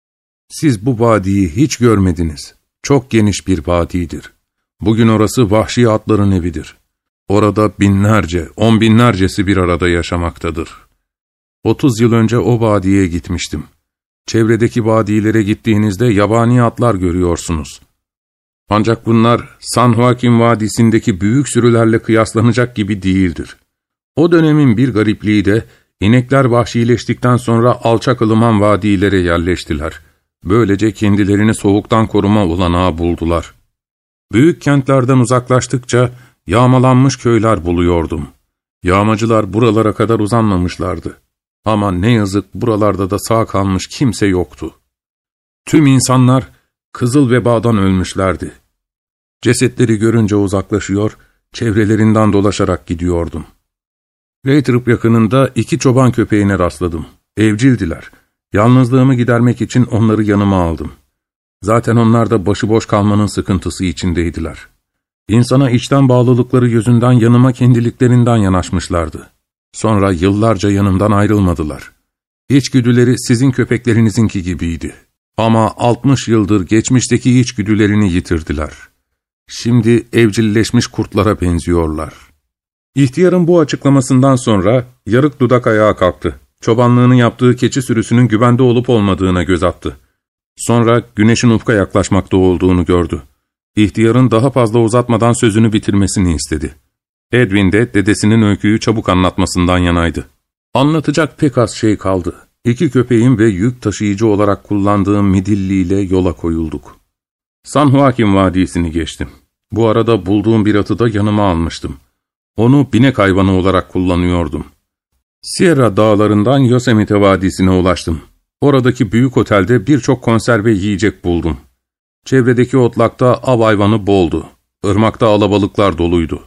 Siz bu vadiyi hiç görmediniz. Çok geniş bir vadidir. Bugün orası vahşi atların evidir. Orada binlerce, on binlercesi bir arada yaşamaktadır. Otuz yıl önce o vadiye gitmiştim. Çevredeki vadilere gittiğinizde yabani atlar görüyorsunuz. Ancak bunlar San Joaquin Vadisi'ndeki büyük sürülerle kıyaslanacak gibi değildir. O dönemin bir garipliği de inekler vahşileştikten sonra alçak ılıman vadilere yerleştiler. Böylece kendilerini soğuktan koruma olanağı buldular. Büyük kentlerden uzaklaştıkça yağmalanmış köyler buluyordum. Yağmacılar buralara kadar uzanmamışlardı. Ama ne yazık buralarda da sağ kalmış kimse yoktu. Tüm insanlar kızıl vebadan ölmüşlerdi. Cesetleri görünce uzaklaşıyor, çevrelerinden dolaşarak gidiyordum. Lathrop yakınında iki çoban köpeğine rastladım. Evcildiler. Yalnızlığımı gidermek için onları yanıma aldım. Zaten onlar da başıboş kalmanın sıkıntısı içindeydiler. İnsana içten bağlılıkları yüzünden yanıma kendiliklerinden yanaşmışlardı. Sonra yıllarca yanımdan ayrılmadılar. İçgüdüleri sizin köpeklerinizinki gibiydi. Ama altmış yıldır geçmişteki içgüdülerini yitirdiler. Şimdi evcilleşmiş kurtlara benziyorlar. İhtiyarın bu açıklamasından sonra yarık dudak ayağa kalktı. Çobanlığını yaptığı keçi sürüsünün güvende olup olmadığına göz attı. Sonra güneşin ufka yaklaşmakta olduğunu gördü. İhtiyarın daha fazla uzatmadan sözünü bitirmesini istedi. Edwin de dedesinin öyküyü çabuk anlatmasından yanaydı. Anlatacak pek az şey kaldı. İki köpeğim ve yük taşıyıcı olarak kullandığım midilliyle yola koyulduk. San Joaquin Vadisi'ni geçtim. Bu arada bulduğum bir atı da yanıma almıştım. Onu binek hayvanı olarak kullanıyordum. Sierra dağlarından Yosemite Vadisi'ne ulaştım. Oradaki büyük otelde birçok konserve yiyecek buldum. Çevredeki otlakta av hayvanı boldu. Irmakta alabalıklar doluydu.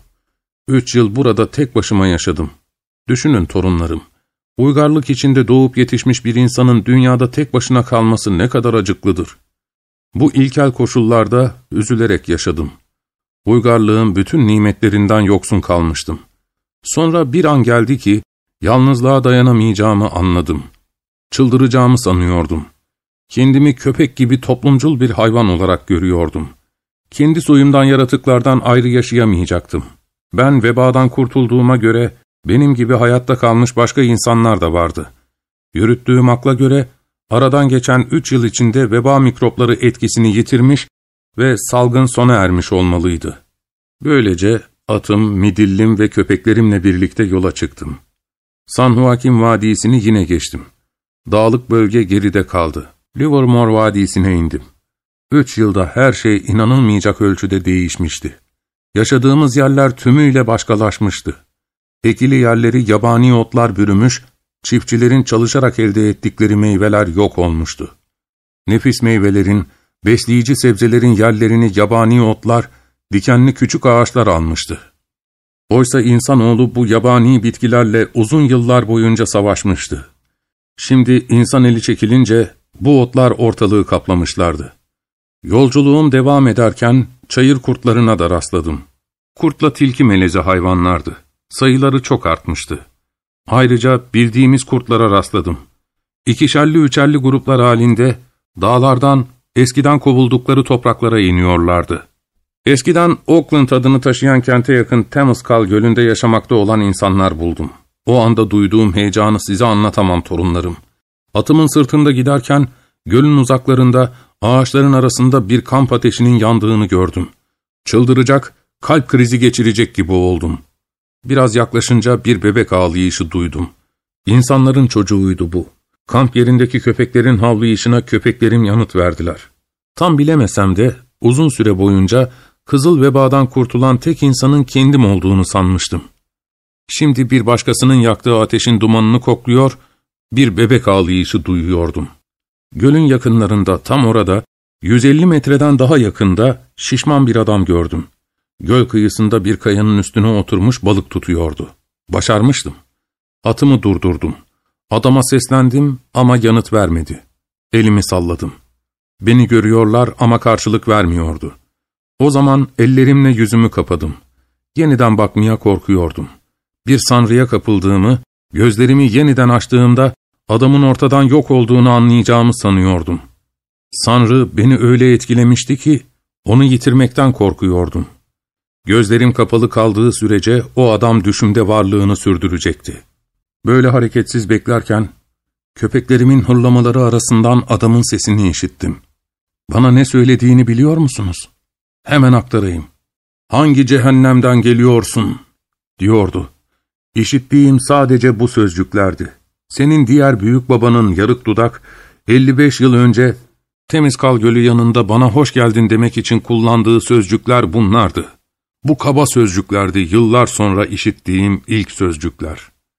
Üç yıl burada tek başıma yaşadım. Düşünün torunlarım. Uygarlık içinde doğup yetişmiş bir insanın dünyada tek başına kalması ne kadar acıklıdır. Bu ilkel koşullarda üzülerek yaşadım. Uygarlığın bütün nimetlerinden yoksun kalmıştım. Sonra bir an geldi ki, yalnızlığa dayanamayacağımı anladım. Çıldıracağımı sanıyordum. Kendimi köpek gibi toplumcul bir hayvan olarak görüyordum. Kendi soyumdan yaratıklardan ayrı yaşayamayacaktım. Ben vebadan kurtulduğuma göre, benim gibi hayatta kalmış başka insanlar da vardı. Yürüttüğüm akla göre, aradan geçen üç yıl içinde veba mikropları etkisini yitirmiş ve salgın sona ermiş olmalıydı. Böylece atım, midillim ve köpeklerimle birlikte yola çıktım. San Joaquin Vadisi'ni yine geçtim. Dağlık bölge geride kaldı. Livermore Vadisi'ne indim. Üç yılda her şey inanılmayacak ölçüde değişmişti. Yaşadığımız yerler tümüyle başkalaşmıştı. Ekili yerleri yabani otlar bürümüş, çiftçilerin çalışarak elde ettikleri meyveler yok olmuştu. Nefis meyvelerin, besleyici sebzelerin yerlerini yabani otlar, dikenli küçük ağaçlar almıştı. Oysa insanoğlu bu yabani bitkilerle uzun yıllar boyunca savaşmıştı. Şimdi insan eli çekilince bu otlar ortalığı kaplamışlardı. Yolculuğum devam ederken çayır kurtlarına da rastladım. Kurtla tilki melezi hayvanlardı. Sayıları çok artmıştı. Ayrıca bildiğimiz kurtlara rastladım. İkişerli üçerli gruplar halinde dağlardan eskiden kovuldukları topraklara iniyorlardı. Eskiden Oakland adını taşıyan kente yakın Temescal Gölü'nde yaşamakta olan insanlar buldum. O anda duyduğum heyecanı size anlatamam torunlarım. Atımın sırtında giderken gölün uzaklarında ağaçların arasında bir kamp ateşinin yandığını gördüm. Çıldıracak, kalp krizi geçirecek gibi oldum. Biraz yaklaşınca bir bebek ağlayışı duydum. İnsanların çocuğuydu bu. Kamp yerindeki köpeklerin havlayışına köpeklerim yanıt verdiler. Tam bilemesem de uzun süre boyunca kızıl vebadan kurtulan tek insanın kendim olduğunu sanmıştım. Şimdi bir başkasının yaktığı ateşin dumanını kokluyor, bir bebek ağlayışı duyuyordum. Gölün yakınlarında, tam orada, yüz elli metreden daha yakında şişman bir adam gördüm. Göl kıyısında bir kayanın üstüne oturmuş balık tutuyordu. Başarmıştım. Atımı durdurdum. Adama seslendim ama yanıt vermedi. Elimi salladım. Beni görüyorlar ama karşılık vermiyordu. O zaman ellerimle yüzümü kapadım. Yeniden bakmaya korkuyordum. Bir sanrıya kapıldığımı, gözlerimi yeniden açtığımda adamın ortadan yok olduğunu anlayacağımı sanıyordum. Sanrı beni öyle etkilemişti ki onu yitirmekten korkuyordum. Gözlerim kapalı kaldığı sürece o adam düşümde varlığını sürdürecekti. Böyle hareketsiz beklerken köpeklerimin hırlamaları arasından adamın sesini işittim. Bana ne söylediğini biliyor musunuz? Hemen aktarayım. "Hangi cehennemden geliyorsun?" diyordu. İşittiğim sadece bu sözcüklerdi. Senin diğer büyük babanın yarık dudak, elli beş yıl önce Temescal Gölü yanında bana hoş geldin demek için kullandığı sözcükler bunlardı. Bu kaba sözcüklerdi yıllar sonra işittiğim ilk sözcükler.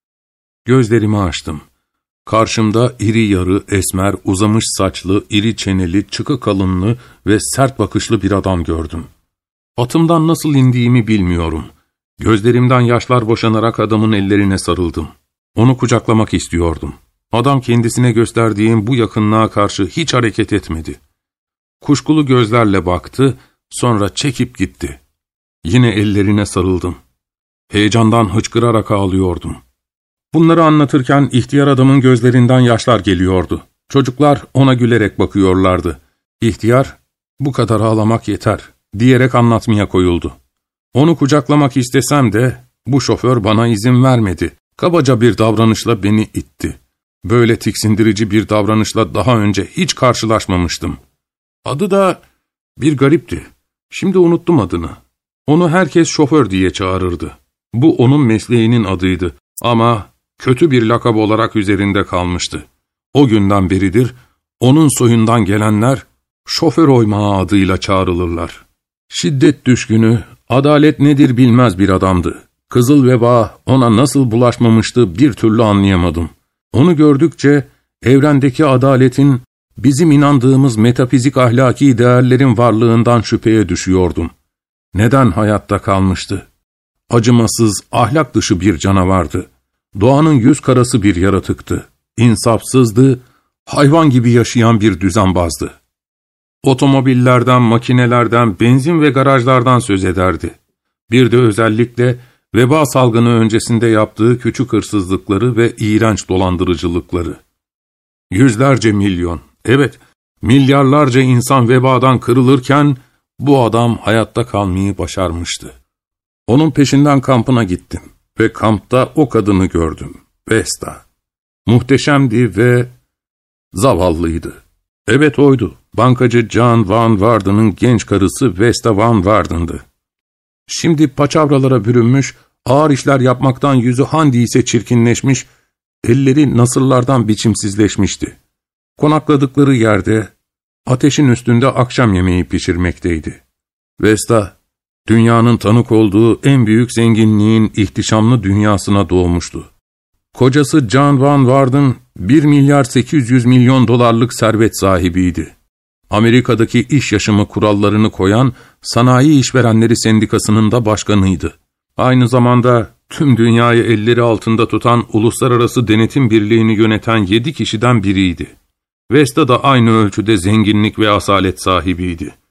Gözlerimi açtım. Karşımda iri yarı, esmer, uzamış saçlı, iri çeneli, çıkı kalınlı ve sert bakışlı bir adam gördüm. Atımdan nasıl indiğimi bilmiyorum. Gözlerimden yaşlar boşanarak adamın ellerine sarıldım. Onu kucaklamak istiyordum. Adam kendisine gösterdiğim bu yakınlığa karşı hiç hareket etmedi. Kuşkulu gözlerle baktı, sonra çekip gitti. Yine ellerine sarıldım. Heyecandan hıçkırarak ağlıyordum. Bunları anlatırken ihtiyar adamın gözlerinden yaşlar geliyordu. Çocuklar ona gülerek bakıyorlardı. İhtiyar, "Bu kadar ağlamak yeter," diyerek anlatmaya koyuldu. Onu kucaklamak istesem de bu şoför bana izin vermedi. Kabaca bir davranışla beni itti. Böyle tiksindirici bir davranışla daha önce hiç karşılaşmamıştım. Adı da bir garipti. Şimdi unuttum adını. Onu herkes şoför diye çağırırdı. Bu onun mesleğinin adıydı ama kötü bir lakap olarak üzerinde kalmıştı. O günden beridir onun soyundan gelenler şoför oymağı adıyla çağrılırlar. Şiddet düşkünü, adalet nedir bilmez bir adamdı. Kızıl veba ona nasıl bulaşmamıştı bir türlü anlayamadım. Onu gördükçe evrendeki adaletin, bizim inandığımız metafizik ahlaki değerlerin varlığından şüpheye düşüyordum. Neden hayatta kalmıştı? Acımasız, ahlak dışı bir canavardı. Doğanın yüz karası bir yaratıktı. İnsafsızdı, hayvan gibi yaşayan bir düzenbazdı. Otomobillerden, makinelerden, benzin ve garajlardan söz ederdi. Bir de özellikle veba salgını öncesinde yaptığı küçük hırsızlıkları ve iğrenç dolandırıcılıkları. Yüzlerce milyon, evet milyarlarca insan vebadan kırılırken bu adam hayatta kalmayı başarmıştı. Onun peşinden kampına gittim ve kampta o kadını gördüm, Vesta. Muhteşemdi ve zavallıydı. Evet oydu, bankacı John Van Warden'ın genç karısı Vesta Van Warden'dı. Şimdi paçavralara bürünmüş, ağır işler yapmaktan yüzü handiyse çirkinleşmiş, elleri nasırlardan biçimsizleşmişti. Konakladıkları yerde, ateşin üstünde akşam yemeği pişirmekteydi. Vesta, dünyanın tanık olduğu en büyük zenginliğin ihtişamlı dünyasına doğmuştu. Kocası John Van Warden, bir milyar sekiz yüz milyon dolarlık servet sahibiydi. Amerika'daki iş yaşamı kurallarını koyan Sanayi İşverenleri Sendikası'nın da başkanıydı. Aynı zamanda tüm dünyayı elleri altında tutan Uluslararası Denetim Birliği'ni yöneten yedi kişiden biriydi. Vesta da aynı ölçüde zenginlik ve asalet sahibiydi.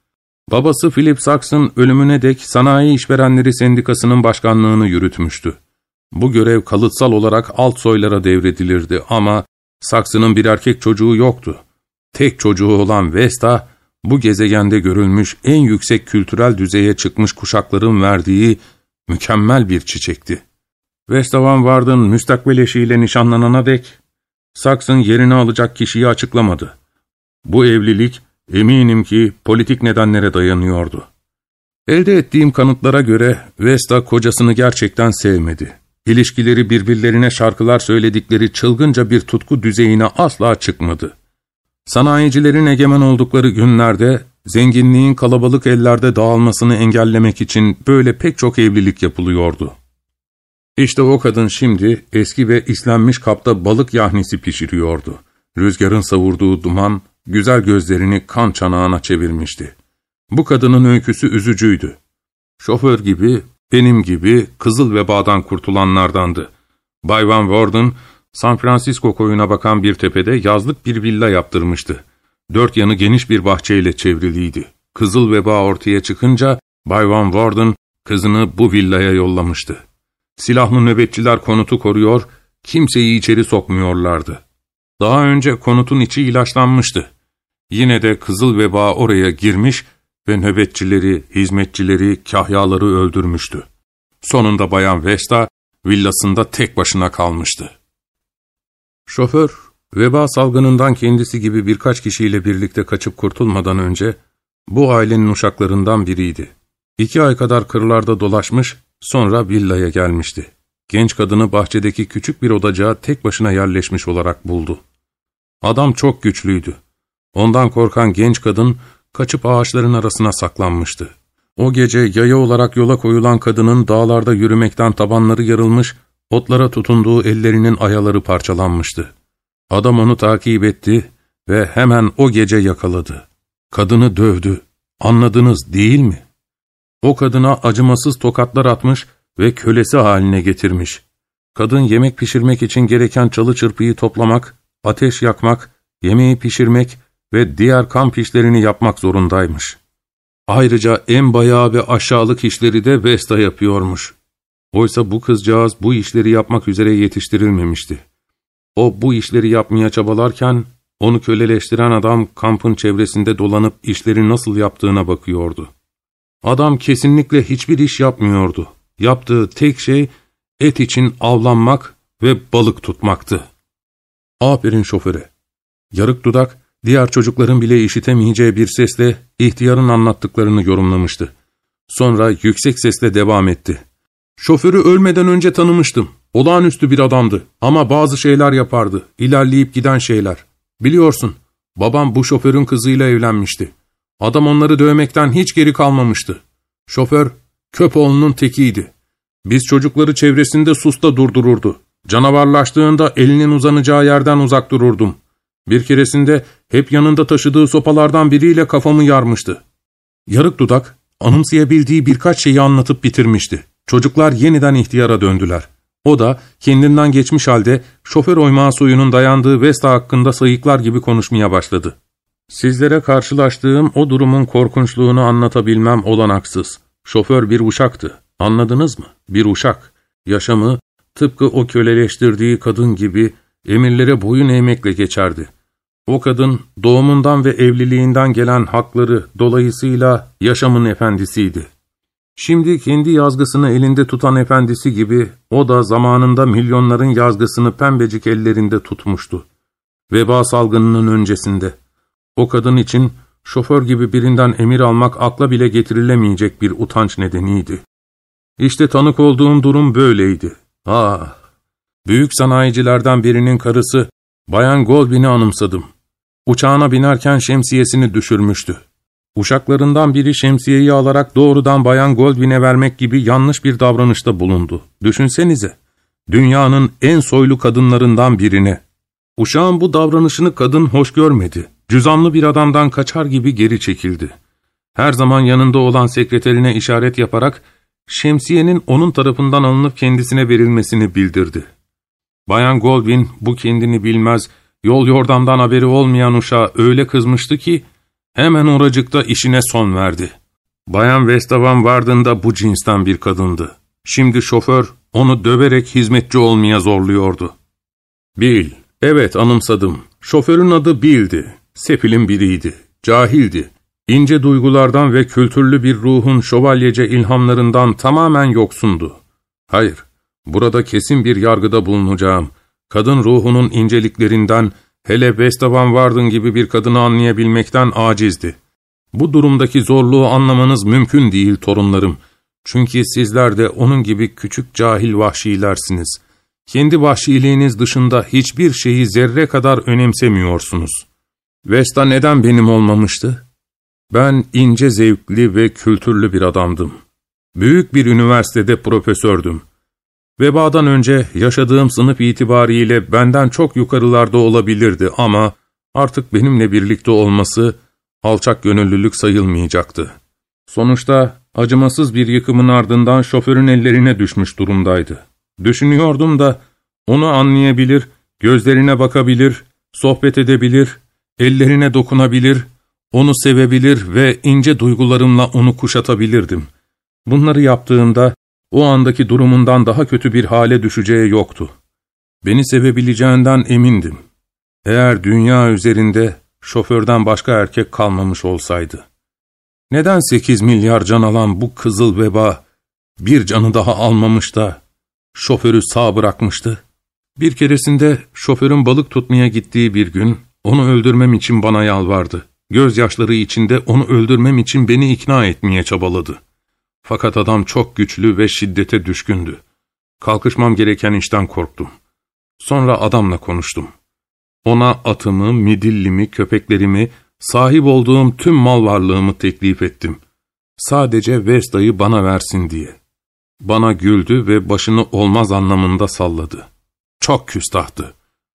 Babası Philip Sax'ın ölümüne dek Sanayi İşverenleri Sendikası'nın başkanlığını yürütmüştü. Bu görev kalıtsal olarak alt soylara devredilirdi ama Sax'ın bir erkek çocuğu yoktu. Tek çocuğu olan Vesta, bu gezegende görülmüş en yüksek kültürel düzeye çıkmış kuşakların verdiği mükemmel bir çiçekti. Vesta Van Ward'ın müstakbel eşiyle nişanlanana dek Sax'ın yerini alacak kişiyi açıklamadı. Bu evlilik eminim ki politik nedenlere dayanıyordu. Elde ettiğim kanıtlara göre Vesta kocasını gerçekten sevmedi. İlişkileri birbirlerine şarkılar söyledikleri çılgınca bir tutku düzeyine asla çıkmadı. Sanayicilerin egemen oldukları günlerde zenginliğin kalabalık ellerde dağılmasını engellemek için böyle pek çok evlilik yapılıyordu. İşte o kadın şimdi eski ve islenmiş kapta balık yahnisi pişiriyordu. Rüzgarın savurduğu duman güzel gözlerini kan çanağına çevirmişti. Bu kadının öyküsü üzücüydü. Şoför gibi, benim gibi kızıl vebadan kurtulanlardandı. Bay Van Worden, San Francisco koyuna bakan bir tepede yazlık bir villa yaptırmıştı. Dört yanı geniş bir bahçeyle çevriliydi. Kızıl veba ortaya çıkınca Bay Van Worden kızını bu villaya yollamıştı. Silahlı nöbetçiler konutu koruyor, kimseyi içeri sokmuyorlardı. Daha önce konutun içi ilaçlanmıştı. Yine de kızıl veba oraya girmiş ve nöbetçileri, hizmetçileri, kahyaları öldürmüştü. Sonunda Bayan Vesta villasında tek başına kalmıştı. Şoför, veba salgınından kendisi gibi birkaç kişiyle birlikte kaçıp kurtulmadan önce bu ailenin uşaklarından biriydi. İki ay kadar kırlarda dolaşmış, sonra villaya gelmişti. Genç kadını bahçedeki küçük bir odacığa tek başına yerleşmiş olarak buldu. Adam çok güçlüydü. Ondan korkan genç kadın kaçıp ağaçların arasına saklanmıştı. O gece yaya olarak yola koyulan kadının dağlarda yürümekten tabanları yarılmış, otlara tutunduğu ellerinin ayaları parçalanmıştı. Adam onu takip etti ve hemen o gece yakaladı. Kadını dövdü. Anladınız değil mi? O kadına acımasız tokatlar atmış ve kölesi haline getirmiş. Kadın yemek pişirmek için gereken çalı çırpıyı toplamak, ateş yakmak, yemeği pişirmek ve diğer kamp işlerini yapmak zorundaymış. Ayrıca en bayağı ve aşağılık işleri de Vesta yapıyormuş. Oysa bu kızcağız bu işleri yapmak üzere yetiştirilmemişti. O bu işleri yapmaya çabalarken onu köleleştiren adam kampın çevresinde dolanıp işleri nasıl yaptığına bakıyordu. Adam kesinlikle hiçbir iş yapmıyordu. Yaptığı tek şey et için avlanmak ve balık tutmaktı. Aferin şoföre. Yarık dudak, diğer çocukların bile işitemeyeceği bir sesle ihtiyarın anlattıklarını yorumlamıştı. Sonra yüksek sesle devam etti. Şoförü ölmeden önce tanımıştım. Olağanüstü bir adamdı ama bazı şeyler yapardı. İlerleyip giden şeyler. Biliyorsun, babam bu şoförün kızıyla evlenmişti. Adam onları dövmekten hiç geri kalmamıştı. Şoför, köpoğlunun tekiydi. Biz çocukları çevresinde susta durdururdu. Canavarlaştığında elinin uzanacağı yerden uzak dururdum. Bir keresinde hep yanında taşıdığı sopalardan biriyle kafamı yarmıştı. Yarık dudak, anımsayabildiği birkaç şeyi anlatıp bitirmişti. Çocuklar yeniden ihtiyara döndüler. O da kendinden geçmiş halde şoför oymağı suyunun dayandığı Vesta hakkında sayıklar gibi konuşmaya başladı. Sizlere karşılaştığım o durumun korkunçluğunu anlatabilmem olanaksız. Şoför bir uşaktı. Anladınız mı? Bir uşak. Yaşamı tıpkı o köleleştirdiği kadın gibi emirlere boyun eğmekle geçerdi. O kadın doğumundan ve evliliğinden gelen hakları dolayısıyla yaşamın efendisiydi. Şimdi kendi yazgısını elinde tutan efendisi gibi o da zamanında milyonların yazgısını pembecik ellerinde tutmuştu. Veba salgınının öncesinde. O kadın için şoför gibi birinden emir almak akla bile getirilemeyecek bir utanç nedeniydi. İşte tanık olduğum durum böyleydi. Ah! Büyük sanayicilerden birinin karısı Bayan Goldwyn'i anımsadım. Uçağına binerken şemsiyesini düşürmüştü. Uşaklarından biri şemsiyeyi alarak doğrudan Bayan Goldwyn'e vermek gibi yanlış bir davranışta bulundu. Düşünsenize, dünyanın en soylu kadınlarından birine. Uşağın bu davranışını kadın hoş görmedi. Cüzamlı bir adamdan kaçar gibi geri çekildi. Her zaman yanında olan sekreterine işaret yaparak şemsiyenin onun tarafından alınıp kendisine verilmesini bildirdi. Bayan Goldwyn bu kendini bilmez, yol yordamdan haberi olmayan uşağa öyle kızmıştı ki, Hemen oracıkta işine son verdi. Bayan Vesta Van Warden da bu cinsten bir kadındı. Şimdi şoför onu döverek hizmetçi olmaya zorluyordu. Bill, evet anımsadım. Şoförün adı Bill'di. Sefilin biriydi. Cahildi. İnce duygulardan ve kültürlü bir ruhun şövalyece ilhamlarından tamamen yoksundu. Hayır, burada kesin bir yargıda bulunacağım. Kadın ruhunun inceliklerinden, hele Vesta Van Warden gibi bir kadını anlayabilmekten acizdi. Bu durumdaki zorluğu anlamanız mümkün değil torunlarım. Çünkü sizler de onun gibi küçük cahil vahşilersiniz. Kendi vahşiliğiniz dışında hiçbir şeyi zerre kadar önemsemiyorsunuz. Vesta neden benim olmamıştı? Ben ince zevkli ve kültürlü bir adamdım. Büyük bir üniversitede profesördüm. Vebadan önce yaşadığım sınıf itibariyle benden çok yukarılarda olabilirdi ama artık benimle birlikte olması alçak gönüllülük sayılmayacaktı. Sonuçta acımasız bir yıkımın ardından şoförün ellerine düşmüş durumdaydı. Düşünüyordum da onu anlayabilir, gözlerine bakabilir, sohbet edebilir, ellerine dokunabilir, onu sevebilir ve ince duygularımla onu kuşatabilirdim. Bunları yaptığımda o andaki durumundan daha kötü bir hale düşeceği yoktu. Beni sevebileceğinden emindim. Eğer dünya üzerinde şoförden başka erkek kalmamış olsaydı. Neden sekiz milyar can alan bu kızıl veba bir canı daha almamış da şoförü sağ bırakmıştı? Bir keresinde şoförün balık tutmaya gittiği bir gün onu öldürmem için bana yalvardı. Gözyaşları içinde onu öldürmem için beni ikna etmeye çabaladı. Fakat adam çok güçlü ve şiddete düşkündü. Kalkışmam gereken işten korktum. Sonra adamla konuştum. Ona atımı, midillimi, köpeklerimi, sahip olduğum tüm mal varlığımı teklif ettim. Sadece Vesta'yı bana versin diye. Bana güldü ve başını olmaz anlamında salladı. Çok küstahtı.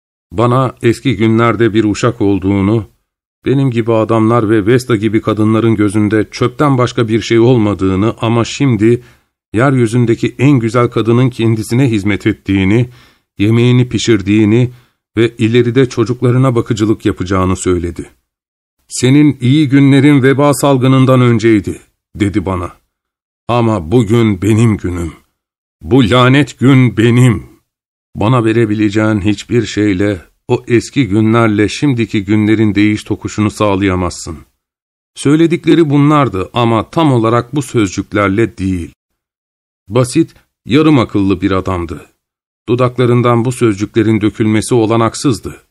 Bana eski günlerde bir uşak olduğunu, benim gibi adamlar ve Vesta gibi kadınların gözünde çöpten başka bir şey olmadığını ama şimdi yeryüzündeki en güzel kadının kendisine hizmet ettiğini, yemeğini pişirdiğini ve ileride çocuklarına bakıcılık yapacağını söyledi. "Senin iyi günlerin veba salgınından önceydi," dedi bana. "Ama bugün benim günüm. Bu lanet gün benim. Bana verebileceğin hiçbir şeyle o eski günlerle şimdiki günlerin değiş tokuşunu sağlayamazsın." Söyledikleri bunlardı ama tam olarak bu sözcüklerle değil. Basit, yarım akıllı bir adamdı. Dudaklarından bu sözcüklerin dökülmesi olanaksızdı.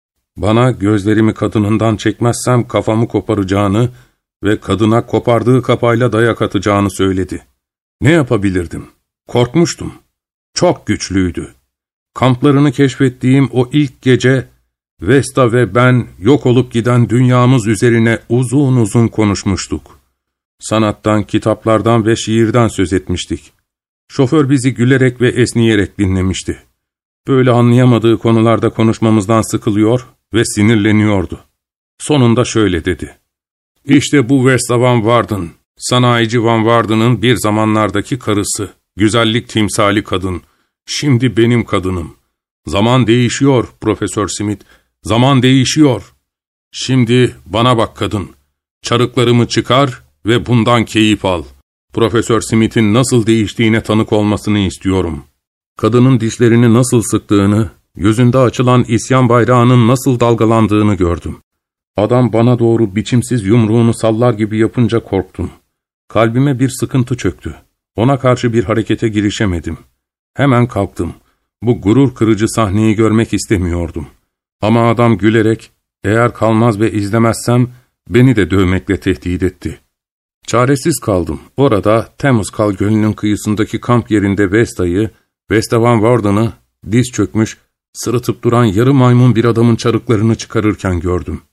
Bana gözlerimi kadınından çekmezsem kafamı koparacağını ve kadına kopardığı kapayla dayak atacağını söyledi. Ne yapabilirdim? Korkmuştum. Çok güçlüydü. Kamplarını keşfettiğim o ilk gece, Vesta ve ben yok olup giden dünyamız üzerine uzun uzun konuşmuştuk. Sanattan, kitaplardan ve şiirden söz etmiştik. Şoför bizi gülerek ve esniyerek dinlemişti. Böyle anlayamadığı konularda konuşmamızdan sıkılıyor ve sinirleniyordu. Sonunda şöyle dedi. "İşte bu Vesta Van Warden, sanayici Van Warden'ın bir zamanlardaki karısı, güzellik timsali kadın. Şimdi benim kadınım. Zaman değişiyor Profesör Smith, zaman değişiyor. Şimdi bana bak kadın, çarıklarımı çıkar ve bundan keyif al. Profesör Smith'in nasıl değiştiğine tanık olmasını istiyorum. Kadının dişlerini nasıl sıktığını, yüzünde açılan isyan bayrağının nasıl dalgalandığını gördüm. Adam bana doğru biçimsiz yumruğunu sallar gibi yapınca korktum. Kalbime bir sıkıntı çöktü. Ona karşı bir harekete girişemedim. Hemen kalktım. Bu gurur kırıcı sahneyi görmek istemiyordum. Ama adam gülerek, eğer kalmaz ve izlemezsem beni de dövmekle tehdit etti. Çaresiz kaldım. Orada Temuzkal Gölü'nün kıyısındaki kamp yerinde Vesta'yı, Vesta Van Warden'ı diz çökmüş, sırıtıp duran yarı maymun bir adamın çarıklarını çıkarırken gördüm.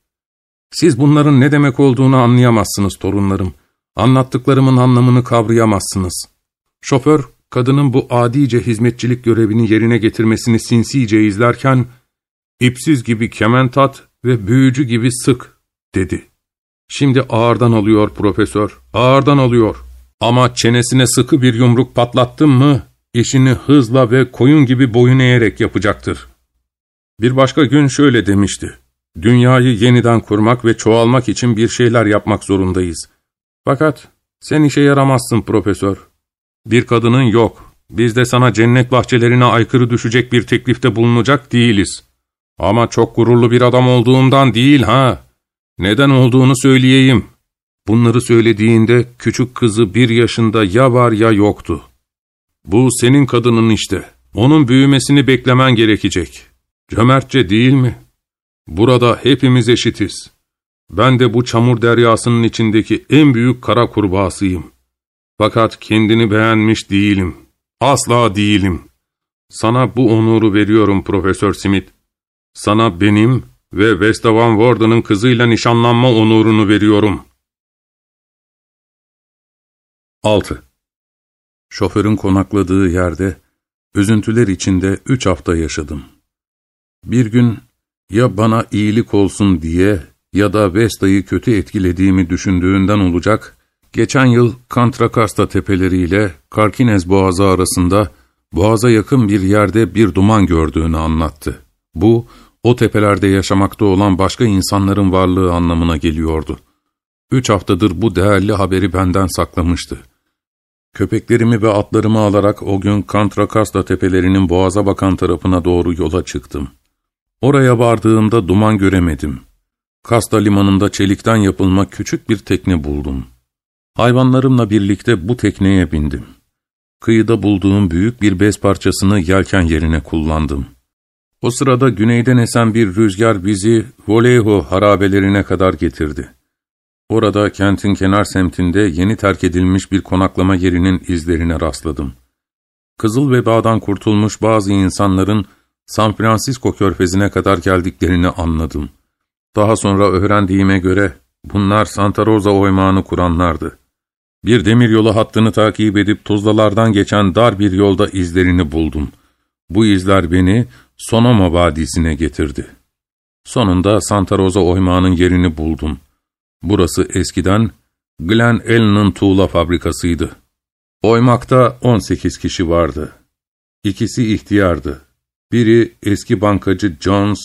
Siz bunların ne demek olduğunu anlayamazsınız torunlarım. Anlattıklarımın anlamını kavrayamazsınız. Şoför, kadının bu adice hizmetçilik görevini yerine getirmesini sinsice izlerken, "İpsiz gibi kement at ve büyücü gibi sık," dedi. "Şimdi ağırdan alıyor profesör, ağırdan alıyor. Ama çenesine sıkı bir yumruk patlattın mı, işini hızla ve koyun gibi boyun eğerek yapacaktır." Bir başka gün şöyle demişti. Dünyayı yeniden kurmak ve çoğalmak için bir şeyler yapmak zorundayız. Fakat sen işe yaramazsın profesör. Bir kadının yok. Biz de sana cennet bahçelerine aykırı düşecek bir teklifte bulunacak değiliz. Ama çok gururlu bir adam olduğumdan değil ha. Neden olduğunu söyleyeyim. Bunları söylediğinde küçük kızı bir yaşında ya var ya yoktu. Bu senin kadının işte. Onun büyümesini beklemen gerekecek. Cömertçe değil mi? Burada hepimiz eşitiz. Ben de bu çamur deryasının içindeki en büyük kara kurbağasıyım. Fakat kendini beğenmiş değilim. Asla değilim. Sana bu onuru veriyorum Profesör Smith. Sana benim ve Vesta Van Warden'ın kızıyla nişanlanma onurunu veriyorum. altı. Şoförün konakladığı yerde, üzüntüler içinde üç hafta yaşadım. Bir gün, ya bana iyilik olsun diye ya da Vesta'yı kötü etkilediğimi düşündüğünden olacak, geçen yıl Kantrakasta tepeleriyle Karkinez Boğazı arasında, boğaza yakın bir yerde bir duman gördüğünü anlattı. Bu, o tepelerde yaşamakta olan başka insanların varlığı anlamına geliyordu. Üç haftadır bu değerli haberi benden saklamıştı. Köpeklerimi ve atlarımı alarak o gün Kantrakasta tepelerinin boğaza bakan tarafına doğru yola çıktım. Oraya vardığımda duman göremedim. Kasta limanında çelikten yapılma küçük bir tekne buldum. Hayvanlarımla birlikte bu tekneye bindim. Kıyıda bulduğum büyük bir bez parçasını yelken yerine kullandım. O sırada güneyden esen bir rüzgar bizi Vallejo harabelerine kadar getirdi. Orada kentin kenar semtinde yeni terk edilmiş bir konaklama yerinin izlerine rastladım. Kızıl vebadan kurtulmuş bazı insanların San Francisco körfezine kadar geldiklerini anladım. Daha sonra öğrendiğime göre bunlar Santa Rosa oymağını kuranlardı. Bir demiryolu hattını takip edip tuzlalardan geçen dar bir yolda izlerini buldum. Bu izler beni Sonoma Vadisi'ne getirdi. Sonunda Santa Rosa oymağının yerini buldum. Burası eskiden Glen Allen'ın tuğla fabrikasıydı. Oymakta on sekiz kişi vardı. İkisi ihtiyardı. Biri eski bankacı Jones,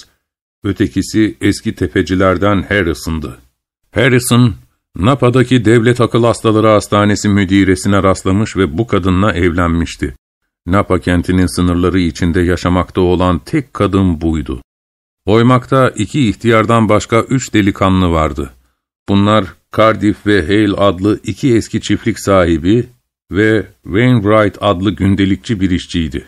ötekisi eski tefecilerden Harrison'dı. Harrison, Napa'daki Devlet Akıl Hastaları Hastanesi müdiresine rastlamış ve bu kadınla evlenmişti. Napa kentinin sınırları içinde yaşamakta olan tek kadın buydu. Oymakta iki ihtiyardan başka üç delikanlı vardı. Bunlar Cardiff ve Hale adlı iki eski çiftlik sahibi ve Wainwright adlı gündelikçi bir işçiydi.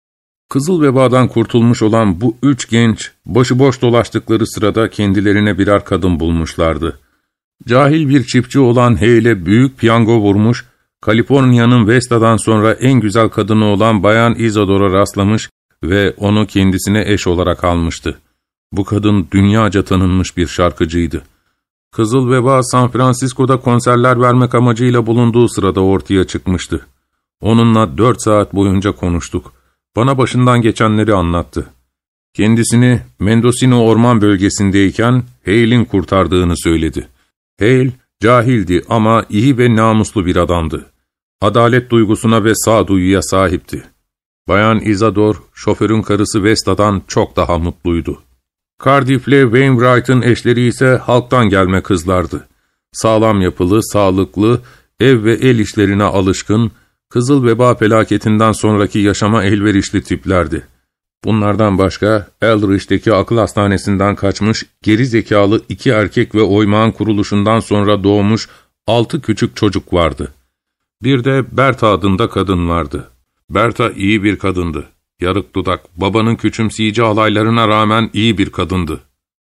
Kızıl vebadan kurtulmuş olan bu üç genç, başıboş dolaştıkları sırada kendilerine birer kadın bulmuşlardı. Cahil bir çiftçi olan Hale büyük piyango vurmuş, Kaliforniya'nın Vesta'dan sonra en güzel kadını olan Bayan Isadora rastlamış ve onu kendisine eş olarak almıştı. Bu kadın dünyaca tanınmış bir şarkıcıydı. Kızıl veba San Francisco'da konserler vermek amacıyla bulunduğu sırada ortaya çıkmıştı. Onunla dört saat boyunca konuştuk. Bana başından geçenleri anlattı. Kendisini Mendocino orman bölgesindeyken Hale'in kurtardığını söyledi. Hale, cahildi ama iyi ve namuslu bir adamdı. Adalet duygusuna ve sağduyuya sahipti. Bayan Isadora, şoförün karısı Vesta'dan çok daha mutluydu. Cardiff'le Wainwright'ın eşleri ise halktan gelme kızlardı. Sağlam yapılı, sağlıklı, ev ve el işlerine alışkın, Kızıl veba felaketinden sonraki yaşama elverişli tiplerdi. Bunlardan başka, Eldridge'deki akıl hastanesinden kaçmış, geri zekalı iki erkek ve oymağın kuruluşundan sonra doğmuş altı küçük çocuk vardı. Bir de Berta adında kadın vardı. Berta iyi bir kadındı. Yarık dudak, babanın küçümseyici alaylarına rağmen iyi bir kadındı.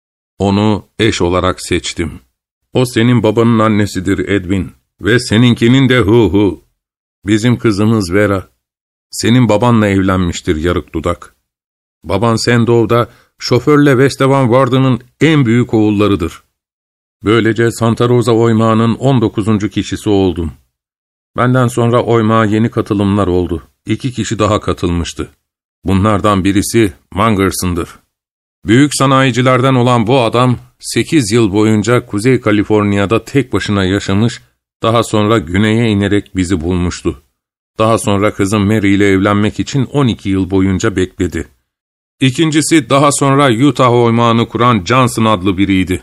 Onu eş olarak seçtim. O senin babanın annesidir Edwin ve seninkinin de hu hu. Bizim kızımız Vera. Senin babanla evlenmiştir yarık dudak. Baban Sandow da şoförle Vesta Van Warden'ın en büyük oğullarıdır. Böylece Santa Rosa oymağının on dokuzuncu kişisi oldum. Benden sonra oymağa yeni katılımlar oldu. İki kişi daha katılmıştı. Bunlardan birisi Mangerson'dır. Büyük sanayicilerden olan bu adam, sekiz yıl boyunca Kuzey Kaliforniya'da tek başına yaşamış, daha sonra güneye inerek bizi bulmuştu. Daha sonra kızım Mary ile evlenmek için on iki yıl boyunca bekledi. İkincisi daha sonra Utah oymağını kuran Johnson adlı biriydi.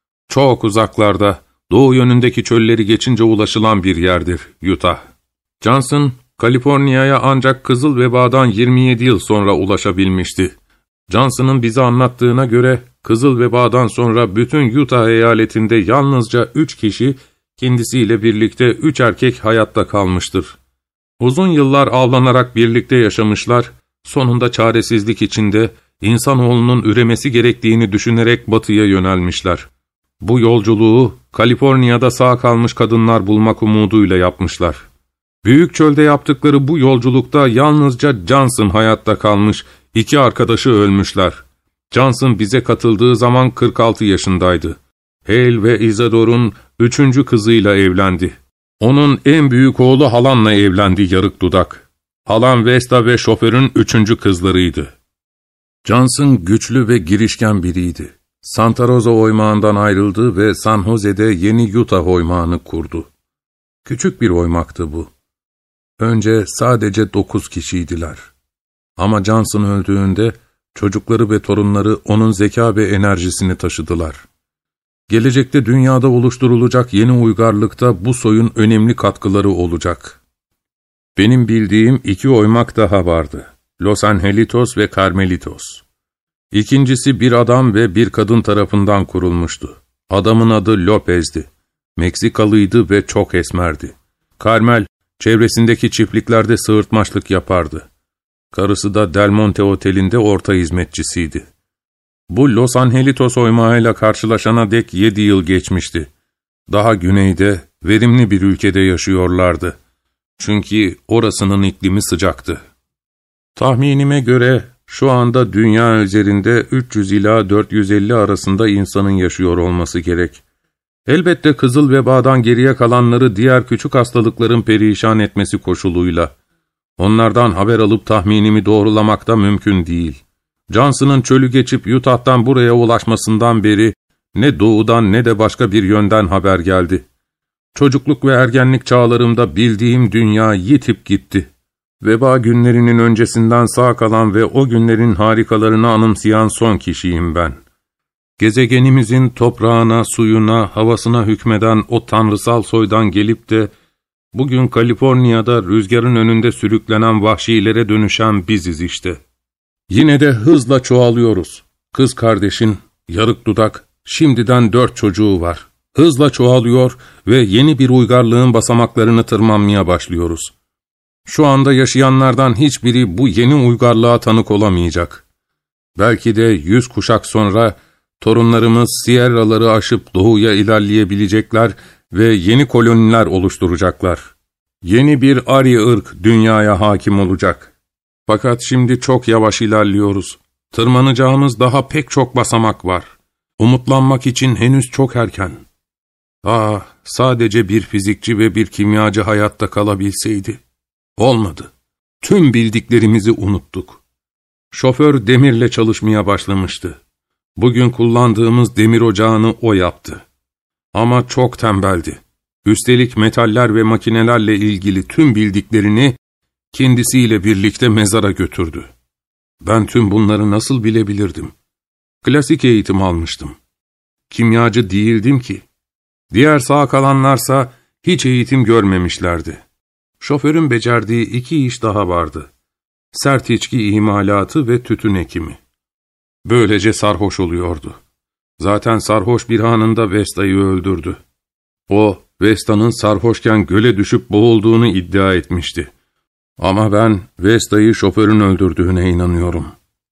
Çok uzaklarda, doğu yönündeki çölleri geçince ulaşılan bir yerdir Utah. Johnson, Kaliforniya'ya ancak kızıl vebadan yirmi yedi yıl sonra ulaşabilmişti. Johnson'ın bize anlattığına göre, kızıl vebadan sonra bütün Utah eyaletinde yalnızca üç kişi, kendisiyle birlikte üç erkek hayatta kalmıştır. Uzun yıllar avlanarak birlikte yaşamışlar, sonunda çaresizlik içinde insanoğlunun üremesi gerektiğini düşünerek batıya yönelmişler. Bu yolculuğu Kaliforniya'da sağ kalmış kadınlar bulmak umuduyla yapmışlar. Büyük çölde yaptıkları bu yolculukta yalnızca Johnson hayatta kalmış, iki arkadaşı ölmüşler. Johnson bize katıldığı zaman kırk altı yaşındaydı. Hale ve Isadore'un üçüncü kızıyla evlendi. Onun en büyük oğlu Halan'la evlendi yarık dudak. Halan Vesta ve şoförün üçüncü kızlarıydı. Johnson güçlü ve girişken biriydi. Santa Rosa oymağından ayrıldı ve San Jose'de yeni Utah oymağını kurdu. Küçük bir oymaktı bu. Önce sadece dokuz kişiydiler. Ama Johnson öldüğünde çocukları ve torunları onun zeka ve enerjisini taşıdılar. Gelecekte dünyada oluşturulacak yeni uygarlıkta bu soyun önemli katkıları olacak. Benim bildiğim iki oymak daha vardı. Los Angelitos ve Carmelitos. İkincisi bir adam ve bir kadın tarafından kurulmuştu. Adamın adı Lopez'di. Meksikalıydı ve çok esmerdi. Carmel, çevresindeki çiftliklerde sığırtmaçlık yapardı. Karısı da Del Monte Oteli'nde orta hizmetçisiydi. Bu Los Angelitos oymağıyla karşılaşana dek yedi yıl geçmişti. Daha güneyde, verimli bir ülkede yaşıyorlardı. Çünkü orasının iklimi sıcaktı. Tahminime göre şu anda dünya üzerinde üç yüz ila dört yüz elli arasında insanın yaşıyor olması gerek. Elbette kızıl vebadan geriye kalanları diğer küçük hastalıkların perişan etmesi koşuluyla. Onlardan haber alıp tahminimi doğrulamak da mümkün değil. Johnson'ın çölü geçip Utah'tan buraya ulaşmasından beri ne doğudan ne de başka bir yönden haber geldi. Çocukluk ve ergenlik çağlarımda bildiğim dünya yitip gitti. Veba günlerinin öncesinden sağ kalan ve o günlerin harikalarını anımsayan son kişiyim ben. Gezegenimizin toprağına, suyuna, havasına hükmeden o tanrısal soydan gelip de bugün Kaliforniya'da rüzgarın önünde sürüklenen vahşilere dönüşen biziz işte. Yine de hızla çoğalıyoruz. Kız kardeşin, yarık dudak, şimdiden dört çocuğu var. Hızla çoğalıyor ve yeni bir uygarlığın basamaklarını tırmanmaya başlıyoruz. Şu anda yaşayanlardan hiçbiri bu yeni uygarlığa tanık olamayacak. Belki de yüz kuşak sonra torunlarımız Sierra'ları aşıp doğuya ilerleyebilecekler ve yeni koloniler oluşturacaklar. Yeni bir Arya ırk dünyaya hakim olacak. Fakat şimdi çok yavaş ilerliyoruz. Tırmanacağımız daha pek çok basamak var. Umutlanmak için henüz çok erken. Ah, sadece bir fizikçi ve bir kimyacı hayatta kalabilseydi. Olmadı. Tüm bildiklerimizi unuttuk. Şoför demirle çalışmaya başlamıştı. Bugün kullandığımız demir ocağını o yaptı. Ama çok tembeldi. Üstelik metaller ve makinelerle ilgili tüm bildiklerini kendisiyle birlikte mezara götürdü. Ben tüm bunları nasıl bilebilirdim? Klasik eğitim almıştım. Kimyacı değildim ki. Diğer sağ kalanlarsa hiç eğitim görmemişlerdi. Şoförün becerdiği iki iş daha vardı. Sert içki imalatı ve tütün ekimi. Böylece sarhoş oluyordu. Zaten sarhoş bir anında Vesta'yı öldürdü. O, Vesta'nın sarhoşken göle düşüp boğulduğunu iddia etmişti. Ama ben Vesta'yı şoförün öldürdüğüne inanıyorum.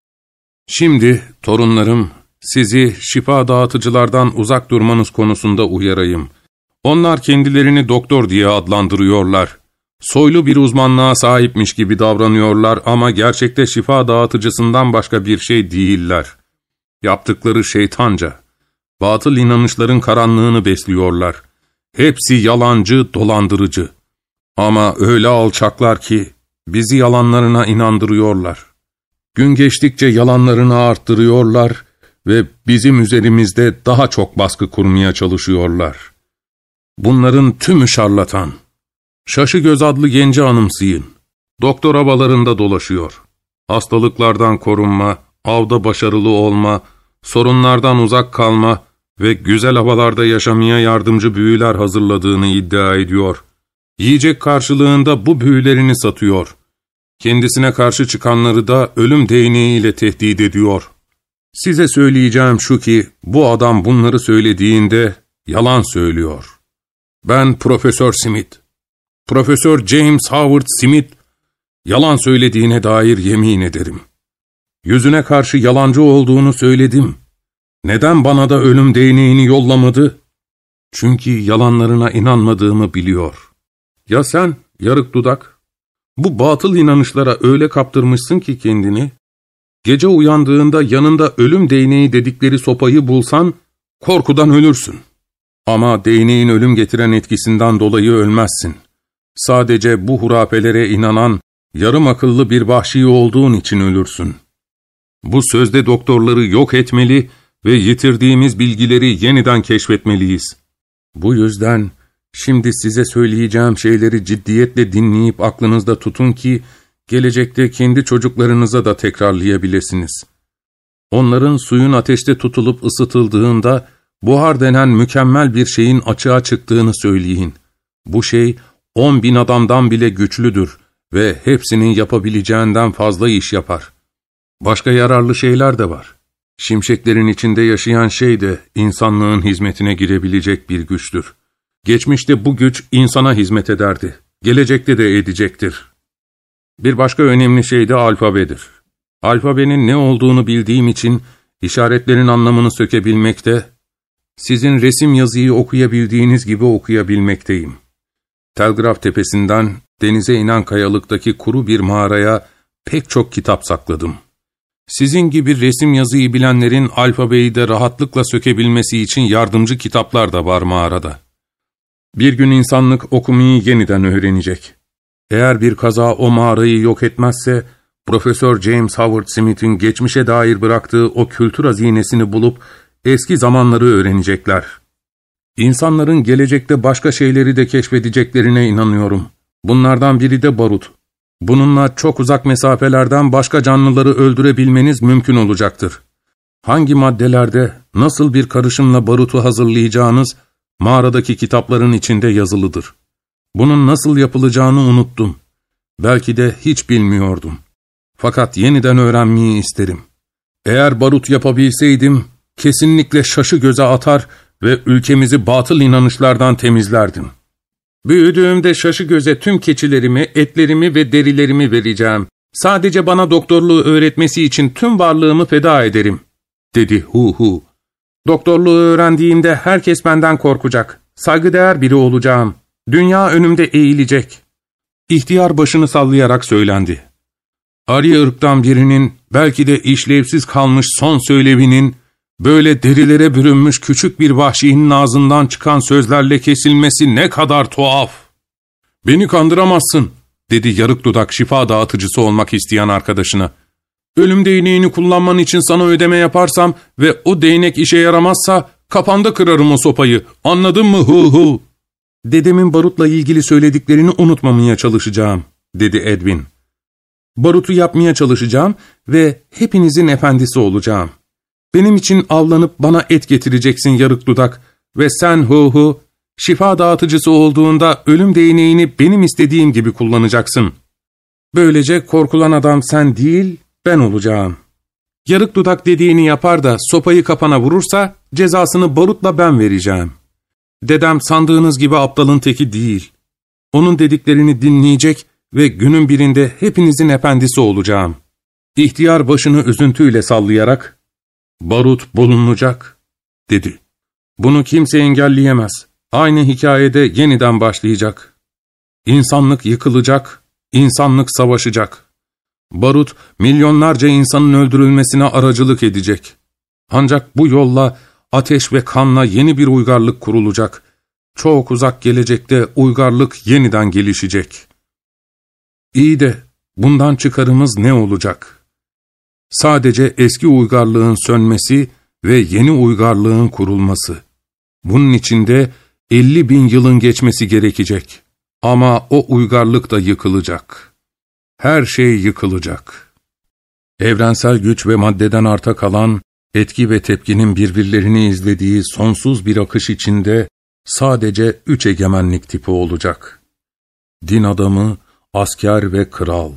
Şimdi torunlarım, sizi şifa dağıtıcılardan uzak durmanız konusunda uyarayım. Onlar kendilerini doktor diye adlandırıyorlar. Soylu bir uzmanlığa sahipmiş gibi davranıyorlar ama gerçekte şifa dağıtıcısından başka bir şey değiller. Yaptıkları şeytanca. Batıl inanışların karanlığını besliyorlar. Hepsi yalancı, dolandırıcı. Ama öyle alçaklar ki bizi yalanlarına inandırıyorlar. Gün geçtikçe yalanlarını arttırıyorlar ve bizim üzerimizde daha çok baskı kurmaya çalışıyorlar. Bunların tümü şarlatan. Şaşıgöz adlı genci anımsayın. Doktor havalarında dolaşıyor. Hastalıklardan korunma, avda başarılı olma, sorunlardan uzak kalma ve güzel havalarda yaşamaya yardımcı büyüler hazırladığını iddia ediyor. Yiyecek karşılığında bu büyülerini satıyor. Kendisine karşı çıkanları da ölüm değneğiyle tehdit ediyor. Size söyleyeceğim şu ki, bu adam bunları söylediğinde yalan söylüyor. Ben Profesör Smith, Profesör James Howard Smith, yalan söylediğine dair yemin ederim. Yüzüne karşı yalancı olduğunu söyledim. Neden bana da ölüm değneğini yollamadı? Çünkü yalanlarına inanmadığımı biliyor. Ya sen, yarık dudak? Bu batıl inanışlara öyle kaptırmışsın ki kendini, gece uyandığında yanında ölüm değneği dedikleri sopayı bulsan, korkudan ölürsün. Ama değneğin ölüm getiren etkisinden dolayı ölmezsin. Sadece bu hurafelere inanan, yarım akıllı bir vahşi olduğun için ölürsün. Bu sözde doktorları yok etmeli ve yitirdiğimiz bilgileri yeniden keşfetmeliyiz. Bu yüzden şimdi size söyleyeceğim şeyleri ciddiyetle dinleyip aklınızda tutun ki, gelecekte kendi çocuklarınıza da tekrarlayabilirsiniz. Onların suyun ateşte tutulup ısıtıldığında, buhar denen mükemmel bir şeyin açığa çıktığını söyleyin. Bu şey, on bin adamdan bile güçlüdür ve hepsinin yapabileceğinden fazla iş yapar. Başka yararlı şeyler de var. Şimşeklerin içinde yaşayan şey de insanlığın hizmetine girebilecek bir güçtür. Geçmişte bu güç insana hizmet ederdi. Gelecekte de edecektir. Bir başka önemli şey de alfabedir. Alfabenin ne olduğunu bildiğim için işaretlerin anlamını sökebilmekte, sizin resim yazıyı okuyabildiğiniz gibi okuyabilmekteyim. Telgraf tepesinden denize inen kayalıktaki kuru bir mağaraya pek çok kitap sakladım. Sizin gibi resim yazıyı bilenlerin alfabeyi de rahatlıkla sökebilmesi için yardımcı kitaplar da var mağarada. Bir gün insanlık okumayı yeniden öğrenecek. Eğer bir kaza o mağarayı yok etmezse, Profesör James Howard Smith'in geçmişe dair bıraktığı o kültür hazinesini bulup eski zamanları öğrenecekler. İnsanların gelecekte başka şeyleri de keşfedeceklerine inanıyorum. Bunlardan biri de barut. Bununla çok uzak mesafelerden başka canlıları öldürebilmeniz mümkün olacaktır. Hangi maddelerde, nasıl bir karışımla barutu hazırlayacağınız, mağaradaki kitapların içinde yazılıdır. Bunun nasıl yapılacağını unuttum. Belki de hiç bilmiyordum. Fakat yeniden öğrenmeyi isterim. Eğer barut yapabilseydim, kesinlikle şaşı göze atar ve ülkemizi batıl inanışlardan temizlerdim. Büyüdüğümde şaşı göze tüm keçilerimi, etlerimi ve derilerimi vereceğim. Sadece bana doktorluğu öğretmesi için tüm varlığımı feda ederim, dedi Hu Hu. Doktorluğu öğrendiğimde herkes benden korkacak. Saygıdeğer biri olacağım. Dünya önümde eğilecek. İhtiyar başını sallayarak söylendi. Arya ırktan birinin, belki de işlevsiz kalmış son söylevinin, böyle derilere bürünmüş küçük bir vahşinin ağzından çıkan sözlerle kesilmesi ne kadar tuhaf. ''Beni kandıramazsın.'' dedi yarık dudak şifa dağıtıcısı olmak isteyen arkadaşına. ''Ölüm değneğini kullanman için sana ödeme yaparsam ve o değnek işe yaramazsa kafanda kırarım o sopayı. Anladın mı hu hu?'' ''Dedemin barutla ilgili söylediklerini unutmamaya çalışacağım.'' dedi Edwin. ''Barutu yapmaya çalışacağım ve hepinizin efendisi olacağım. Benim için avlanıp bana et getireceksin yarık dudak ve sen hu hu, şifa dağıtıcısı olduğunda ölüm değneğini benim istediğim gibi kullanacaksın. Böylece korkulan adam sen değil, ben olacağım. Yarık dudak dediğini yapar da sopayı kafana vurursa cezasını barutla ben vereceğim. Dedem sandığınız gibi aptalın teki değil. Onun dediklerini dinleyecek ve günün birinde hepinizin efendisi olacağım.'' İhtiyar başını üzüntüyle sallayarak, ''Barut bulunacak.'' dedi. ''Bunu kimse engelleyemez. Aynı hikayede yeniden başlayacak. İnsanlık yıkılacak, insanlık savaşacak. Barut, milyonlarca insanın öldürülmesine aracılık edecek. Ancak bu yolla, ateş ve kanla yeni bir uygarlık kurulacak. Çok uzak gelecekte uygarlık yeniden gelişecek. İyi de bundan çıkarımız ne olacak? Sadece eski uygarlığın sönmesi ve yeni uygarlığın kurulması. Bunun içinde elli bin yılın geçmesi gerekecek. Ama o uygarlık da yıkılacak. Her şey yıkılacak. Evrensel güç ve maddeden arta kalan, etki ve tepkinin birbirlerini izlediği sonsuz bir akış içinde sadece üç egemenlik tipi olacak. Din adamı, asker ve kral.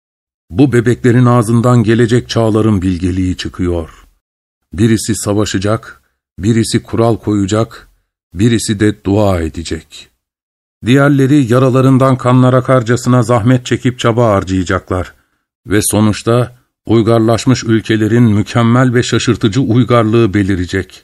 Bu bebeklerin ağzından gelecek çağların bilgeliği çıkıyor. Birisi savaşacak, birisi kural koyacak, birisi de dua edecek. Diğerleri yaralarından kanlar akarcasına zahmet çekip çaba harcayacaklar ve sonuçta uygarlaşmış ülkelerin mükemmel ve şaşırtıcı uygarlığı belirecek.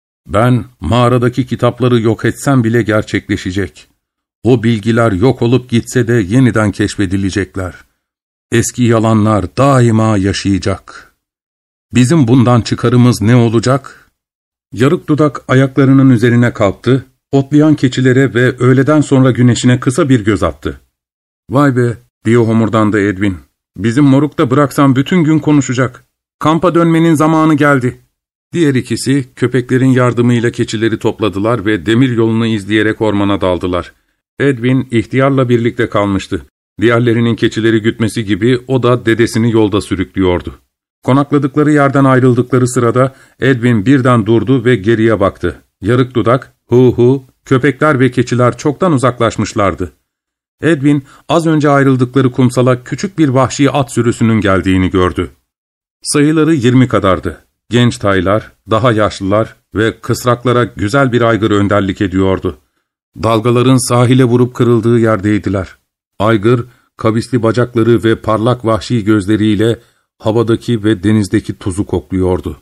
Ben mağaradaki kitapları yok etsem bile gerçekleşecek. O bilgiler yok olup gitse de yeniden keşfedilecekler. Eski yalanlar daima yaşayacak. Bizim bundan çıkarımız ne olacak? Yarık dudak ayaklarının üzerine kalktı, otlayan keçilere ve öğleden sonra güneşine kısa bir göz attı. ''Vay be'' diye homurdandı Edwin. ''Bizim moruk da bıraksam bütün gün konuşacak. Kampa dönmenin zamanı geldi.'' Diğer ikisi köpeklerin yardımıyla keçileri topladılar ve demir yolunu izleyerek ormana daldılar. Edwin ihtiyarla birlikte kalmıştı. Diğerlerinin keçileri gütmesi gibi o da dedesini yolda sürüklüyordu. Konakladıkları yerden ayrıldıkları sırada Edwin birden durdu ve geriye baktı. Yarık dudak, hu hu, köpekler ve keçiler çoktan uzaklaşmışlardı. Edwin az önce ayrıldıkları kumsala küçük bir vahşi at sürüsünün geldiğini gördü. Sayıları yirmi kadardı. Genç taylar, daha yaşlılar ve kısraklara güzel bir aygır önderlik ediyordu. Dalgaların sahile vurup kırıldığı yerdeydiler. Aygır, kavisli bacakları ve parlak vahşi gözleriyle havadaki ve denizdeki tuzu kokluyordu.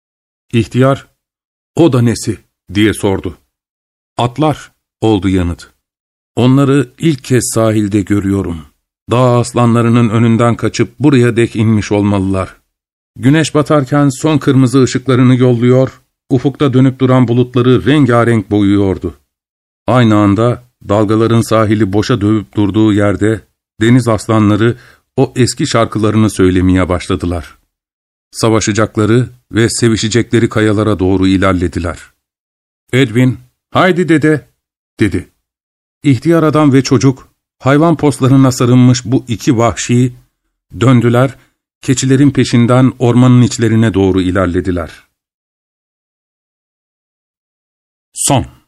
İhtiyar, ''O da nesi?'' diye sordu. ''Atlar'' oldu yanıt. ''Onları ilk kez sahilde görüyorum. Dağ aslanlarının önünden kaçıp buraya dek inmiş olmalılar. Güneş batarken son kırmızı ışıklarını yolluyor, ufukta dönüp duran bulutları rengarenk boyuyordu. Aynı anda dalgaların sahili boşa dövüp durduğu yerde deniz aslanları o eski şarkılarını söylemeye başladılar. Savaşacakları ve sevişecekleri kayalara doğru ilerlediler. Edwin, ''Haydi dede'' dedi. İhtiyar adam ve çocuk, hayvan postlarına sarılmış bu iki vahşi, döndüler, keçilerin peşinden ormanın içlerine doğru ilerlediler. Son.